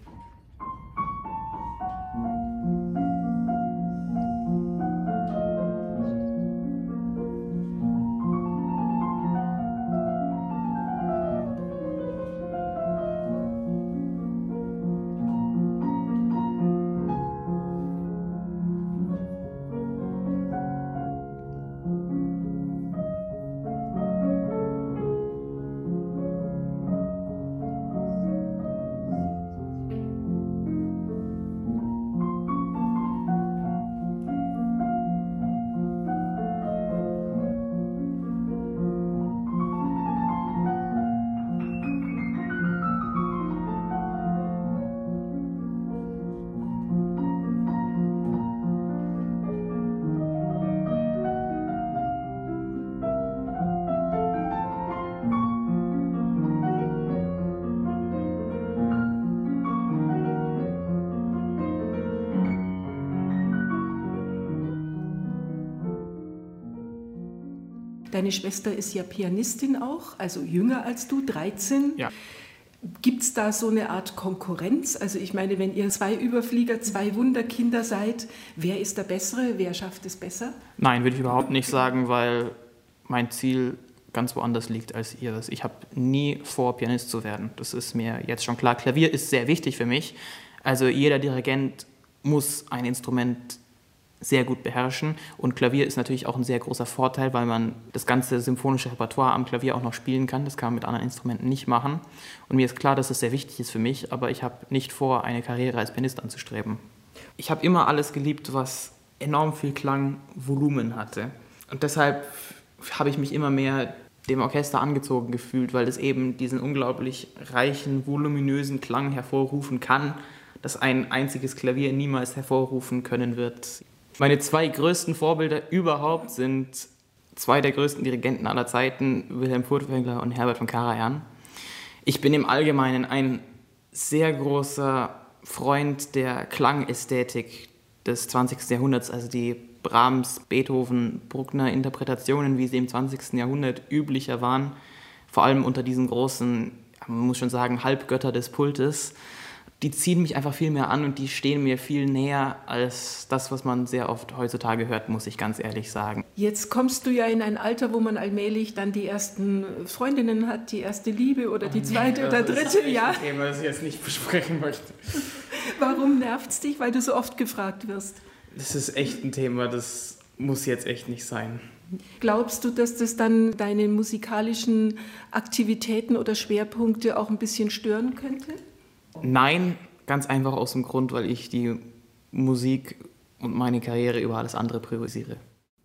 Deine Schwester ist ja Pianistin auch, also jünger als du, 13. Ja. Gibt es da so eine Art Konkurrenz? Also ich meine, wenn ihr 2 Überflieger, 2 Wunderkinder seid, wer ist der Bessere, wer schafft es besser? Nein, würde ich überhaupt nicht sagen, weil mein Ziel ganz woanders liegt als ihres. Ich habe nie vor, Pianist zu werden. Das ist mir jetzt schon klar. Klavier ist sehr wichtig für mich. Also jeder Dirigent muss ein Instrument sehr gut beherrschen. Und Klavier ist natürlich auch ein sehr großer Vorteil, weil man das ganze symphonische Repertoire am Klavier auch noch spielen kann. Das kann man mit anderen Instrumenten nicht machen. Und mir ist klar, dass es sehr wichtig ist für mich, aber ich habe nicht vor, eine Karriere als Pianist anzustreben. Ich habe immer alles geliebt, was enorm viel Klangvolumen hatte. Und deshalb habe ich mich immer mehr dem Orchester angezogen gefühlt, weil es eben diesen unglaublich reichen, voluminösen Klang hervorrufen kann, das ein einziges Klavier niemals hervorrufen können wird. Meine 2 größten Vorbilder überhaupt sind 2 der größten Dirigenten aller Zeiten, Wilhelm Furtwängler und Herbert von Karajan. Ich bin im Allgemeinen ein sehr großer Freund der Klangästhetik des 20. Jahrhunderts, also die Brahms, Beethoven, Bruckner Interpretationen, wie sie im 20. Jahrhundert üblicher waren, vor allem unter diesen großen, man muss schon sagen, Halbgötter des Pultes. Die ziehen mich einfach viel mehr an und die stehen mir viel näher als das, was man sehr oft heutzutage hört, muss ich ganz ehrlich sagen. Jetzt kommst du ja in ein Alter, wo man allmählich dann die ersten Freundinnen hat, die erste Liebe oder die zweite oder dritte. Das ist ein Thema, das ich jetzt nicht besprechen möchte. Warum nervt es dich? Weil du so oft gefragt wirst. Das ist echt ein Thema, das muss jetzt echt nicht sein. Glaubst du, dass das dann deine musikalischen Aktivitäten oder Schwerpunkte auch ein bisschen stören könnte? Nein, ganz einfach aus dem Grund, weil ich die Musik und meine Karriere über alles andere priorisiere.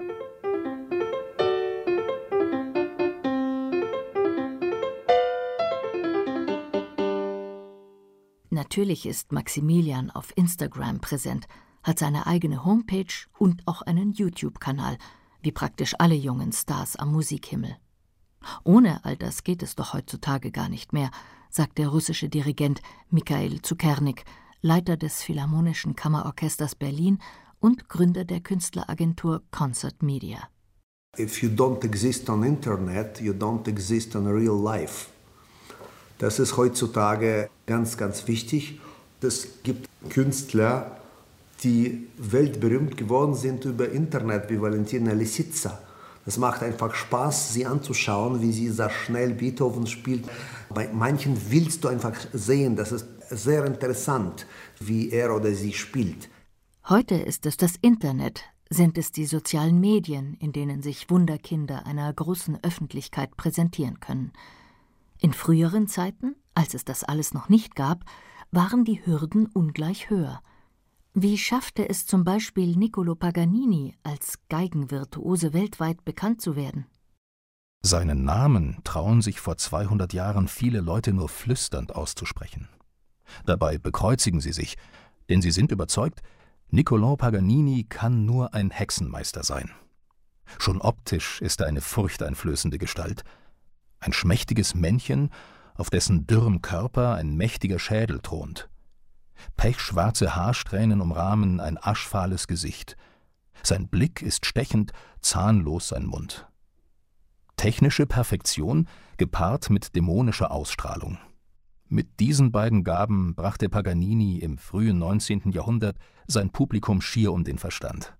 Natürlich ist Maximilian auf Instagram präsent, hat seine eigene Homepage und auch einen YouTube-Kanal, wie praktisch alle jungen Stars am Musikhimmel. Ohne all das geht es doch heutzutage gar nicht mehr, sagt der russische Dirigent Michail Zukernik, Leiter des Philharmonischen Kammerorchesters Berlin und Gründer der Künstleragentur Concert Media. If you don't exist on Internet, you don't exist in real life. Das ist heutzutage ganz, ganz wichtig. Es gibt Künstler, die weltberühmt geworden sind über Internet, wie Valentina Lisitsa. Es macht einfach Spaß, sie anzuschauen, wie sie so schnell Beethoven spielt. Bei manchen willst du einfach sehen, das ist sehr interessant, wie er oder sie spielt. Heute ist es das Internet, sind es die sozialen Medien, in denen sich Wunderkinder einer großen Öffentlichkeit präsentieren können. In früheren Zeiten, als es das alles noch nicht gab, waren die Hürden ungleich höher. Wie schaffte es zum Beispiel Niccolò Paganini, als Geigenvirtuose weltweit bekannt zu werden? Seinen Namen trauen sich vor 200 Jahren viele Leute nur flüsternd auszusprechen. Dabei bekreuzigen sie sich, denn sie sind überzeugt, Niccolò Paganini kann nur ein Hexenmeister sein. Schon optisch ist er eine furchteinflößende Gestalt. Ein schmächtiges Männchen, auf dessen dürrem Körper ein mächtiger Schädel thront. Pechschwarze Haarsträhnen umrahmen ein aschfahles Gesicht. Sein Blick ist stechend, zahnlos sein Mund. Technische Perfektion gepaart mit dämonischer Ausstrahlung. Mit diesen beiden Gaben brachte Paganini im frühen 19. Jahrhundert sein Publikum schier um den Verstand.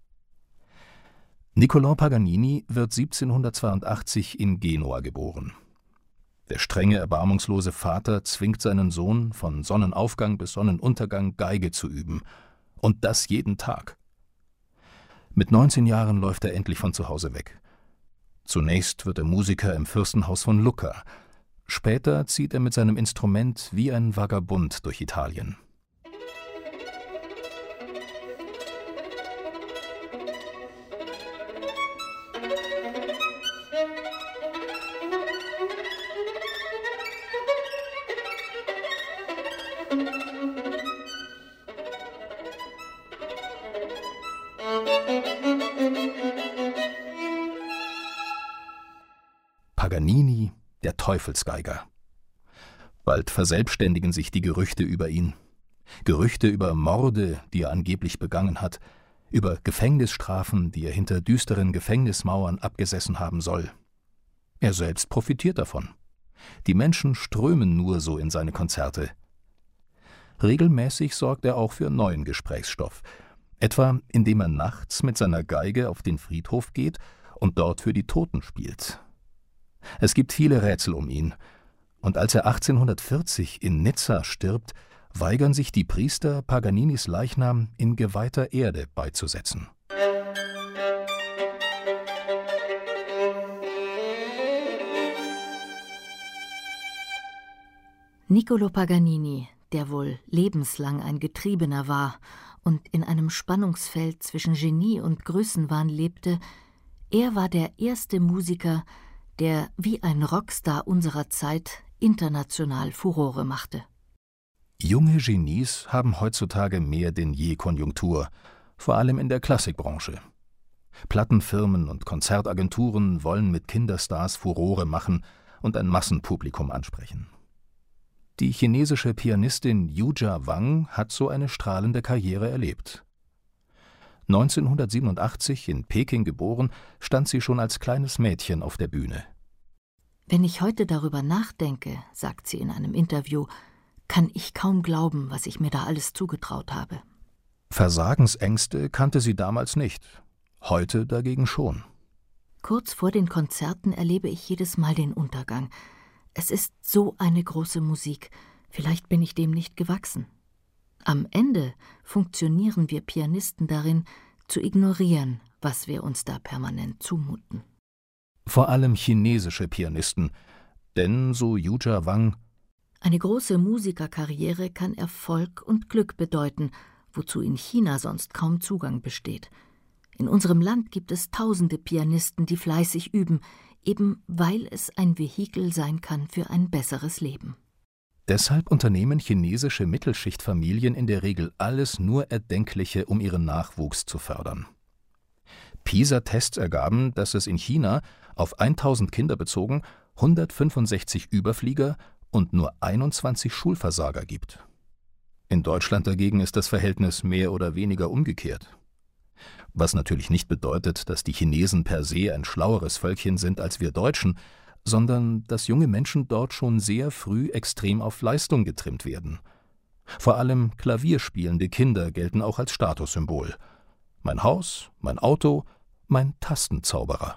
Niccolò Paganini wird 1782 in Genua geboren. Der strenge, erbarmungslose Vater zwingt seinen Sohn, von Sonnenaufgang bis Sonnenuntergang Geige zu üben. Und das jeden Tag. Mit 19 Jahren läuft er endlich von zu Hause weg. Zunächst wird er Musiker im Fürstenhaus von Lucca. Später zieht er mit seinem Instrument wie ein Vagabund durch Italien. Paganini, der Teufelsgeiger. Bald verselbstständigen sich die Gerüchte über ihn. Gerüchte über Morde, die er angeblich begangen hat, über Gefängnisstrafen, die er hinter düsteren Gefängnismauern abgesessen haben soll. Er selbst profitiert davon. Die Menschen strömen nur so in seine Konzerte. Regelmäßig sorgt er auch für neuen Gesprächsstoff, etwa indem er nachts mit seiner Geige auf den Friedhof geht und dort für die Toten spielt. Es gibt viele Rätsel um ihn, und als er 1840 in Nizza stirbt, weigern sich die Priester, Paganinis Leichnam in geweihter Erde beizusetzen. Niccolò Paganini, der wohl lebenslang ein Getriebener war und in einem Spannungsfeld zwischen Genie und Größenwahn lebte, er war der erste Musiker, der wie ein Rockstar unserer Zeit international Furore machte. Junge Genies haben heutzutage mehr denn je Konjunktur, vor allem in der Klassikbranche. Plattenfirmen und Konzertagenturen wollen mit Kinderstars Furore machen und ein Massenpublikum ansprechen. Die chinesische Pianistin Yuja Wang hat so eine strahlende Karriere erlebt. 1987 in Peking geboren, stand sie schon als kleines Mädchen auf der Bühne. Wenn ich heute darüber nachdenke, sagt sie in einem Interview, kann ich kaum glauben, was ich mir da alles zugetraut habe. Versagensängste kannte sie damals nicht, heute dagegen schon. Kurz vor den Konzerten erlebe ich jedes Mal den Untergang. Es ist so eine große Musik, vielleicht bin ich dem nicht gewachsen. Am Ende funktionieren wir Pianisten darin, zu ignorieren, was wir uns da permanent zumuten. Vor allem chinesische Pianisten, denn, so Yuja Wang, eine große Musikerkarriere kann Erfolg und Glück bedeuten, wozu in China sonst kaum Zugang besteht. In unserem Land gibt es tausende Pianisten, die fleißig üben, eben weil es ein Vehikel sein kann für ein besseres Leben. Deshalb unternehmen chinesische Mittelschichtfamilien in der Regel alles nur Erdenkliche, um ihren Nachwuchs zu fördern. PISA-Tests ergaben, dass es in China auf 1000 Kinder bezogen 165 Überflieger und nur 21 Schulversager gibt. In Deutschland dagegen ist das Verhältnis mehr oder weniger umgekehrt. Was natürlich nicht bedeutet, dass die Chinesen per se ein schlaueres Völkchen sind als wir Deutschen, sondern dass junge Menschen dort schon sehr früh extrem auf Leistung getrimmt werden. Vor allem klavierspielende Kinder gelten auch als Statussymbol. Mein Haus, mein Auto, mein Tastenzauberer.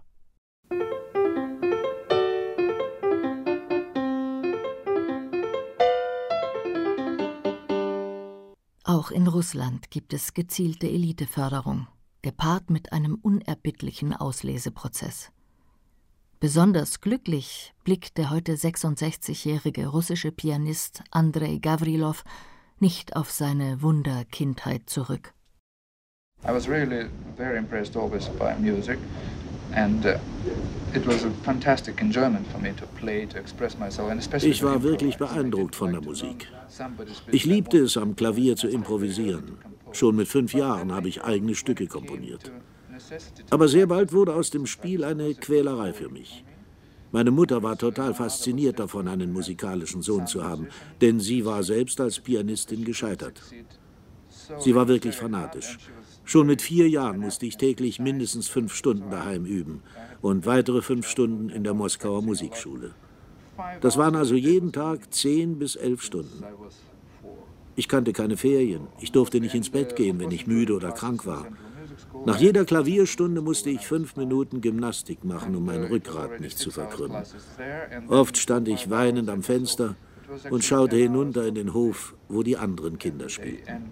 Auch in Russland gibt es gezielte Eliteförderung, gepaart mit einem unerbittlichen Ausleseprozess. Besonders glücklich blickt der heute 66-jährige russische Pianist Andrei Gavrilov nicht auf seine Wunderkindheit zurück. I was really very impressed always by music, and it was a fantastic enjoyment for me to play, to express myself, and especially. Ich war wirklich beeindruckt von der Musik. Ich liebte es, am Klavier zu improvisieren. Schon mit 5 Jahren habe ich eigene Stücke komponiert. Aber sehr bald wurde aus dem Spiel eine Quälerei für mich. Meine Mutter war total fasziniert davon, einen musikalischen Sohn zu haben, denn sie war selbst als Pianistin gescheitert. Sie war wirklich fanatisch. Schon mit 4 Jahren musste ich täglich mindestens 5 Stunden daheim üben und weitere 5 Stunden in der Moskauer Musikschule. Das waren also jeden Tag 10 bis 11 Stunden. Ich kannte keine Ferien. Ich durfte nicht ins Bett gehen, wenn ich müde oder krank war. Nach jeder Klavierstunde musste ich 5 Minuten Gymnastik machen, um mein Rückgrat nicht zu verkrümmen. Oft stand ich weinend am Fenster und schaute hinunter in den Hof, wo die anderen Kinder spielten.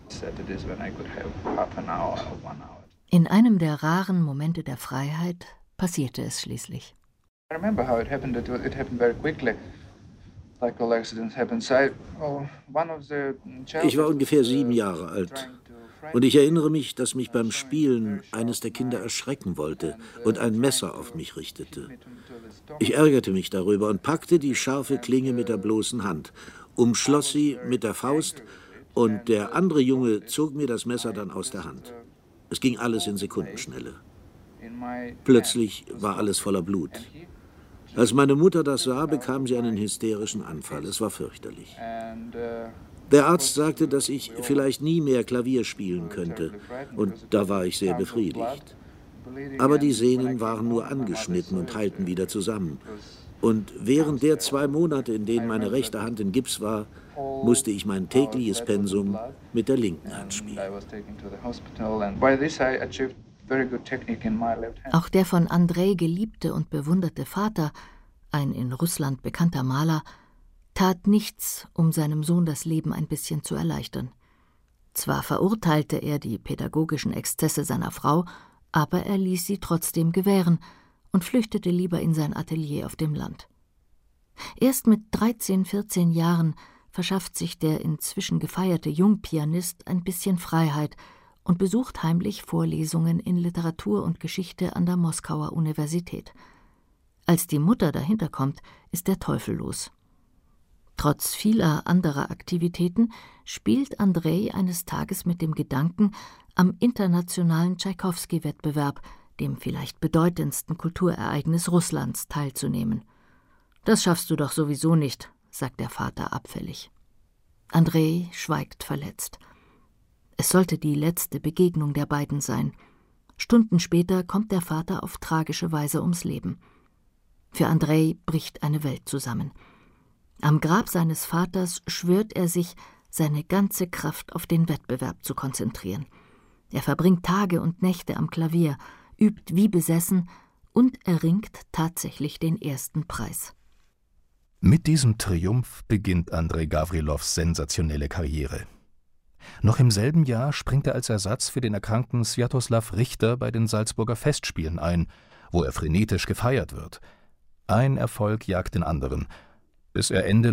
In einem der raren Momente der Freiheit passierte es schließlich. I remember how it happened. It happened very quickly. Like all accidents happen. Ich war ungefähr 7 Jahre alt. Und ich erinnere mich, dass mich beim Spielen eines der Kinder erschrecken wollte und ein Messer auf mich richtete. Ich ärgerte mich darüber und packte die scharfe Klinge mit der bloßen Hand, umschloss sie mit der Faust und der andere Junge zog mir das Messer dann aus der Hand. Es ging alles in Sekundenschnelle. Plötzlich war alles voller Blut. Als meine Mutter das sah, bekam sie einen hysterischen Anfall. Es war fürchterlich. Der Arzt sagte, dass ich vielleicht nie mehr Klavier spielen könnte, und da war ich sehr befriedigt. Aber die Sehnen waren nur angeschnitten und heilten wieder zusammen. Und während der 2 Monate, in denen meine rechte Hand in Gips war, musste ich mein tägliches Pensum mit der linken Hand spielen. Auch der von Andrei geliebte und bewunderte Vater, ein in Russland bekannter Maler, tat nichts, um seinem Sohn das Leben ein bisschen zu erleichtern. Zwar verurteilte er die pädagogischen Exzesse seiner Frau, aber er ließ sie trotzdem gewähren und flüchtete lieber in sein Atelier auf dem Land. Erst mit 13, 14 Jahren verschafft sich der inzwischen gefeierte Jungpianist ein bisschen Freiheit und besucht heimlich Vorlesungen in Literatur und Geschichte an der Moskauer Universität. Als die Mutter dahinter kommt, ist der Teufel los. Trotz vieler anderer Aktivitäten spielt Andrei eines Tages mit dem Gedanken, am internationalen Tschaikowski-Wettbewerb, dem vielleicht bedeutendsten Kulturereignis Russlands, teilzunehmen. »Das schaffst du doch sowieso nicht«, sagt der Vater abfällig. Andrei schweigt verletzt. Es sollte die letzte Begegnung der beiden sein. Stunden später kommt der Vater auf tragische Weise ums Leben. Für Andrei bricht eine Welt zusammen. Am Grab seines Vaters schwört er sich, seine ganze Kraft auf den Wettbewerb zu konzentrieren. Er verbringt Tage und Nächte am Klavier, übt wie besessen und erringt tatsächlich den ersten Preis. Mit diesem Triumph beginnt Andrei Gawrilows sensationelle Karriere. Noch im selben Jahr springt er als Ersatz für den erkrankten Swiatoslaw Richter bei den Salzburger Festspielen ein, wo er frenetisch gefeiert wird. Ein Erfolg jagt den anderen, bis er Ende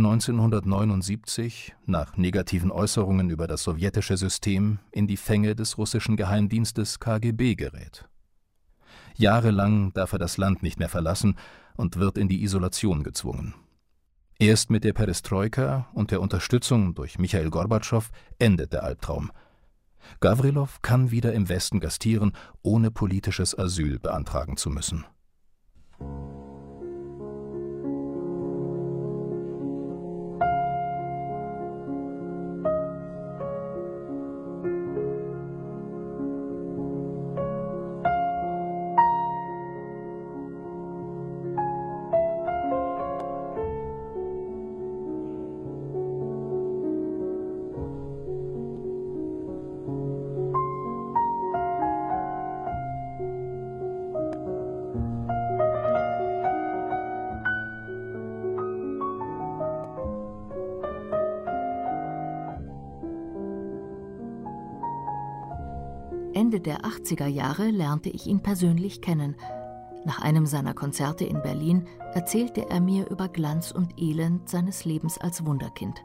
1979 nach negativen Äußerungen über das sowjetische System in die Fänge des russischen Geheimdienstes KGB gerät. Jahrelang darf er das Land nicht mehr verlassen und wird in die Isolation gezwungen. Erst mit der Perestroika und der Unterstützung durch Michail Gorbatschow endet der Albtraum. Gawrilow kann wieder im Westen gastieren, ohne politisches Asyl beantragen zu müssen. Ende der 80er Jahre lernte ich ihn persönlich kennen. Nach einem seiner Konzerte in Berlin erzählte er mir über Glanz und Elend seines Lebens als Wunderkind.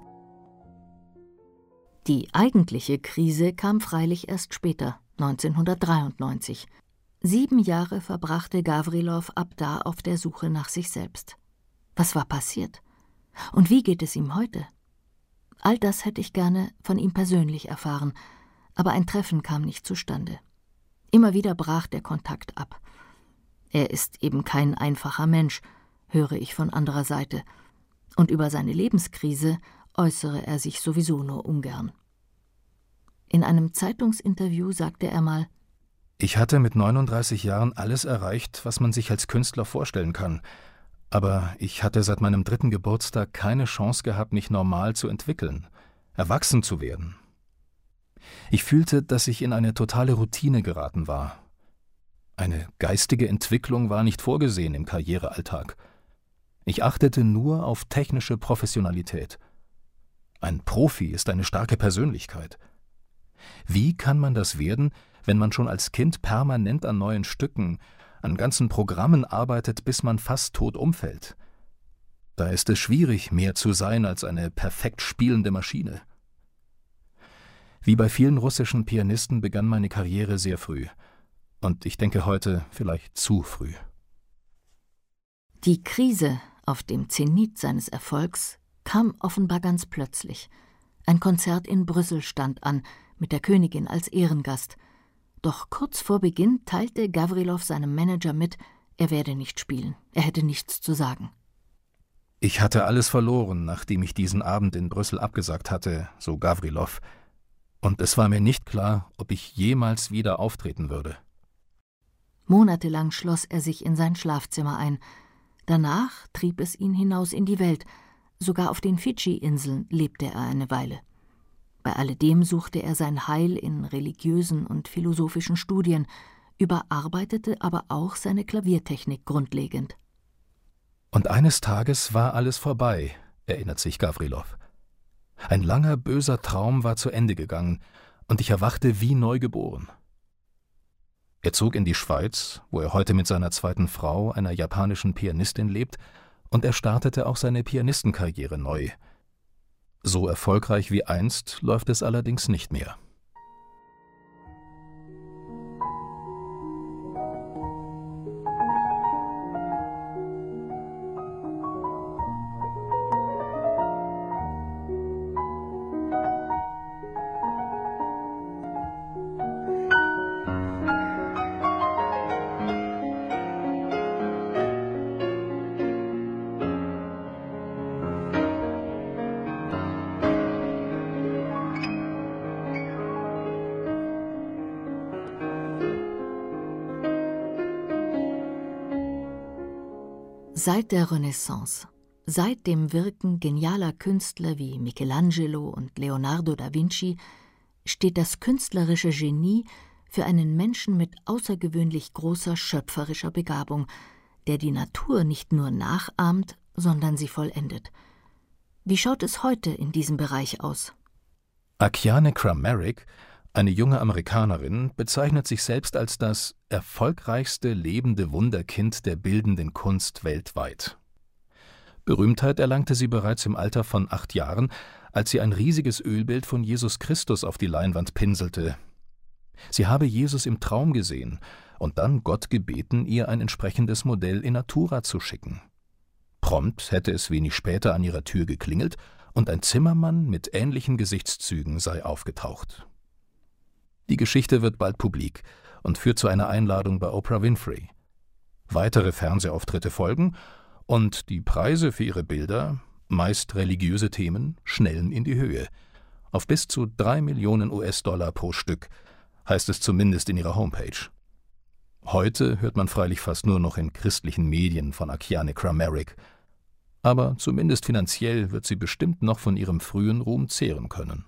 Die eigentliche Krise kam freilich erst später, 1993. 7 Jahre verbrachte Gawrilow ab da auf der Suche nach sich selbst. Was war passiert? Und wie geht es ihm heute? All das hätte ich gerne von ihm persönlich erfahren, aber ein Treffen kam nicht zustande. Immer wieder brach der Kontakt ab. Er ist eben kein einfacher Mensch, höre ich von anderer Seite, und über seine Lebenskrise äußere er sich sowieso nur ungern. In einem Zeitungsinterview sagte er mal: Ich hatte mit 39 Jahren alles erreicht, was man sich als Künstler vorstellen kann, aber ich hatte seit meinem 3. Geburtstag keine Chance gehabt, mich normal zu entwickeln, erwachsen zu werden. Ich fühlte, dass ich in eine totale Routine geraten war. Eine geistige Entwicklung war nicht vorgesehen im Karrierealltag. Ich achtete nur auf technische Professionalität. Ein Profi ist eine starke Persönlichkeit. Wie kann man das werden, wenn man schon als Kind permanent an neuen Stücken, an ganzen Programmen arbeitet, bis man fast tot umfällt? Da ist es schwierig, mehr zu sein als eine perfekt spielende Maschine. Wie bei vielen russischen Pianisten begann meine Karriere sehr früh. Und ich denke heute vielleicht zu früh. Die Krise auf dem Zenit seines Erfolgs kam offenbar ganz plötzlich. Ein Konzert in Brüssel stand an, mit der Königin als Ehrengast. Doch kurz vor Beginn teilte Gawrilow seinem Manager mit, er werde nicht spielen, er hätte nichts zu sagen. Ich hatte alles verloren, nachdem ich diesen Abend in Brüssel abgesagt hatte, so Gavrilov. Und es war mir nicht klar, ob ich jemals wieder auftreten würde. Monatelang schloss er sich in sein Schlafzimmer ein. Danach trieb es ihn hinaus in die Welt. Sogar auf den Fidschi-Inseln lebte er eine Weile. Bei alledem suchte er sein Heil in religiösen und philosophischen Studien, überarbeitete aber auch seine Klaviertechnik grundlegend. Und eines Tages war alles vorbei, erinnert sich Gavrilov. Ein langer, böser Traum war zu Ende gegangen, und ich erwachte wie neugeboren. Er zog in die Schweiz, wo er heute mit seiner zweiten Frau, einer japanischen Pianistin, lebt, und er startete auch seine Pianistenkarriere neu. So erfolgreich wie einst läuft es allerdings nicht mehr. Seit der Renaissance, seit dem Wirken genialer Künstler wie Michelangelo und Leonardo da Vinci, steht das künstlerische Genie für einen Menschen mit außergewöhnlich großer schöpferischer Begabung, der die Natur nicht nur nachahmt, sondern sie vollendet. Wie schaut es heute in diesem Bereich aus? Akiane Kramaric, eine junge Amerikanerin, bezeichnet sich selbst als das erfolgreichste lebende Wunderkind der bildenden Kunst weltweit. Berühmtheit erlangte sie bereits im Alter von 8 Jahren, als sie ein riesiges Ölbild von Jesus Christus auf die Leinwand pinselte. Sie habe Jesus im Traum gesehen und dann Gott gebeten, ihr ein entsprechendes Modell in Natura zu schicken. Prompt hätte es wenig später an ihrer Tür geklingelt und ein Zimmermann mit ähnlichen Gesichtszügen sei aufgetaucht. Die Geschichte wird bald publik und führt zu einer Einladung bei Oprah Winfrey. Weitere Fernsehauftritte folgen und die Preise für ihre Bilder, meist religiöse Themen, schnellen in die Höhe. Auf bis zu 3 Millionen US-Dollar pro Stück, heißt es zumindest in ihrer Homepage. Heute hört man freilich fast nur noch in christlichen Medien von Akiane Kramaric. Aber zumindest finanziell wird sie bestimmt noch von ihrem frühen Ruhm zehren können.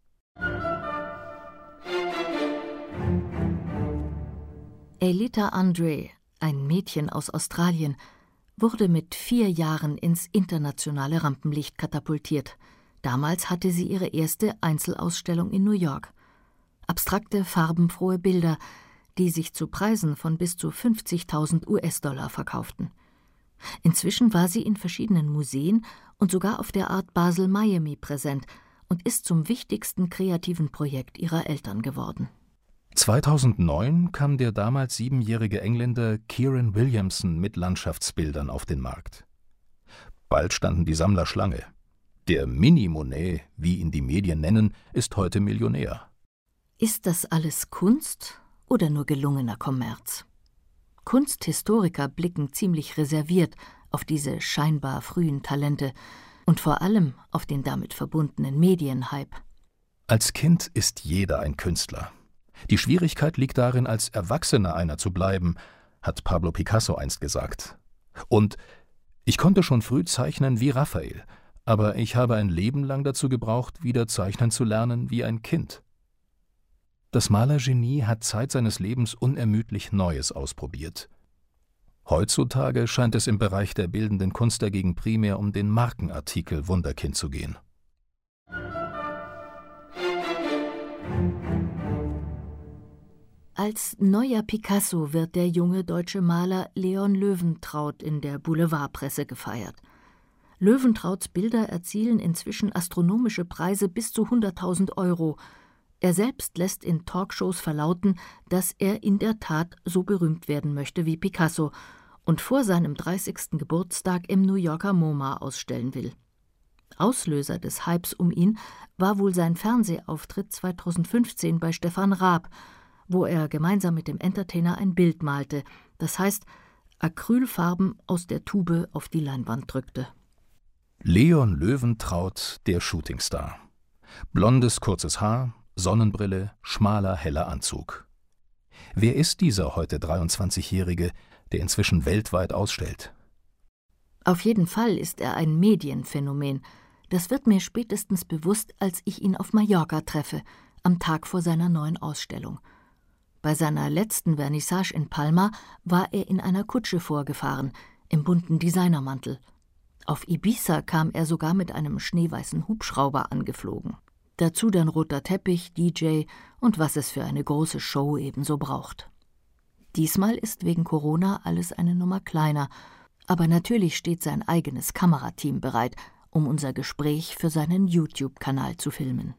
Elita Andre, ein Mädchen aus Australien, wurde mit 4 Jahren ins internationale Rampenlicht katapultiert. Damals hatte sie ihre erste Einzelausstellung in New York. Abstrakte, farbenfrohe Bilder, die sich zu Preisen von bis zu 50.000 US-Dollar verkauften. Inzwischen war sie in verschiedenen Museen und sogar auf der Art Basel Miami präsent und ist zum wichtigsten kreativen Projekt ihrer Eltern geworden. 2009 kam der damals 7-jährige Engländer Kieran Williamson mit Landschaftsbildern auf den Markt. Bald standen die Sammler Schlange. Der Mini-Monet, wie ihn die Medien nennen, ist heute Millionär. Ist das alles Kunst oder nur gelungener Kommerz? Kunsthistoriker blicken ziemlich reserviert auf diese scheinbar frühen Talente und vor allem auf den damit verbundenen Medienhype. Als Kind ist jeder ein Künstler. Die Schwierigkeit liegt darin, als Erwachsener einer zu bleiben, hat Pablo Picasso einst gesagt. Und ich konnte schon früh zeichnen wie Raphael, aber ich habe ein Leben lang dazu gebraucht, wieder zeichnen zu lernen wie ein Kind. Das Malergenie hat Zeit seines Lebens unermüdlich Neues ausprobiert. Heutzutage scheint es im Bereich der bildenden Kunst dagegen primär um den Markenartikel Wunderkind zu gehen. Als neuer Picasso wird der junge deutsche Maler Leon Löwentraut in der Boulevardpresse gefeiert. Löwentrauts Bilder erzielen inzwischen astronomische Preise bis zu 100.000 €. Er selbst lässt in Talkshows verlauten, dass er in der Tat so berühmt werden möchte wie Picasso und vor seinem 30. Geburtstag im New Yorker MoMA ausstellen will. Auslöser des Hypes um ihn war wohl sein Fernsehauftritt 2015 bei Stefan Raab, wo er gemeinsam mit dem Entertainer ein Bild malte, das heißt Acrylfarben aus der Tube auf die Leinwand drückte. Leon Löwentraut, der Shootingstar. Blondes, kurzes Haar, Sonnenbrille, schmaler, heller Anzug. Wer ist dieser heute 23-Jährige, der inzwischen weltweit ausstellt? Auf jeden Fall ist er ein Medienphänomen. Das wird mir spätestens bewusst, als ich ihn auf Mallorca treffe, am Tag vor seiner neuen Ausstellung. Bei seiner letzten Vernissage in Palma war er in einer Kutsche vorgefahren, im bunten Designermantel. Auf Ibiza kam er sogar mit einem schneeweißen Hubschrauber angeflogen. Dazu dann roter Teppich, DJ und was es für eine große Show ebenso braucht. Diesmal ist wegen Corona alles eine Nummer kleiner, aber natürlich steht sein eigenes Kamerateam bereit, um unser Gespräch für seinen YouTube-Kanal zu filmen.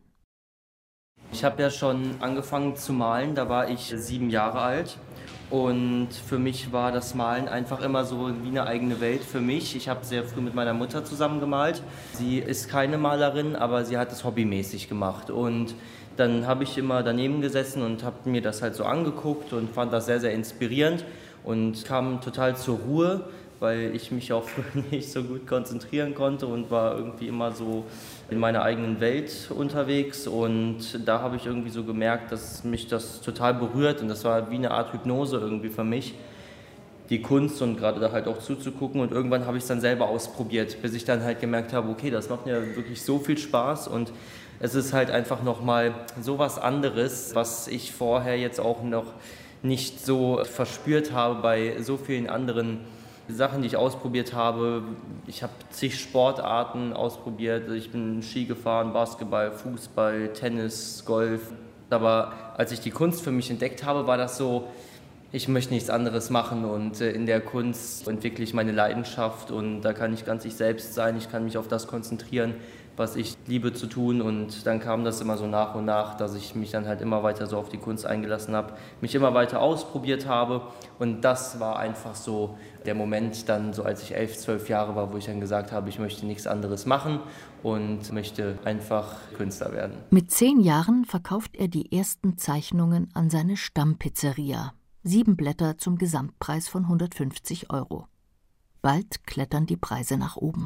Ich habe ja schon angefangen zu malen, da war ich 7 Jahre alt. Und für mich war das Malen einfach immer so wie eine eigene Welt für mich. Ich habe sehr früh mit meiner Mutter zusammen gemalt. Sie ist keine Malerin, aber sie hat es hobbymäßig gemacht. Und dann habe ich immer daneben gesessen und habe mir das halt so angeguckt und fand das sehr, sehr inspirierend und kam total zur Ruhe, weil ich mich auch früher nicht so gut konzentrieren konnte und war irgendwie immer so in meiner eigenen Welt unterwegs. Und da habe ich irgendwie so gemerkt, dass mich das total berührt und das war wie eine Art Hypnose irgendwie für mich, die Kunst und gerade da halt auch zuzugucken. Und irgendwann habe ich es dann selber ausprobiert, bis ich dann halt gemerkt habe, okay, das macht mir wirklich so viel Spaß und es ist halt einfach nochmal so was anderes, was ich vorher jetzt auch noch nicht so verspürt habe bei so vielen anderen Sachen, die ich ausprobiert habe. Ich habe zig Sportarten ausprobiert. Ich bin Ski gefahren, Basketball, Fußball, Tennis, Golf. Aber als ich die Kunst für mich entdeckt habe, war das so, ich möchte nichts anderes machen und in der Kunst entwickle ich meine Leidenschaft und da kann ich ganz ich selbst sein. Ich kann mich auf das konzentrieren, was ich liebe zu tun und dann kam das immer so nach und nach, dass ich mich dann halt immer weiter so auf die Kunst eingelassen habe, mich immer weiter ausprobiert habe und das war einfach so der Moment dann so, als ich 11, 12 Jahre war, wo ich dann gesagt habe, ich möchte nichts anderes machen und möchte einfach Künstler werden. Mit 10 Jahren verkauft er die ersten Zeichnungen an seine Stammpizzeria. 7 Blätter zum Gesamtpreis von 150 €. Bald klettern die Preise nach oben.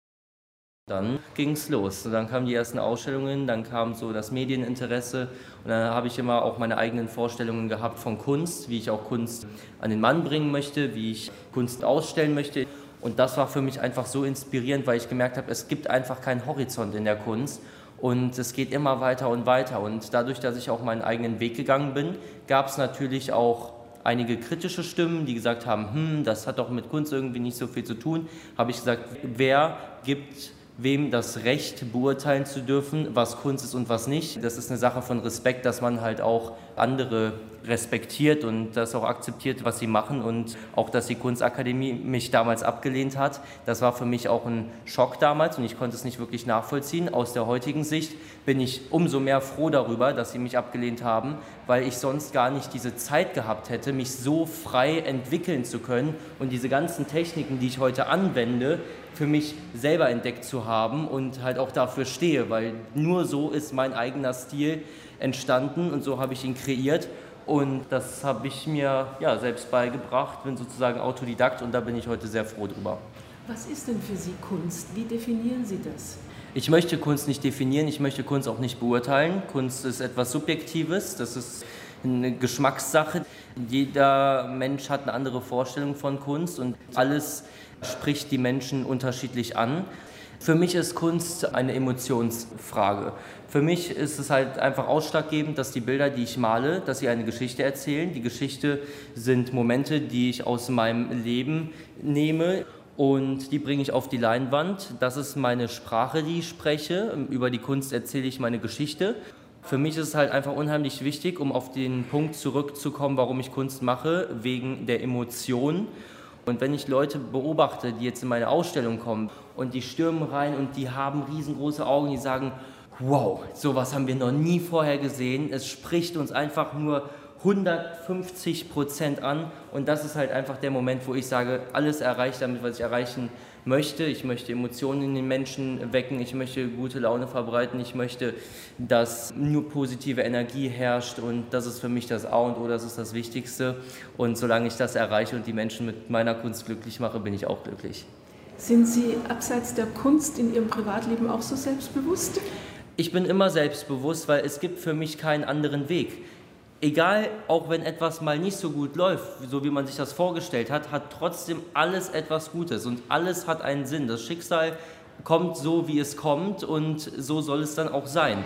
Dann ging es los. Dann kamen die ersten Ausstellungen, dann kam so das Medieninteresse und dann habe ich immer auch meine eigenen Vorstellungen gehabt von Kunst, wie ich auch Kunst an den Mann bringen möchte, wie ich Kunst ausstellen möchte. Und das war für mich einfach so inspirierend, weil ich gemerkt habe, es gibt einfach keinen Horizont in der Kunst und es geht immer weiter und weiter. Und dadurch, dass ich auch meinen eigenen Weg gegangen bin, gab es natürlich auch einige kritische Stimmen, die gesagt haben, das hat doch mit Kunst irgendwie nicht so viel zu tun. Habe ich gesagt, wer gibt wem das Recht, beurteilen zu dürfen, was Kunst ist und was nicht. Das ist eine Sache von Respekt, dass man halt auch andere respektiert und das auch akzeptiert, was sie machen und auch, dass die Kunstakademie mich damals abgelehnt hat. Das war für mich auch ein Schock damals und ich konnte es nicht wirklich nachvollziehen. Aus der heutigen Sicht bin ich umso mehr froh darüber, dass sie mich abgelehnt haben, weil ich sonst gar nicht diese Zeit gehabt hätte, mich so frei entwickeln zu können und diese ganzen Techniken, die ich heute anwende, für mich selber entdeckt zu haben und halt auch dafür stehe, weil nur so ist mein eigener Stil entstanden und so habe ich ihn kreiert und das habe ich mir selbst beigebracht, bin sozusagen Autodidakt und da bin ich heute sehr froh drüber. Was ist denn für Sie Kunst? Wie definieren Sie das? Ich möchte Kunst nicht definieren, ich möchte Kunst auch nicht beurteilen. Kunst ist etwas Subjektives, das ist eine Geschmackssache. Jeder Mensch hat eine andere Vorstellung von Kunst und alles spricht die Menschen unterschiedlich an. Für mich ist Kunst eine Emotionsfrage. Für mich ist es halt einfach ausschlaggebend, dass die Bilder, die ich male, dass sie eine Geschichte erzählen. Die Geschichte sind Momente, die ich aus meinem Leben nehme und die bringe ich auf die Leinwand. Das ist meine Sprache, die ich spreche. Über die Kunst erzähle ich meine Geschichte. Für mich ist es halt einfach unheimlich wichtig, um auf den Punkt zurückzukommen, warum ich Kunst mache, wegen der Emotion. Und wenn ich Leute beobachte, die jetzt in meine Ausstellung kommen und die stürmen rein und die haben riesengroße Augen, die sagen, wow, sowas haben wir noch nie vorher gesehen. Es spricht uns einfach nur 150% an und das ist halt einfach der Moment, wo ich sage, alles erreicht damit, was ich erreichen möchte. Ich möchte Emotionen in den Menschen wecken, ich möchte gute Laune verbreiten, ich möchte, dass nur positive Energie herrscht und das ist für mich das A und O, das ist das Wichtigste und solange ich das erreiche und die Menschen mit meiner Kunst glücklich mache, bin ich auch glücklich. Sind Sie abseits der Kunst in Ihrem Privatleben auch so selbstbewusst? Ich bin immer selbstbewusst, weil es gibt für mich keinen anderen Weg. Egal, auch wenn etwas mal nicht so gut läuft, so wie man sich das vorgestellt hat, hat trotzdem alles etwas Gutes und alles hat einen Sinn. Das Schicksal kommt so, wie es kommt und so soll es dann auch sein.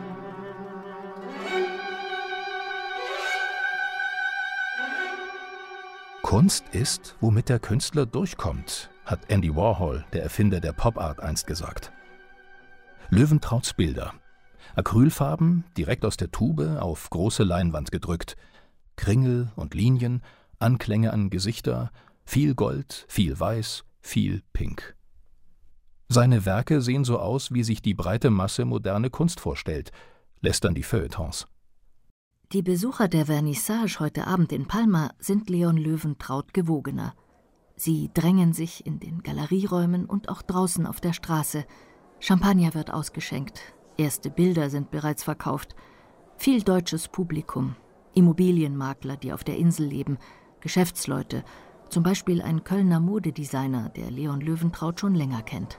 Kunst ist, womit der Künstler durchkommt, hat Andy Warhol, der Erfinder der Pop-Art, einst gesagt. Löwentrauts Bilder. Acrylfarben, direkt aus der Tube, auf große Leinwand gedrückt. Kringel und Linien, Anklänge an Gesichter, viel Gold, viel Weiß, viel Pink. Seine Werke sehen so aus, wie sich die breite Masse moderne Kunst vorstellt, lästern die Feuilletons. Die Besucher der Vernissage heute Abend in Palma sind Leon Löwentraut gewogener. Sie drängen sich in den Galerieräumen und auch draußen auf der Straße. Champagner wird ausgeschenkt. Erste Bilder sind bereits verkauft. Viel deutsches Publikum, Immobilienmakler, die auf der Insel leben, Geschäftsleute, zum Beispiel ein Kölner Modedesigner, der Leon Löwentraut schon länger kennt.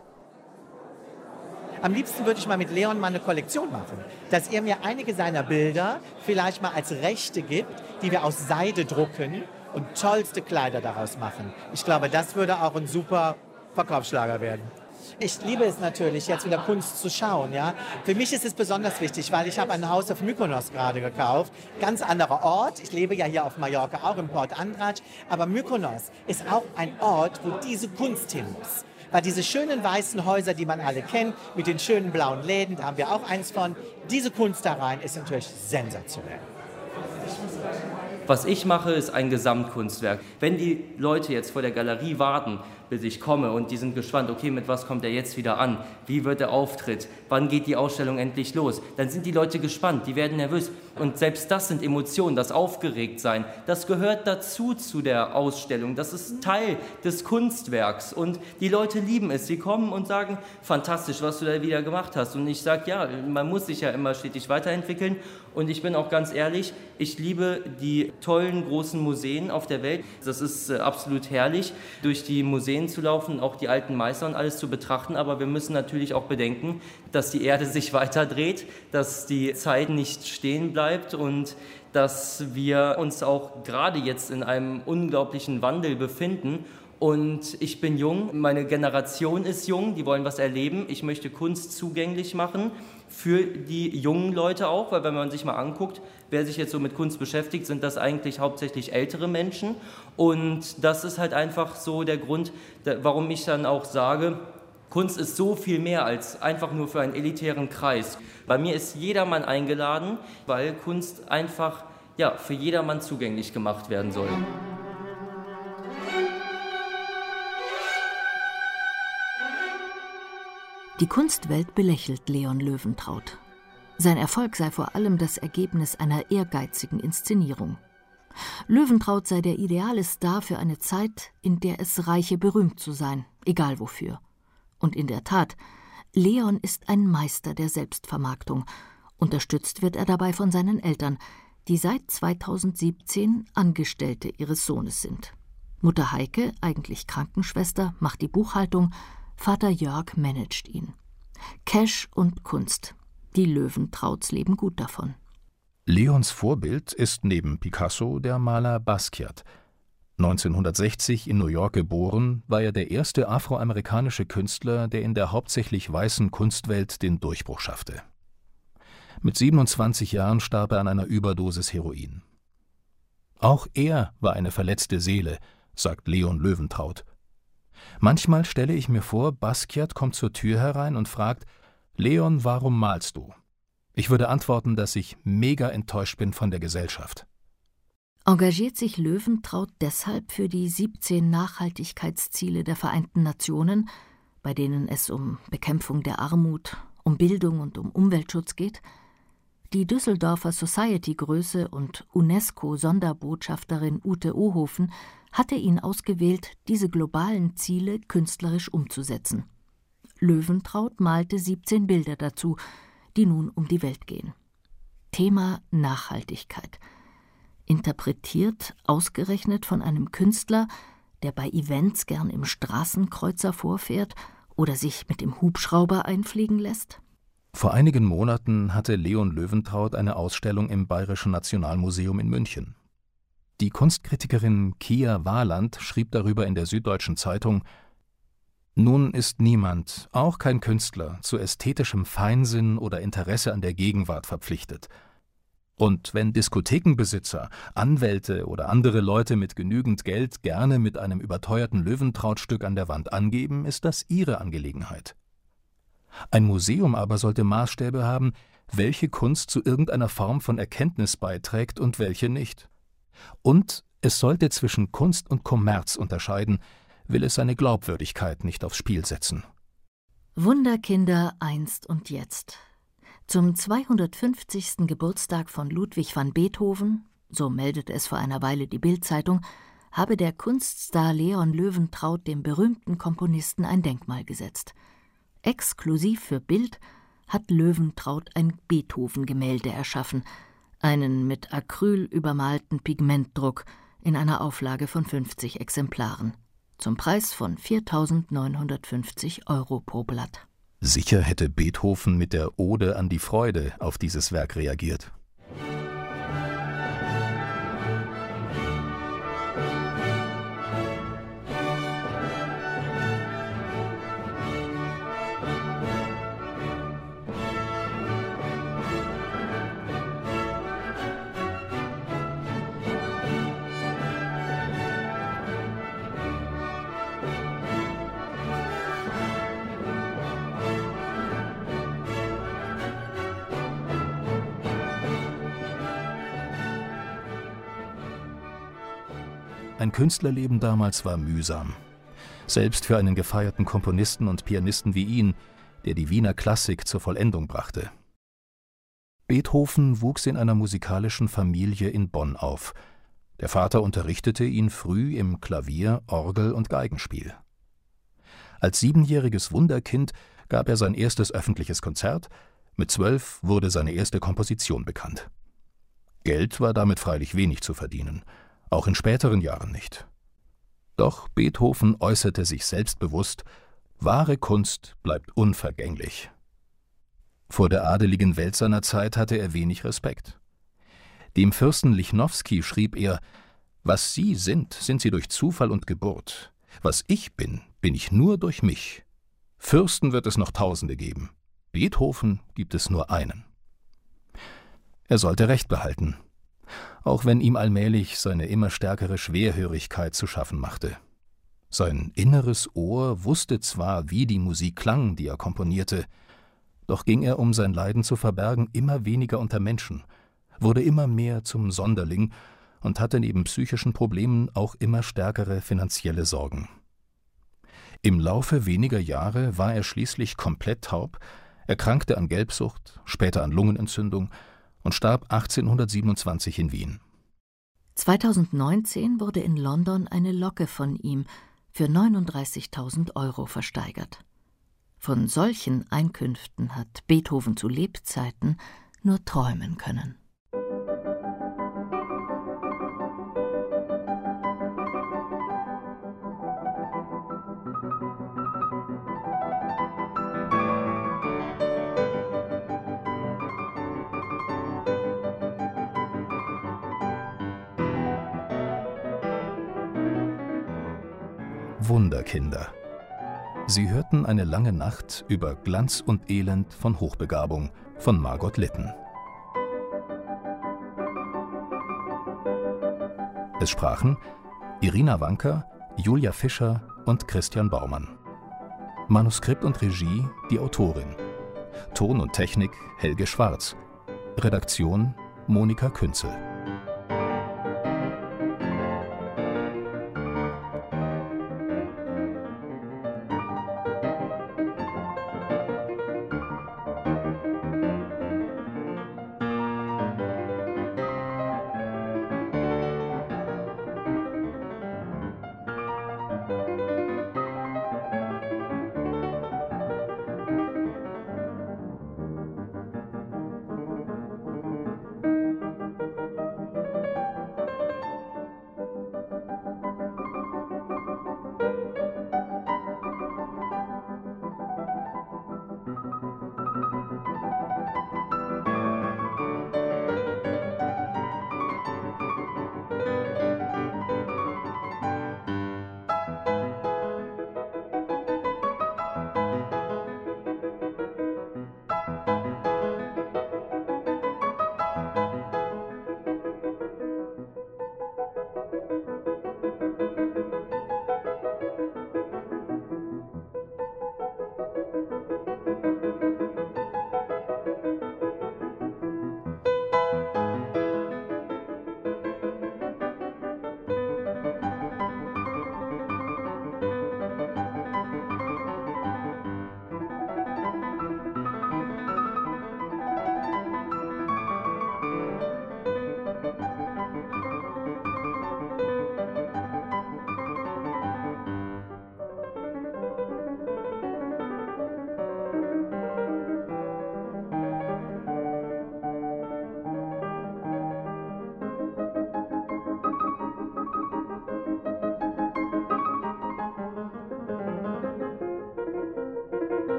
Am liebsten würde ich mal mit Leon mal eine Kollektion machen, dass er mir einige seiner Bilder vielleicht mal als Rechte gibt, die wir aus Seide drucken und tollste Kleider daraus machen. Ich glaube, das würde auch ein super Verkaufsschlager werden. Ich liebe es natürlich, jetzt wieder Kunst zu schauen. Ja? Für mich ist es besonders wichtig, weil ich habe ein Haus auf Mykonos gerade gekauft. Ganz anderer Ort. Ich lebe ja hier auf Mallorca, auch im Port Andratx. Aber Mykonos ist auch ein Ort, wo diese Kunst hin muss. Weil diese schönen weißen Häuser, die man alle kennt, mit den schönen blauen Läden, da haben wir auch eins von. Diese Kunst da rein ist natürlich sensationell. Was ich mache, ist ein Gesamtkunstwerk. Wenn die Leute jetzt vor der Galerie warten, bis ich komme und die sind gespannt, okay, mit was kommt er jetzt wieder an? Wie wird der Auftritt? Wann geht die Ausstellung endlich los? Dann sind die Leute gespannt, die werden nervös. Und selbst das sind Emotionen, das Aufgeregtsein. Das gehört dazu zu der Ausstellung. Das ist Teil des Kunstwerks. Und die Leute lieben es. Sie kommen und sagen, fantastisch, was du da wieder gemacht hast. Und ich sage, ja, man muss sich ja immer stetig weiterentwickeln. Und ich bin auch ganz ehrlich, ich liebe die tollen, großen Museen auf der Welt. Das ist absolut herrlich, durch die Museen zu laufen, auch die alten Meister und alles zu betrachten. Aber wir müssen natürlich auch bedenken, dass die Erde sich weiter dreht, dass die Zeit nicht stehen bleibt und dass wir uns auch gerade jetzt in einem unglaublichen Wandel befinden. Und ich bin jung, meine Generation ist jung, die wollen was erleben. Ich möchte Kunst zugänglich machen für die jungen Leute auch, weil wenn man sich mal anguckt, wer sich jetzt so mit Kunst beschäftigt, sind das eigentlich hauptsächlich ältere Menschen. Und das ist halt einfach so der Grund, warum ich dann auch sage, Kunst ist so viel mehr als einfach nur für einen elitären Kreis. Bei mir ist jedermann eingeladen, weil Kunst einfach für jedermann zugänglich gemacht werden soll. Die Kunstwelt belächelt Leon Löwentraut. Sein Erfolg sei vor allem das Ergebnis einer ehrgeizigen Inszenierung. Löwentraut sei der ideale Star für eine Zeit, in der es reiche, berühmt zu sein, egal wofür. Und in der Tat, Leon ist ein Meister der Selbstvermarktung. Unterstützt wird er dabei von seinen Eltern, die seit 2017 Angestellte ihres Sohnes sind. Mutter Heike, eigentlich Krankenschwester, macht die Buchhaltung, Vater Jörg managt ihn. Cash und Kunst. Die Löwentrauts leben gut davon. Leons Vorbild ist neben Picasso der Maler Basquiat. 1960 in New York geboren, war er der erste afroamerikanische Künstler, der in der hauptsächlich weißen Kunstwelt den Durchbruch schaffte. Mit 27 Jahren starb er an einer Überdosis Heroin. Auch er war eine verletzte Seele, sagt Leon Löwentraut. Manchmal stelle ich mir vor, Basquiat kommt zur Tür herein und fragt, »Leon, warum malst du?« Ich würde antworten, dass ich mega enttäuscht bin von der Gesellschaft. Engagiert sich Löwentraut deshalb für die 17 Nachhaltigkeitsziele der Vereinten Nationen, bei denen es um Bekämpfung der Armut, um Bildung und um Umweltschutz geht? Die Düsseldorfer Society-Größe und UNESCO-Sonderbotschafterin Ute Ohofen hatte ihn ausgewählt, diese globalen Ziele künstlerisch umzusetzen. Löwentraut malte 17 Bilder dazu, die nun um die Welt gehen. Thema Nachhaltigkeit. Interpretiert, ausgerechnet von einem Künstler, der bei Events gern im Straßenkreuzer vorfährt oder sich mit dem Hubschrauber einfliegen lässt? Vor einigen Monaten hatte Leon Löwentraut eine Ausstellung im Bayerischen Nationalmuseum in München. Die Kunstkritikerin Kia Wahland schrieb darüber in der Süddeutschen Zeitung: Nun ist niemand, auch kein Künstler, zu ästhetischem Feinsinn oder Interesse an der Gegenwart verpflichtet. Und wenn Diskothekenbesitzer, Anwälte oder andere Leute mit genügend Geld gerne mit einem überteuerten Löwentraut-Stück an der Wand angeben, ist das ihre Angelegenheit. Ein Museum aber sollte Maßstäbe haben, welche Kunst zu irgendeiner Form von Erkenntnis beiträgt und welche nicht. Und es sollte zwischen Kunst und Kommerz unterscheiden, will es seine Glaubwürdigkeit nicht aufs Spiel setzen. Wunderkinder einst und jetzt. Zum 250. Geburtstag von Ludwig van Beethoven, so meldete es vor einer Weile die Bild-Zeitung, habe der Kunststar Leon Löwentraut dem berühmten Komponisten ein Denkmal gesetzt. Exklusiv für Bild hat Löwentraut ein Beethoven-Gemälde erschaffen, einen mit Acryl übermalten Pigmentdruck in einer Auflage von 50 Exemplaren, zum Preis von 4.950 € pro Blatt. Sicher hätte Beethoven mit der Ode an die Freude auf dieses Werk reagiert. Ein Künstlerleben damals war mühsam. Selbst für einen gefeierten Komponisten und Pianisten wie ihn, der die Wiener Klassik zur Vollendung brachte. Beethoven wuchs in einer musikalischen Familie in Bonn auf. Der Vater unterrichtete ihn früh im Klavier-, Orgel- und Geigenspiel. Als 7-jähriges Wunderkind gab er sein erstes öffentliches Konzert, mit 12 wurde seine erste Komposition bekannt. Geld war damit freilich wenig zu verdienen, auch in späteren Jahren nicht. Doch Beethoven äußerte sich selbstbewusst: Wahre Kunst bleibt unvergänglich. Vor der adeligen Welt seiner Zeit hatte er wenig Respekt. Dem Fürsten Lichnowsky schrieb er: Was Sie sind, sind Sie durch Zufall und Geburt. Was ich bin, bin ich nur durch mich. Fürsten wird es noch Tausende geben. Beethoven gibt es nur einen. Er sollte Recht behalten, auch wenn ihm allmählich seine immer stärkere Schwerhörigkeit zu schaffen machte. Sein inneres Ohr wusste zwar, wie die Musik klang, die er komponierte, doch ging er, um sein Leiden zu verbergen, immer weniger unter Menschen, wurde immer mehr zum Sonderling und hatte neben psychischen Problemen auch immer stärkere finanzielle Sorgen. Im Laufe weniger Jahre war er schließlich komplett taub, erkrankte an Gelbsucht, später an Lungenentzündung und starb 1827 in Wien. 2019 wurde in London eine Locke von ihm für 39.000 € versteigert. Von solchen Einkünften hat Beethoven zu Lebzeiten nur träumen können. Wunderkinder. Sie hörten Eine lange Nacht über Glanz und Elend von Hochbegabung von Margot Litten. Es sprachen Irina Wanker, Julia Fischer und Christian Baumann. Manuskript und Regie die Autorin. Ton und Technik Helge Schwarz. Redaktion Monika Künzel.